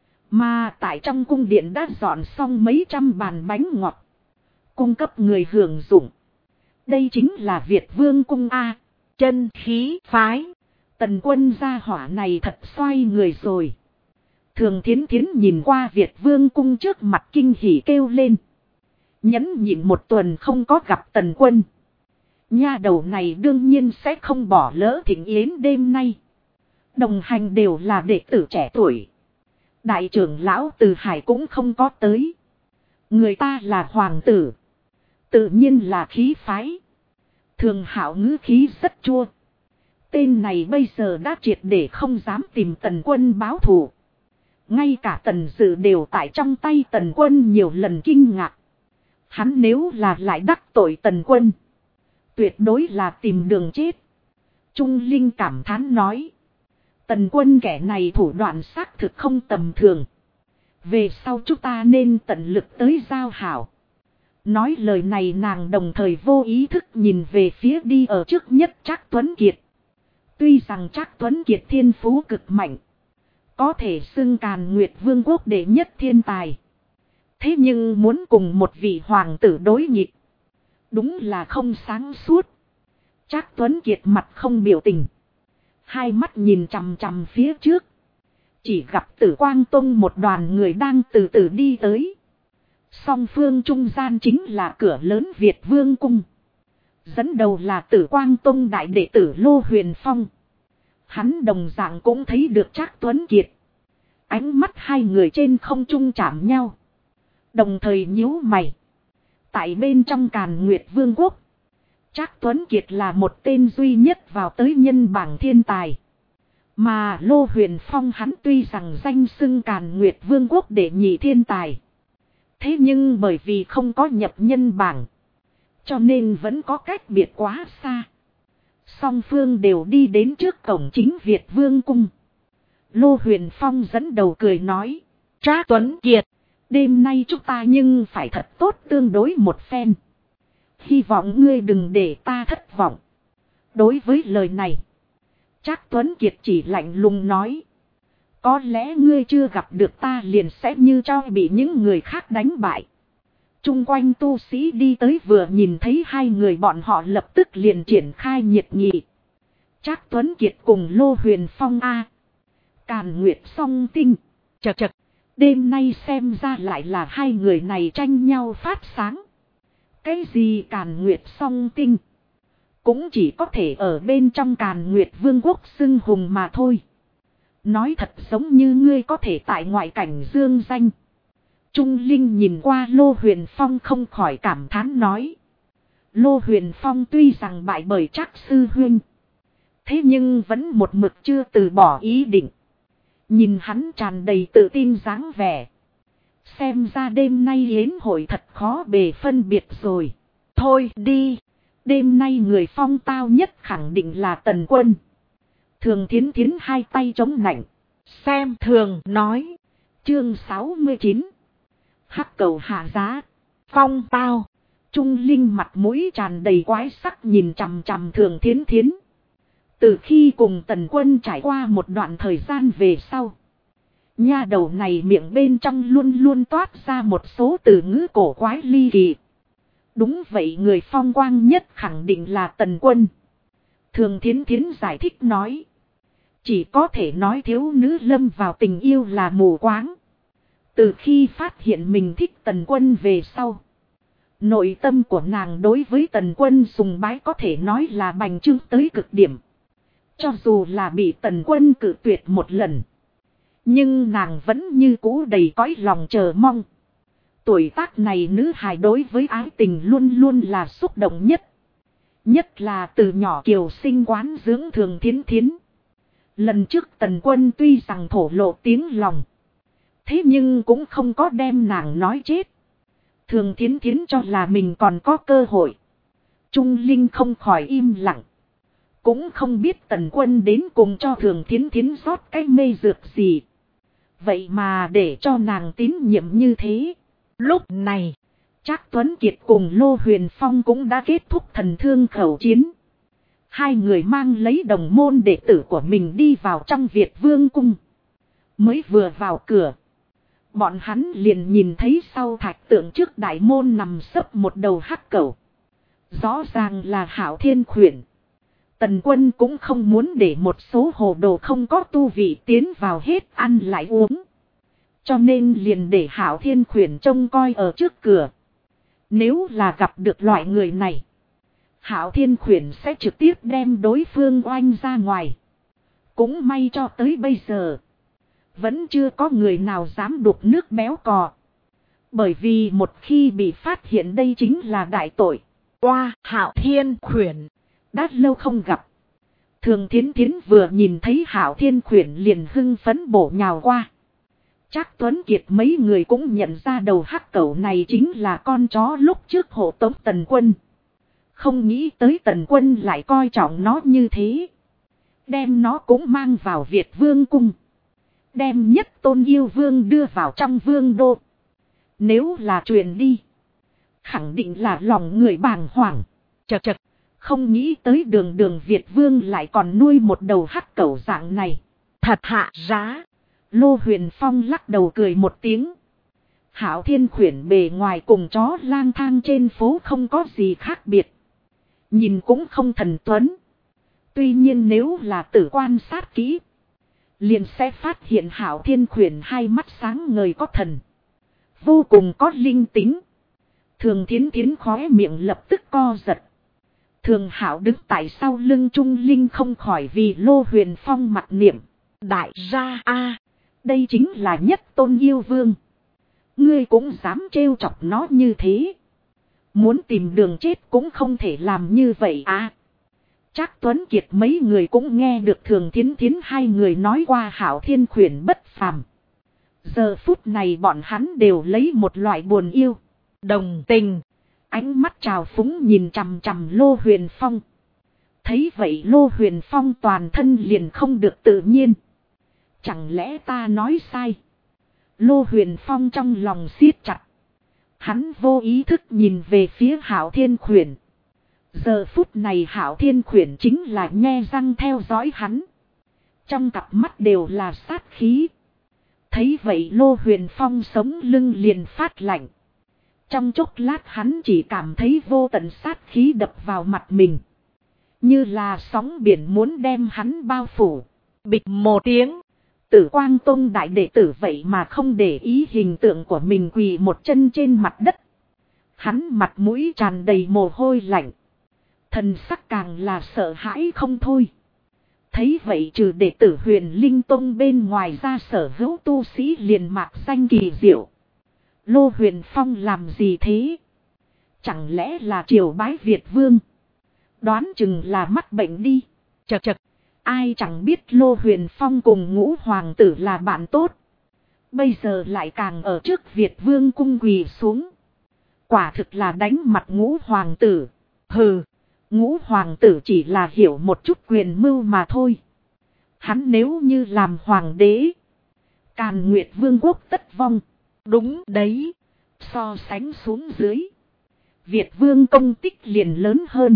Mà tại trong cung điện đã dọn xong mấy trăm bàn bánh ngọt. Cung cấp người hưởng dụng. Đây chính là Việt Vương cung A. Chân khí phái. Tần Quân gia hỏa này thật xoay người rồi. Thường Thiến Thiến nhìn qua Việt Vương cung trước mặt kinh hỉ kêu lên. Nhẫn nhịn một tuần không có gặp Tần Quân. Nha đầu này đương nhiên sẽ không bỏ lỡ thịnh yến đêm nay. Đồng hành đều là đệ tử trẻ tuổi. Đại trưởng lão Từ Hải cũng không có tới. Người ta là hoàng tử. Tự nhiên là khí phái. Thường Hạo ngữ khí rất chua. Tên này bây giờ đã triệt để không dám tìm Tần Quân báo thù. Ngay cả Tần Dự đều tại trong tay Tần Quân nhiều lần kinh ngạc. Hắn nếu là lại đắc tội Tần Quân. Tuyệt đối là tìm đường chết. Trung Linh cảm thán nói. Tần Quân kẻ này thủ đoạn xác thực không tầm thường. Về sau chúng ta nên tận lực tới giao hảo. Nói lời này nàng đồng thời vô ý thức nhìn về phía đi ở trước nhất Trác Tuấn Kiệt. Tuy rằng Trác Tuấn Kiệt thiên phú cực mạnh. Có thể xưng Càn Nguyệt Vương quốc đệ nhất thiên tài. Thế nhưng muốn cùng một vị hoàng tử đối nghịch. Đúng là không sáng suốt. Trác Tuấn Kiệt mặt không biểu tình. Hai mắt nhìn chằm chằm phía trước. Chỉ gặp Tử Quang Tông một đoàn người đang từ từ đi tới. Song phương trung gian chính là cửa lớn Việt Vương cung. Dẫn đầu là Tử Quang Tông đại đệ tử Lô Huyền Phong. Hắn đồng dạng cũng thấy được Trác Tuấn Kiệt. Ánh mắt hai người trên không trung chạm nhau. Đồng thời nhíu mày. Tại bên trong Càn Nguyệt Vương quốc. Trác Tuấn Kiệt là một tên duy nhất vào tới nhân bảng thiên tài. Mà Lô Huyền Phong hắn tuy rằng danh xưng Càn Nguyệt Vương quốc đệ nhị thiên tài. Thế nhưng bởi vì không có nhập nhân bảng. Cho nên vẫn có cách biệt quá xa. Song phương đều đi đến trước cổng chính Việt Vương cung. Lô Huyền Phong dẫn đầu cười nói. Trác Tuấn Kiệt. Đêm nay chúng ta nhưng phải thật tốt tương đối một phen. Hy vọng ngươi đừng để ta thất vọng. Đối với lời này, Trác Tuấn Kiệt chỉ lạnh lùng nói. Có lẽ ngươi chưa gặp được ta liền sẽ như cho bị những người khác đánh bại. Trung quanh tu sĩ đi tới vừa nhìn thấy hai người bọn họ lập tức liền triển khai nhiệt nghị. Trác Tuấn Kiệt cùng Lô Huyền Phong A. Càn Nguyệt Song Tinh. Chật chật. Đêm nay xem ra lại là hai người này tranh nhau phát sáng. Cái gì Càn Nguyệt Song Tinh? Cũng chỉ có thể ở bên trong Càn Nguyệt Vương quốc xưng hùng mà thôi. Nói thật giống như ngươi có thể tại ngoại cảnh dương danh. Trung Linh nhìn qua Lô Huyền Phong không khỏi cảm thán nói. Lô Huyền Phong tuy rằng bại bởi Trác sư huynh. Thế nhưng vẫn một mực chưa từ bỏ ý định. Nhìn hắn tràn đầy tự tin dáng vẻ. Xem ra đêm nay yến hội thật khó bề phân biệt rồi. Thôi đi. Đêm nay người phong tao nhất khẳng định là Tần Quân. Thường Thiến Thiến hai tay chống nạnh. Xem thường nói. Chương 69. Hắc cầu hạ giá. Phong tao. Trung Linh mặt mũi tràn đầy quái sắc nhìn chằm chằm Thường Thiến Thiến. Từ khi cùng Tần Quân trải qua một đoạn thời gian về sau. Nha đầu này miệng bên trong luôn luôn toát ra một số từ ngữ cổ quái ly kỳ. Đúng vậy, người phong quang nhất khẳng định là Tần Quân. Thường Thiến Thiến giải thích nói. Chỉ có thể nói thiếu nữ lâm vào tình yêu là mù quáng. Từ khi phát hiện mình thích Tần Quân về sau. Nội tâm của nàng đối với Tần Quân sùng bái có thể nói là bành trướng tới cực điểm. Cho dù là bị Tần Quân cự tuyệt một lần. Nhưng nàng vẫn như cũ đầy cõi lòng chờ mong. Tuổi tác này nữ hài đối với ái tình luôn luôn là xúc động nhất. Nhất là từ nhỏ kiều sinh quán dưỡng Thường Thiến Thiến. Lần trước Tần Quân tuy rằng thổ lộ tiếng lòng. Thế nhưng cũng không có đem nàng nói chết. Thường Thiến Thiến cho là mình còn có cơ hội. Trung Linh không khỏi im lặng. Cũng không biết Tần Quân đến cùng cho Thường Thiến Thiến rót cái mê dược gì. Vậy mà để cho nàng tín nhiệm như thế. Lúc này, Trác Tuấn Kiệt cùng Lô Huyền Phong cũng đã kết thúc thần thương khẩu chiến. Hai người mang lấy đồng môn đệ tử của mình đi vào trong Việt Vương cung. Mới vừa vào cửa, bọn hắn liền nhìn thấy sau thạch tượng trước đại môn nằm sấp một đầu hắc cẩu. Rõ ràng là Hạo Thiên Khuyển. Tần Quân cũng không muốn để một số hồ đồ không có tu vị tiến vào hết ăn lại uống. Cho nên liền để Hạo Thiên Khuyển trông coi ở trước cửa. Nếu là gặp được loại người này, Hạo Thiên Khuyển sẽ trực tiếp đem đối phương oanh ra ngoài. Cũng may cho tới bây giờ, vẫn chưa có người nào dám đục nước béo cò. Bởi vì một khi bị phát hiện đây chính là đại tội. Oa, Hạo Thiên Khuyển. Đã lâu không gặp. Thường Thiến Thiến vừa nhìn thấy Hạo Thiên Khuyển liền hưng phấn bổ nhào qua. Trác Tuấn Kiệt mấy người cũng nhận ra đầu hắc cẩu này chính là con chó lúc trước hộ tống Tần Quân. Không nghĩ tới Tần Quân lại coi trọng nó như thế. Đem nó cũng mang vào Việt Vương cung. Đem Nhất Tôn Yêu Vương đưa vào trong vương đô. Nếu là truyền đi, khẳng định là lòng người bàng hoàng. Chật chật, không nghĩ tới đường đường Việt Vương lại còn nuôi một đầu hắc cẩu dạng này. Thật hạ giá. Lô Huyền Phong lắc đầu cười một tiếng. Hạo Thiên Khuyển bề ngoài cùng chó lang thang trên phố không có gì khác biệt. Nhìn cũng không thần tuấn. Tuy nhiên nếu là tử quan sát kỹ, liền sẽ phát hiện Hạo Thiên Khuyển hai mắt sáng ngời có thần. Vô cùng có linh tính. Thường Thiến Thiến khóe miệng lập tức co giật. Thường Hạo đứng tại sau lưng Trung Linh không khỏi vì Lô Huyền Phong mặc niệm. Đại gia a, đây chính là Nhất Tôn Yêu Vương. Ngươi cũng dám trêu chọc nó như thế. Muốn tìm đường chết cũng không thể làm như vậy à. Trác Tuấn Kiệt mấy người cũng nghe được Thường Thiến Thiến hai người nói qua Hạo Thiên Khuyển bất phàm. Giờ phút này bọn hắn đều lấy một loại buồn yêu, đồng tình, ánh mắt trào phúng nhìn chằm chằm Lô Huyền Phong. Thấy vậy Lô Huyền Phong toàn thân liền không được tự nhiên. Chẳng lẽ ta nói sai? Lô Huyền Phong trong lòng siết chặt. Hắn vô ý thức nhìn về phía Hạo Thiên Khuyển. Giờ phút này Hạo Thiên Khuyển chính là nhe răng theo dõi hắn. Trong cặp mắt đều là sát khí. Thấy vậy Lô Huyền Phong sống lưng liền phát lạnh. Trong chốc lát hắn chỉ cảm thấy vô tận sát khí đập vào mặt mình. Như là sóng biển muốn đem hắn bao phủ. Bịch một tiếng. Tử Quang Tông đại đệ tử vậy mà không để ý hình tượng của mình quỳ một chân trên mặt đất. Hắn mặt mũi tràn đầy mồ hôi lạnh. Thần sắc càng là sợ hãi không thôi. Thấy vậy trừ đệ tử Huyền Linh Tông bên ngoài ra sở hữu tu sĩ liền mạc danh kỳ diệu. Lô Huyền Phong làm gì thế? Chẳng lẽ là triều bái Việt Vương? Đoán chừng là mắc bệnh đi. Chậc chậc. Ai chẳng biết Lô Huyền Phong cùng Ngũ Hoàng tử là bạn tốt. Bây giờ lại càng ở trước Việt Vương cung quỳ xuống. Quả thực là đánh mặt Ngũ Hoàng tử. Hừ, Ngũ Hoàng tử chỉ là hiểu một chút quyền mưu mà thôi. Hắn nếu như làm hoàng đế, Càn Nguyệt Vương quốc tất vong. Đúng đấy. So sánh xuống dưới, Việt Vương công tích liền lớn hơn.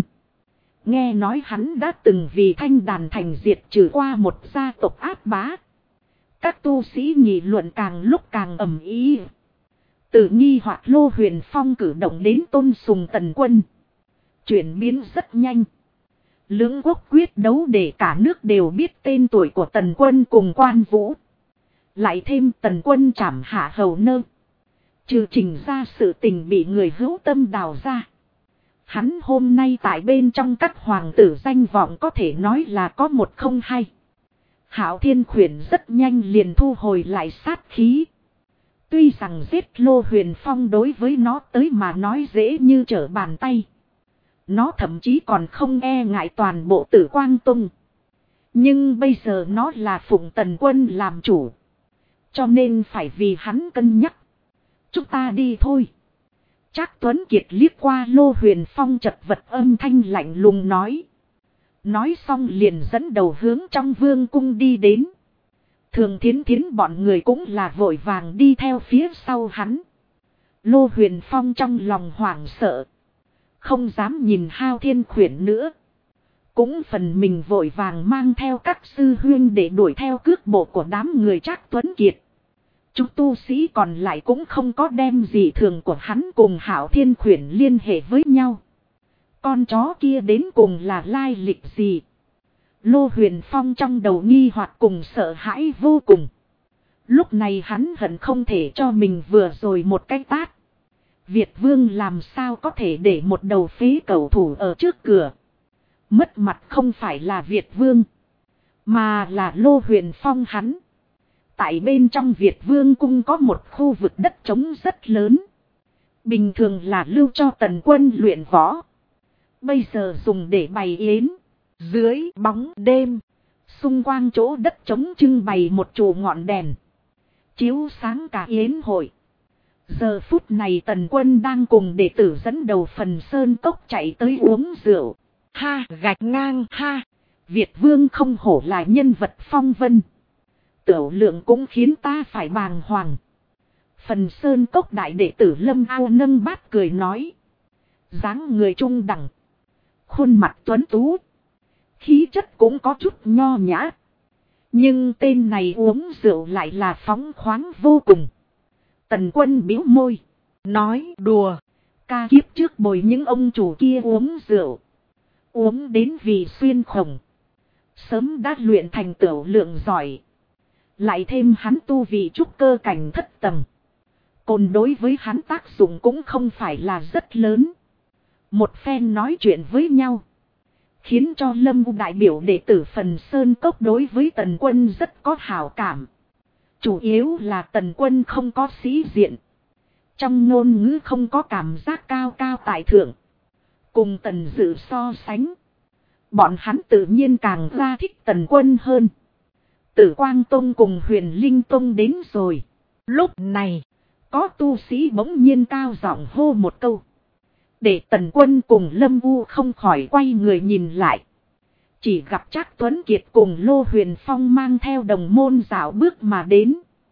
Nghe nói hắn đã từng vì Thanh Đàn thành diệt trừ qua một gia tộc áp bá. Các tu sĩ nghị luận càng lúc càng ầm ĩ. Từ nghi hoặc Lô Huyền Phong cử động đến tôn sùng Tần Quân. Chuyển biến rất nhanh. Lưỡng quốc quyết đấu để cả nước đều biết tên tuổi của Tần Quân cùng Quan Vũ. Lại thêm Tần Quân trảm hạ hầu nơ. Trừ trình ra sự tình bị người hữu tâm đào ra. Hắn hôm nay tại bên trong các hoàng tử danh vọng có thể nói là có một không hai. Hạo Thiên Khuyển rất nhanh liền thu hồi lại sát khí. Tuy rằng giết Lô Huyền Phong đối với nó tới mà nói dễ như trở bàn tay. Nó thậm chí còn không e ngại toàn bộ Tử Quang Tông. Nhưng bây giờ nó là phụng Tần Quân làm chủ. Cho nên phải vì hắn cân nhắc. Chúng ta đi thôi. Trác Tuấn Kiệt liếc qua Lô Huyền Phong chật vật âm thanh lạnh lùng nói. Nói xong liền dẫn đầu hướng trong vương cung đi đến. Thường Thiến Thiến bọn người cũng là vội vàng đi theo phía sau hắn. Lô Huyền Phong trong lòng hoảng sợ. Không dám nhìn Hạo Thiên Khuyển nữa. Cũng phần mình vội vàng mang theo các sư huynh để đuổi theo cước bộ của đám người Trác Tuấn Kiệt. Chúng tu sĩ còn lại cũng không có đem gì thường của hắn cùng Hạo Thiên Khuyển liên hệ với nhau. Con chó kia đến cùng là lai lịch gì? Lô Huyền Phong trong đầu nghi hoặc cùng sợ hãi vô cùng. Lúc này hắn hận không thể cho mình vừa rồi một cái tát. Việt Vương làm sao có thể để một đầu phế cẩu thủ ở trước cửa. Mất mặt không phải là Việt Vương, mà là Lô Huyền Phong hắn. Tại bên trong Việt Vương cung có một khu vực đất trống rất lớn. Bình thường là lưu cho Tần Quân luyện võ. Bây giờ dùng để bày yến. Dưới bóng đêm, xung quanh chỗ đất trống trưng bày một chùm ngọn đèn, chiếu sáng cả yến hội. Giờ phút này Tần Quân đang cùng đệ tử dẫn đầu Phần Sơn Cốc chạy tới uống rượu. Ha, gạch ngang, ha. Việt Vương không hổ là nhân vật phong vân. Tiểu lượng cũng khiến ta phải bàng hoàng. Phần Sơn Cốc đại đệ tử Lâm Ao nâng bát cười nói. Dáng người trung đẳng, khuôn mặt tuấn tú, khí chất cũng có chút nho nhã. Nhưng tên này uống rượu lại là phóng khoáng vô cùng. Tần Quân bĩu môi, nói đùa. Ca kiếp trước bồi những ông chủ kia uống rượu, uống đến vì xuyên khổng, sớm đã luyện thành tiểu lượng giỏi. Lại thêm hắn tu vị trúc cơ cảnh thất tầng, cồn đối với hắn tác dụng cũng không phải là rất lớn. Một phen nói chuyện với nhau, khiến cho Lâm đại biểu đệ tử Phần Sơn Cốc đối với Tần Quân rất có hảo cảm. Chủ yếu là Tần Quân không có sĩ diện, trong ngôn ngữ không có cảm giác cao cao tại thượng. Cùng Tần Dự so sánh, bọn hắn tự nhiên càng ra thích Tần Quân hơn. Tử Quang Tông cùng Huyền Linh Tông đến rồi. Lúc này, có tu sĩ bỗng nhiên cao giọng hô một câu. Để Tần Quân cùng Lâm U không khỏi quay người nhìn lại. Chỉ gặp Trác Tuấn Kiệt cùng Lô Huyền Phong mang theo đồng môn dạo bước mà đến.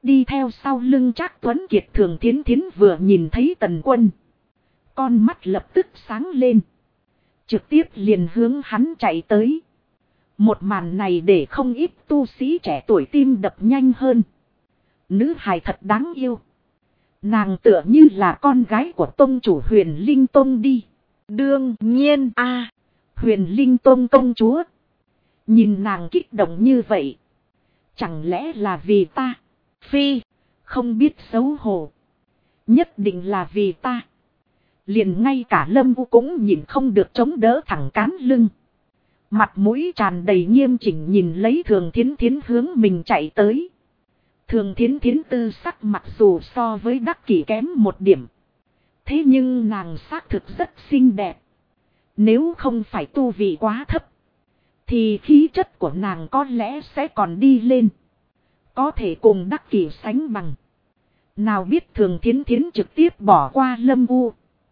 đi theo sau lưng Trác Tuấn Kiệt Thường Thiến Thiến vừa nhìn thấy Tần Quân. Con mắt lập tức sáng lên. Trực tiếp liền hướng hắn chạy tới. Một màn này để không ít tu sĩ trẻ tuổi tim đập nhanh hơn. Nữ hài thật đáng yêu. Nàng tựa như là con gái của tông chủ Huyền Linh Tông đi. Đương nhiên a. Huyền Linh Tông công chúa. Nhìn nàng kích động như vậy. Chẳng lẽ là vì ta? Phi, không biết xấu hổ. Nhất định là vì ta. Liền ngay cả Lâm U cũng nhìn không được chống đỡ thẳng cán lưng. Mặt mũi tràn đầy nghiêm chỉnh nhìn lấy Thường Thiến Thiến hướng mình chạy tới. Thường Thiến Thiến tư sắc mặc dù so với Đắc Kỷ kém một điểm. Thế nhưng nàng xác thực rất xinh đẹp. Nếu không phải tu vị quá thấp. Thì khí chất của nàng có lẽ sẽ còn đi lên. Có thể cùng Đắc Kỷ sánh bằng. Nào biết Thường Thiến Thiến trực tiếp bỏ qua Lâm U.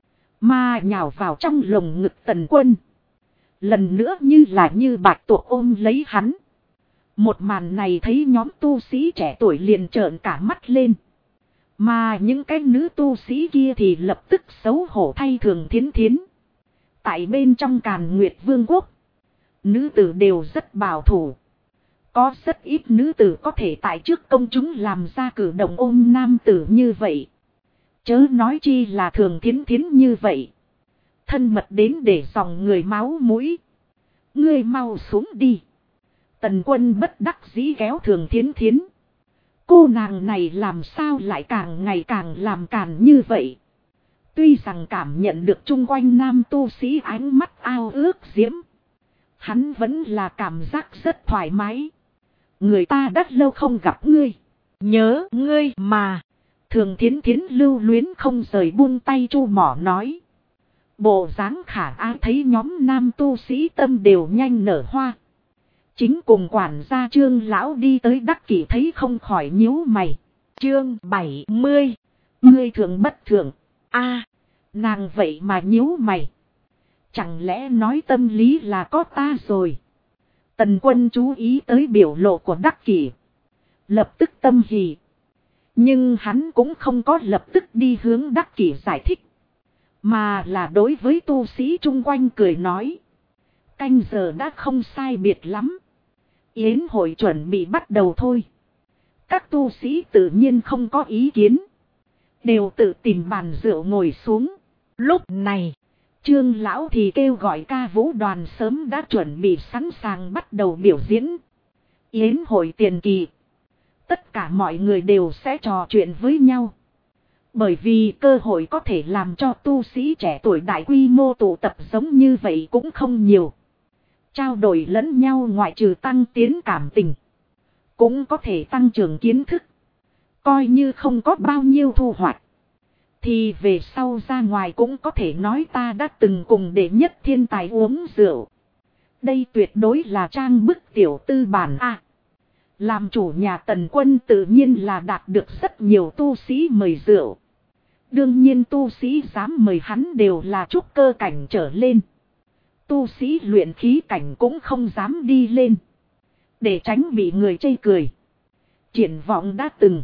Mà nhào vào trong lồng ngực Tần Quân. Lần nữa như bạch tuộc ôm lấy hắn. Một màn này thấy nhóm tu sĩ trẻ tuổi liền trợn cả mắt lên. Mà những cái nữ tu sĩ kia thì lập tức xấu hổ thay Thường Thiến Thiến. Tại bên trong Càn Nguyệt Vương quốc. Nữ tử đều rất bảo thủ. Có rất ít nữ tử có thể tại trước công chúng làm ra cử động ôm nam tử như vậy. Chớ nói chi là Thường Thiến Thiến như vậy. Thân mật đến để dòng người máu mũi. Ngươi mau xuống đi. Tần Quân bất đắc dĩ kéo Thường Thiến Thiến. Cô nàng này làm sao lại càng ngày càng làm càn như vậy. Tuy rằng cảm nhận được chung quanh nam tu sĩ ánh mắt ao ước diễm. Hắn vẫn là cảm giác rất thoải mái. Người ta đã lâu không gặp ngươi. Nhớ ngươi mà. Thường Thiến Thiến lưu luyến không rời buông tay chu mỏ nói. Bộ dáng khả ái thấy nhóm nam tu sĩ tâm đều nhanh nở hoa. Chính cùng quản gia Trương lão đi tới Đắc Kỷ thấy không khỏi nhíu mày. Chương 70. Ngươi thường bất thường. A. Nàng vậy mà nhíu mày. Chẳng lẽ nói tâm lý là có ta rồi. Tần Quân chú ý tới biểu lộ của Đắc Kỷ. Lập tức tâm hỉ. Nhưng hắn cũng không có lập tức đi hướng Đắc Kỷ giải thích. Mà là đối với tu sĩ chung quanh cười nói. Canh giờ đã không sai biệt lắm. Yến hội chuẩn bị bắt đầu thôi. Các tu sĩ tự nhiên không có ý kiến. Đều tự tìm bàn rượu ngồi xuống. Lúc này, Trương lão thì kêu gọi ca vũ đoàn sớm đã chuẩn bị sẵn sàng bắt đầu biểu diễn. Yến hội tiền kỳ. Tất cả mọi người đều sẽ trò chuyện với nhau. Bởi vì cơ hội có thể làm cho tu sĩ trẻ tuổi đại quy mô tụ tập giống như vậy cũng không nhiều. Trao đổi lẫn nhau ngoại trừ tăng tiến cảm tình. Cũng có thể tăng trưởng kiến thức. Coi như không có bao nhiêu thu hoạch. Thì về sau ra ngoài cũng có thể nói ta đã từng cùng đệ nhất thiên tài uống rượu. Đây tuyệt đối là trang bức tiểu tư bản A. Làm chủ nhà Tần Quân tự nhiên là đạt được rất nhiều tu sĩ mời rượu. Đương nhiên tu sĩ dám mời hắn đều là trúc cơ cảnh trở lên. Tu sĩ luyện khí cảnh cũng không dám đi lên. Để tránh bị người chê cười. Triển vọng đã từng.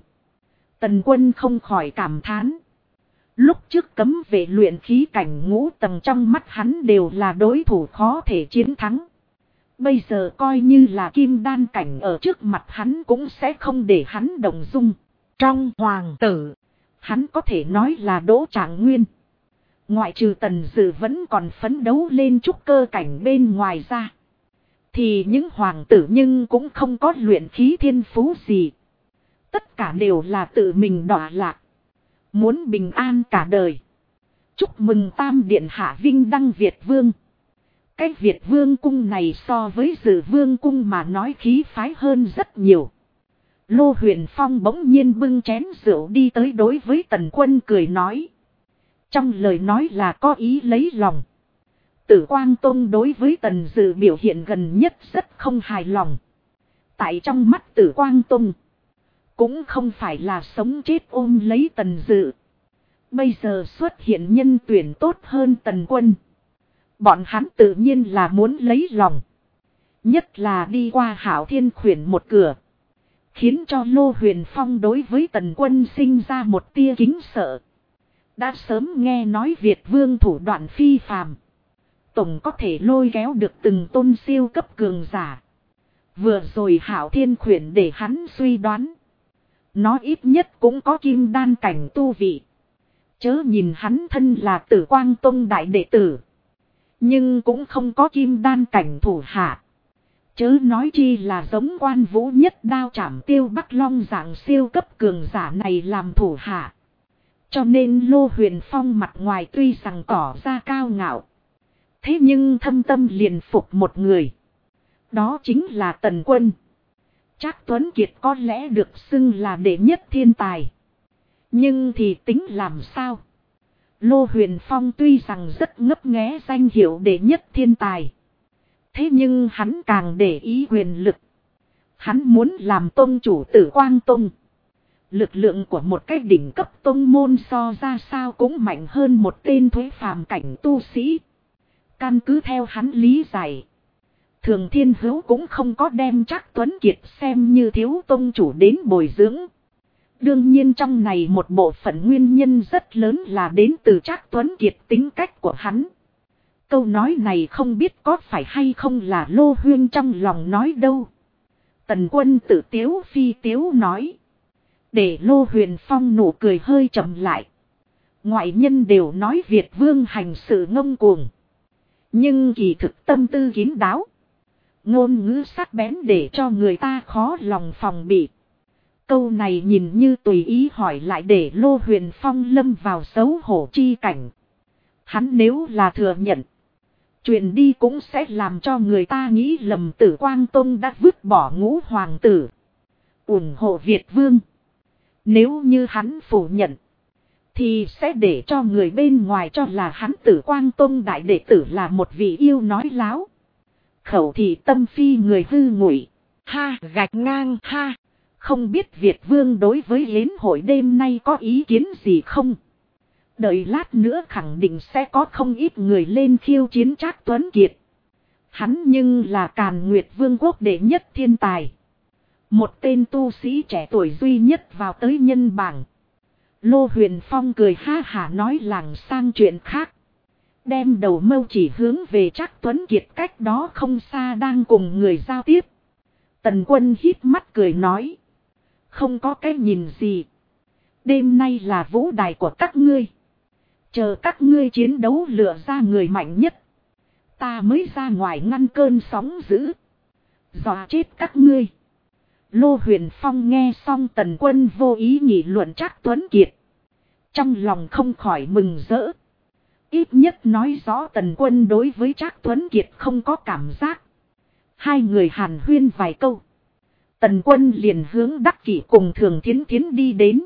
Tần Quân không khỏi cảm thán. Lúc trước cấm về luyện khí cảnh ngũ tầng trong mắt hắn đều là đối thủ khó thể chiến thắng. Bây giờ coi như là kim đan cảnh ở trước mặt hắn cũng sẽ không để hắn động dung. Trong hoàng tử, hắn có thể nói là Đỗ Trạng Nguyên. Ngoại trừ Tần Dự vẫn còn phấn đấu lên trúc cơ cảnh bên ngoài ra. Thì những hoàng tử nhưng cũng không có luyện khí thiên phú gì. Tất cả đều là tự mình đọa lạc. Muốn bình an cả đời. Chúc mừng Tam Điện Hạ vinh đăng Việt Vương. Cái Việt Vương cung này so với Dự Vương cung mà nói khí phái hơn rất nhiều. Lô Huyền Phong bỗng nhiên bưng chén rượu đi tới đối với Tần Quân cười nói. Trong lời nói là có ý lấy lòng. Tử Quang Tông đối với Tần Dự biểu hiện gần nhất rất không hài lòng. Tại trong mắt Tử Quang Tông, cũng không phải là sống chết ôm lấy Tần Dự. Bây giờ xuất hiện nhân tuyển tốt hơn Tần Quân. Bọn hắn tự nhiên là muốn lấy lòng. Nhất là đi qua Hảo Thiên Khuyển một cửa. khiến cho Lô Huyền Phong đối với Tần Quân sinh ra một tia kính sợ. Đã sớm nghe nói Việt Vương thủ đoạn phi phàm, tổng có thể lôi kéo được từng tôn siêu cấp cường giả. Vừa rồi Hạo Thiên khuyển để hắn suy đoán, nó ít nhất cũng có kim đan cảnh tu vị. Chớ nhìn hắn thân là Tử Quang Tông đại đệ tử, nhưng cũng không có kim đan cảnh thủ hạ. Chớ nói chi là giống Quan Vũ nhất đao chảm Tiêu Bắc Long dạng siêu cấp cường giả này làm thủ hạ. Cho nên Lô Huyền Phong mặt ngoài tuy rằng tỏ ra cao ngạo, thế nhưng thâm tâm liền phục một người. Đó chính là Tần Quân. Trác Tuấn Kiệt có lẽ được xưng là đệ nhất thiên tài, nhưng thì tính làm sao? Lô Huyền Phong tuy rằng rất ngấp nghé danh hiệu đệ nhất thiên tài, thế nhưng hắn càng để ý quyền lực. Hắn muốn làm tông chủ Tử Quang Tông. Lực lượng của một cái đỉnh cấp tông môn so ra sao cũng mạnh hơn một tên thuế phàm cảnh tu sĩ. Căn cứ theo hắn lý giải, Thường Thiên Hữu cũng không có đem Trác Tuấn Kiệt xem như thiếu tông chủ đến bồi dưỡng. Đương nhiên trong này một bộ phận nguyên nhân rất lớn là đến từ Trác Tuấn Kiệt tính cách của hắn. Câu nói này không biết có phải hay không là Lô Huyên trong lòng nói đâu. Tần Quân tự tiếu phi tiếu nói, để Lô Huyền Phong nụ cười hơi chậm lại. Ngoại nhân đều nói Việt Vương hành sự ngông cuồng, nhưng kỳ thực tâm tư kín đáo, ngôn ngữ sắc bén để cho người ta khó lòng phòng bị. Câu này nhìn như tùy ý hỏi lại để Lô Huyền Phong lâm vào xấu hổ chi cảnh. Hắn nếu là thừa nhận, chuyện đi cũng sẽ làm cho người ta nghĩ lầm Tử Quang Tông đã vứt bỏ Ngũ hoàng tử, ủng hộ Việt Vương. Nếu như hắn phủ nhận, thì sẽ để cho người bên ngoài cho là hắn Tử Quang Tông đại đệ tử là một vị yêu nói láo, khẩu thị tâm phi người hư ngụy. Ha, gạch ngang ha. Không biết Việt Vương đối với yến hội đêm nay có ý kiến gì không? Đợi lát nữa khẳng định sẽ có không ít người lên khiêu chiến Trác Tuấn Kiệt. Hắn nhưng là Càn Nguyệt Vương quốc đệ nhất thiên tài, một tên tu sĩ trẻ tuổi duy nhất vào tới nhân bảng. Lô Huyền Phong cười ha hả nói làng sang chuyện khác, đem đầu mâu chỉ hướng về Trác Tuấn Kiệt cách đó không xa đang cùng người giao tiếp. Tần Quân hít mắt cười nói, không có cái nhìn gì. Đêm nay là vũ đài của các ngươi, chờ các ngươi chiến đấu lựa ra người mạnh nhất, ta mới ra ngoài ngăn cơn sóng dữ, dọa chết các ngươi. Lô Huyền Phong nghe xong Tần Quân vô ý nghị luận Trác Tuấn Kiệt, trong lòng không khỏi mừng rỡ. Ít nhất nói rõ Tần Quân đối với Trác Tuấn Kiệt không có cảm giác. Hai người hàn huyên vài câu, Tần Quân liền hướng Đắc Kỷ cùng Thường Thiến Thiến đi đến.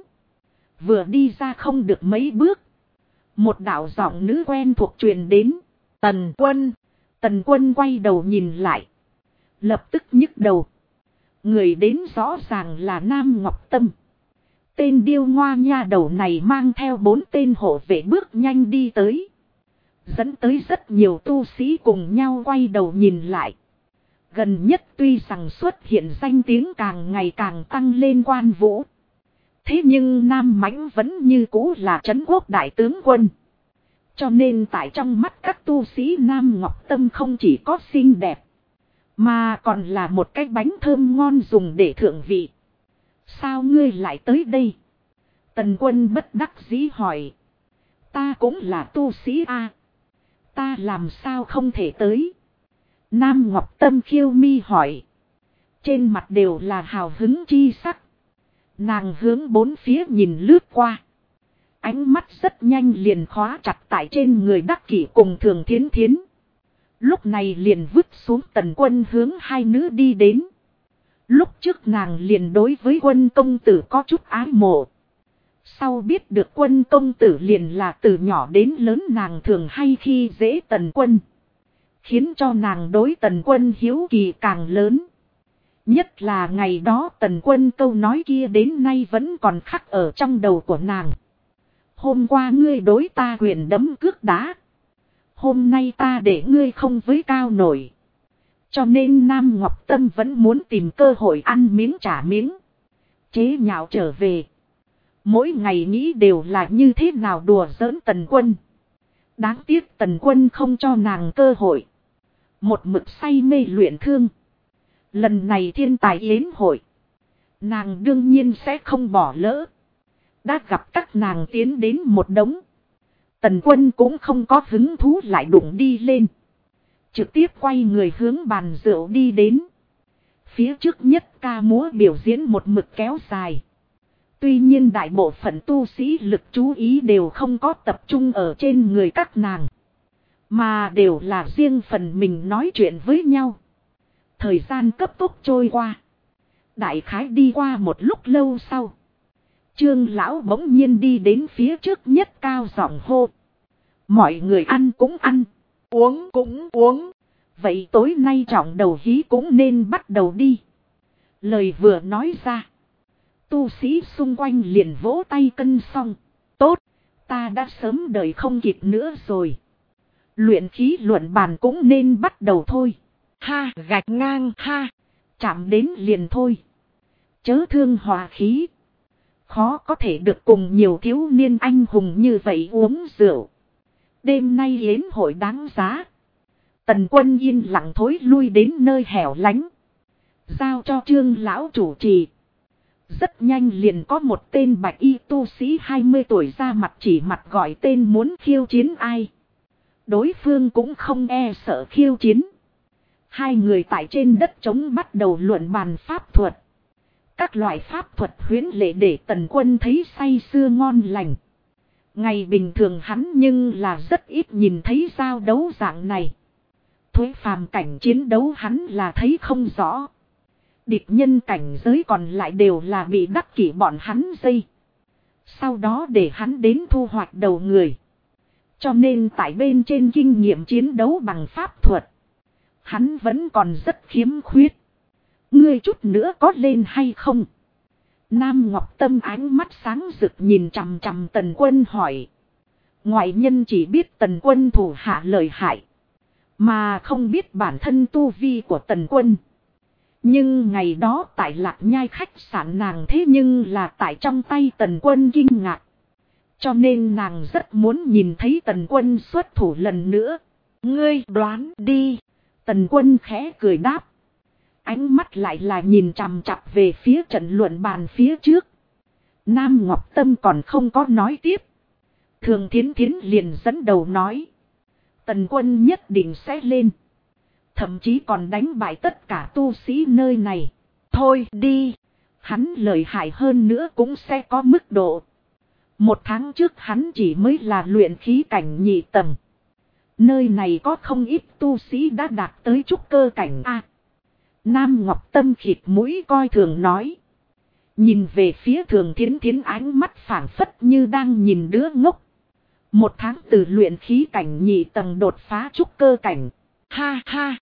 Vừa đi ra không được mấy bước, một đạo giọng nữ quen thuộc truyền đến. Tần Quân. Tần Quân quay đầu nhìn lại, lập tức nhức đầu. Người đến rõ ràng là Nam Ngọc Tâm. Tên điêu ngoa nha đầu này mang theo 4 tên hộ vệ bước nhanh đi tới, dẫn tới rất nhiều tu sĩ cùng nhau quay đầu nhìn lại. Gần nhất tuy rằng xuất hiện danh tiếng càng ngày càng tăng lên Quan Vũ, thế nhưng Nam Mãnh vẫn như cũ là trấn quốc đại tướng quân. Cho nên tại trong mắt các tu sĩ Nam Ngọc Tâm không chỉ có xinh đẹp, mà còn là một cái bánh thơm ngon dùng để thượng vị. Sao ngươi lại tới đây? Tần Quân bất đắc dĩ hỏi. Ta cũng là tu sĩ a, ta làm sao không thể tới? Nam Ngọc Tâm khiêu mi hỏi. Trên mặt đều là hào hứng chi sắc. Nàng hướng bốn phía nhìn lướt qua, ánh mắt rất nhanh liền khóa chặt tại trên người Đắc Kỷ cùng Thường Thiến Thiến. Lúc này liền vứt xuống Tần Quân hướng hai nữ đi đến. Lúc trước nàng liền đối với Quân công tử có chút ái mộ. Sau biết được Quân công tử liền là từ nhỏ đến lớn nàng thường hay khi dễ Tần Quân, khiến cho nàng đối Tần Quân hiếu kỳ càng lớn. Nhất là ngày đó Tần Quân câu nói kia đến nay vẫn còn khắc ở trong đầu của nàng. Hôm qua ngươi đối ta quyền đấm cước đá, hôm nay ta để ngươi không với cao nổi. Cho nên Nam Ngọc Tâm vẫn muốn tìm cơ hội ăn miếng trả miếng. chế nhạo trở về. Mỗi ngày nghĩ đều là như thế nào đùa giỡn Tần Quân. Đáng tiếc Tần Quân không cho nàng cơ hội. Một mực say mê luyện thương. Lần này thiên tài yến hội, nàng đương nhiên sẽ không bỏ lỡ. Đã gặp các nàng tiến đến một đống. Tần Quân cũng không có hứng thú lại đụng đi lên. Trực tiếp quay người hướng bàn rượu đi đến. Phía trước nhất ca múa biểu diễn một mực kéo dài. Tuy nhiên đại bộ phận tu sĩ lực chú ý đều không có tập trung ở trên người các nàng. Mà đều là riêng phần mình nói chuyện với nhau. Thời gian cấp tốc trôi qua. Đại khái đi qua một lúc lâu sau. Trương lão bỗng nhiên đi đến phía trước nhất cao giọng hô. Mọi người ăn cũng ăn. Uống cũng uống. Vậy tối nay trọng đầu hí cũng nên bắt đầu đi. Lời vừa nói ra. Tu sĩ xung quanh liền vỗ tay cân xong. Tốt, ta đã sớm đợi không kịp nữa rồi. Luyện khí luận bàn cũng nên bắt đầu thôi. Ha, gạch ngang, ha. Chạm đến liền thôi. Chớ thương hòa khí. Khó có thể được cùng nhiều thiếu niên anh hùng như vậy uống rượu. Đêm nay yến hội đáng giá. Tần Quân yên lặng thối lui đến nơi hẻo lánh. Giao cho Trương lão chủ trì. Rất nhanh liền có một tên bạch y tu sĩ 20 tuổi ra mặt chỉ mặt gọi tên muốn khiêu chiến ai. Đối phương cũng không e sợ khiêu chiến. Hai người tại trên đất trống bắt đầu luận bàn pháp thuật. Các loại pháp thuật huyễn lệ để Tần Quân thấy say sưa ngon lành. Ngày bình thường hắn nhưng là rất ít nhìn thấy giao đấu dạng này. Thuế phàm cảnh chiến đấu hắn là thấy không rõ. Địch nhân cảnh giới còn lại đều là bị đắc kỷ bọn hắn dây. Sau đó để hắn đến thu hoạch đầu người. Cho nên tại bên trên kinh nghiệm chiến đấu bằng pháp thuật. Hắn vẫn còn rất khiếm khuyết. Ngươi chút nữa có lên hay không? Nam Ngọc Tâm ánh mắt sáng rực nhìn chằm chằm Tần Quân hỏi. Ngoại nhân chỉ biết Tần Quân thủ hạ lợi hại. Mà không biết bản thân tu vi của Tần Quân. Nhưng ngày đó tại Lạc Nhai khách sạn nàng thế nhưng là tại trong tay Tần Quân kinh ngạc. Cho nên nàng rất muốn nhìn thấy Tần Quân xuất thủ lần nữa. Ngươi đoán đi. Tần Quân khẽ cười đáp. Ánh mắt lại là nhìn chằm chặp về phía trận luận bàn phía trước. Nam Ngọc Tâm còn không có nói tiếp. Thường Thiến Thiến liền dẫn đầu nói. Tần Quân nhất định sẽ lên. Thậm chí còn đánh bại tất cả tu sĩ nơi này. Thôi đi. Hắn lợi hại hơn nữa cũng sẽ có mức độ. Một tháng trước hắn chỉ mới là luyện khí cảnh nhị tầng. Nơi này có không ít tu sĩ đã đạt tới trúc cơ cảnh A. Nam Ngọc Tâm khịt mũi coi thường nói. Nhìn về phía Thường Thiến Thiến ánh mắt phảng phất như đang nhìn đứa ngốc. Một tháng từ luyện khí cảnh nhị tầng đột phá trúc cơ cảnh. Ha ha.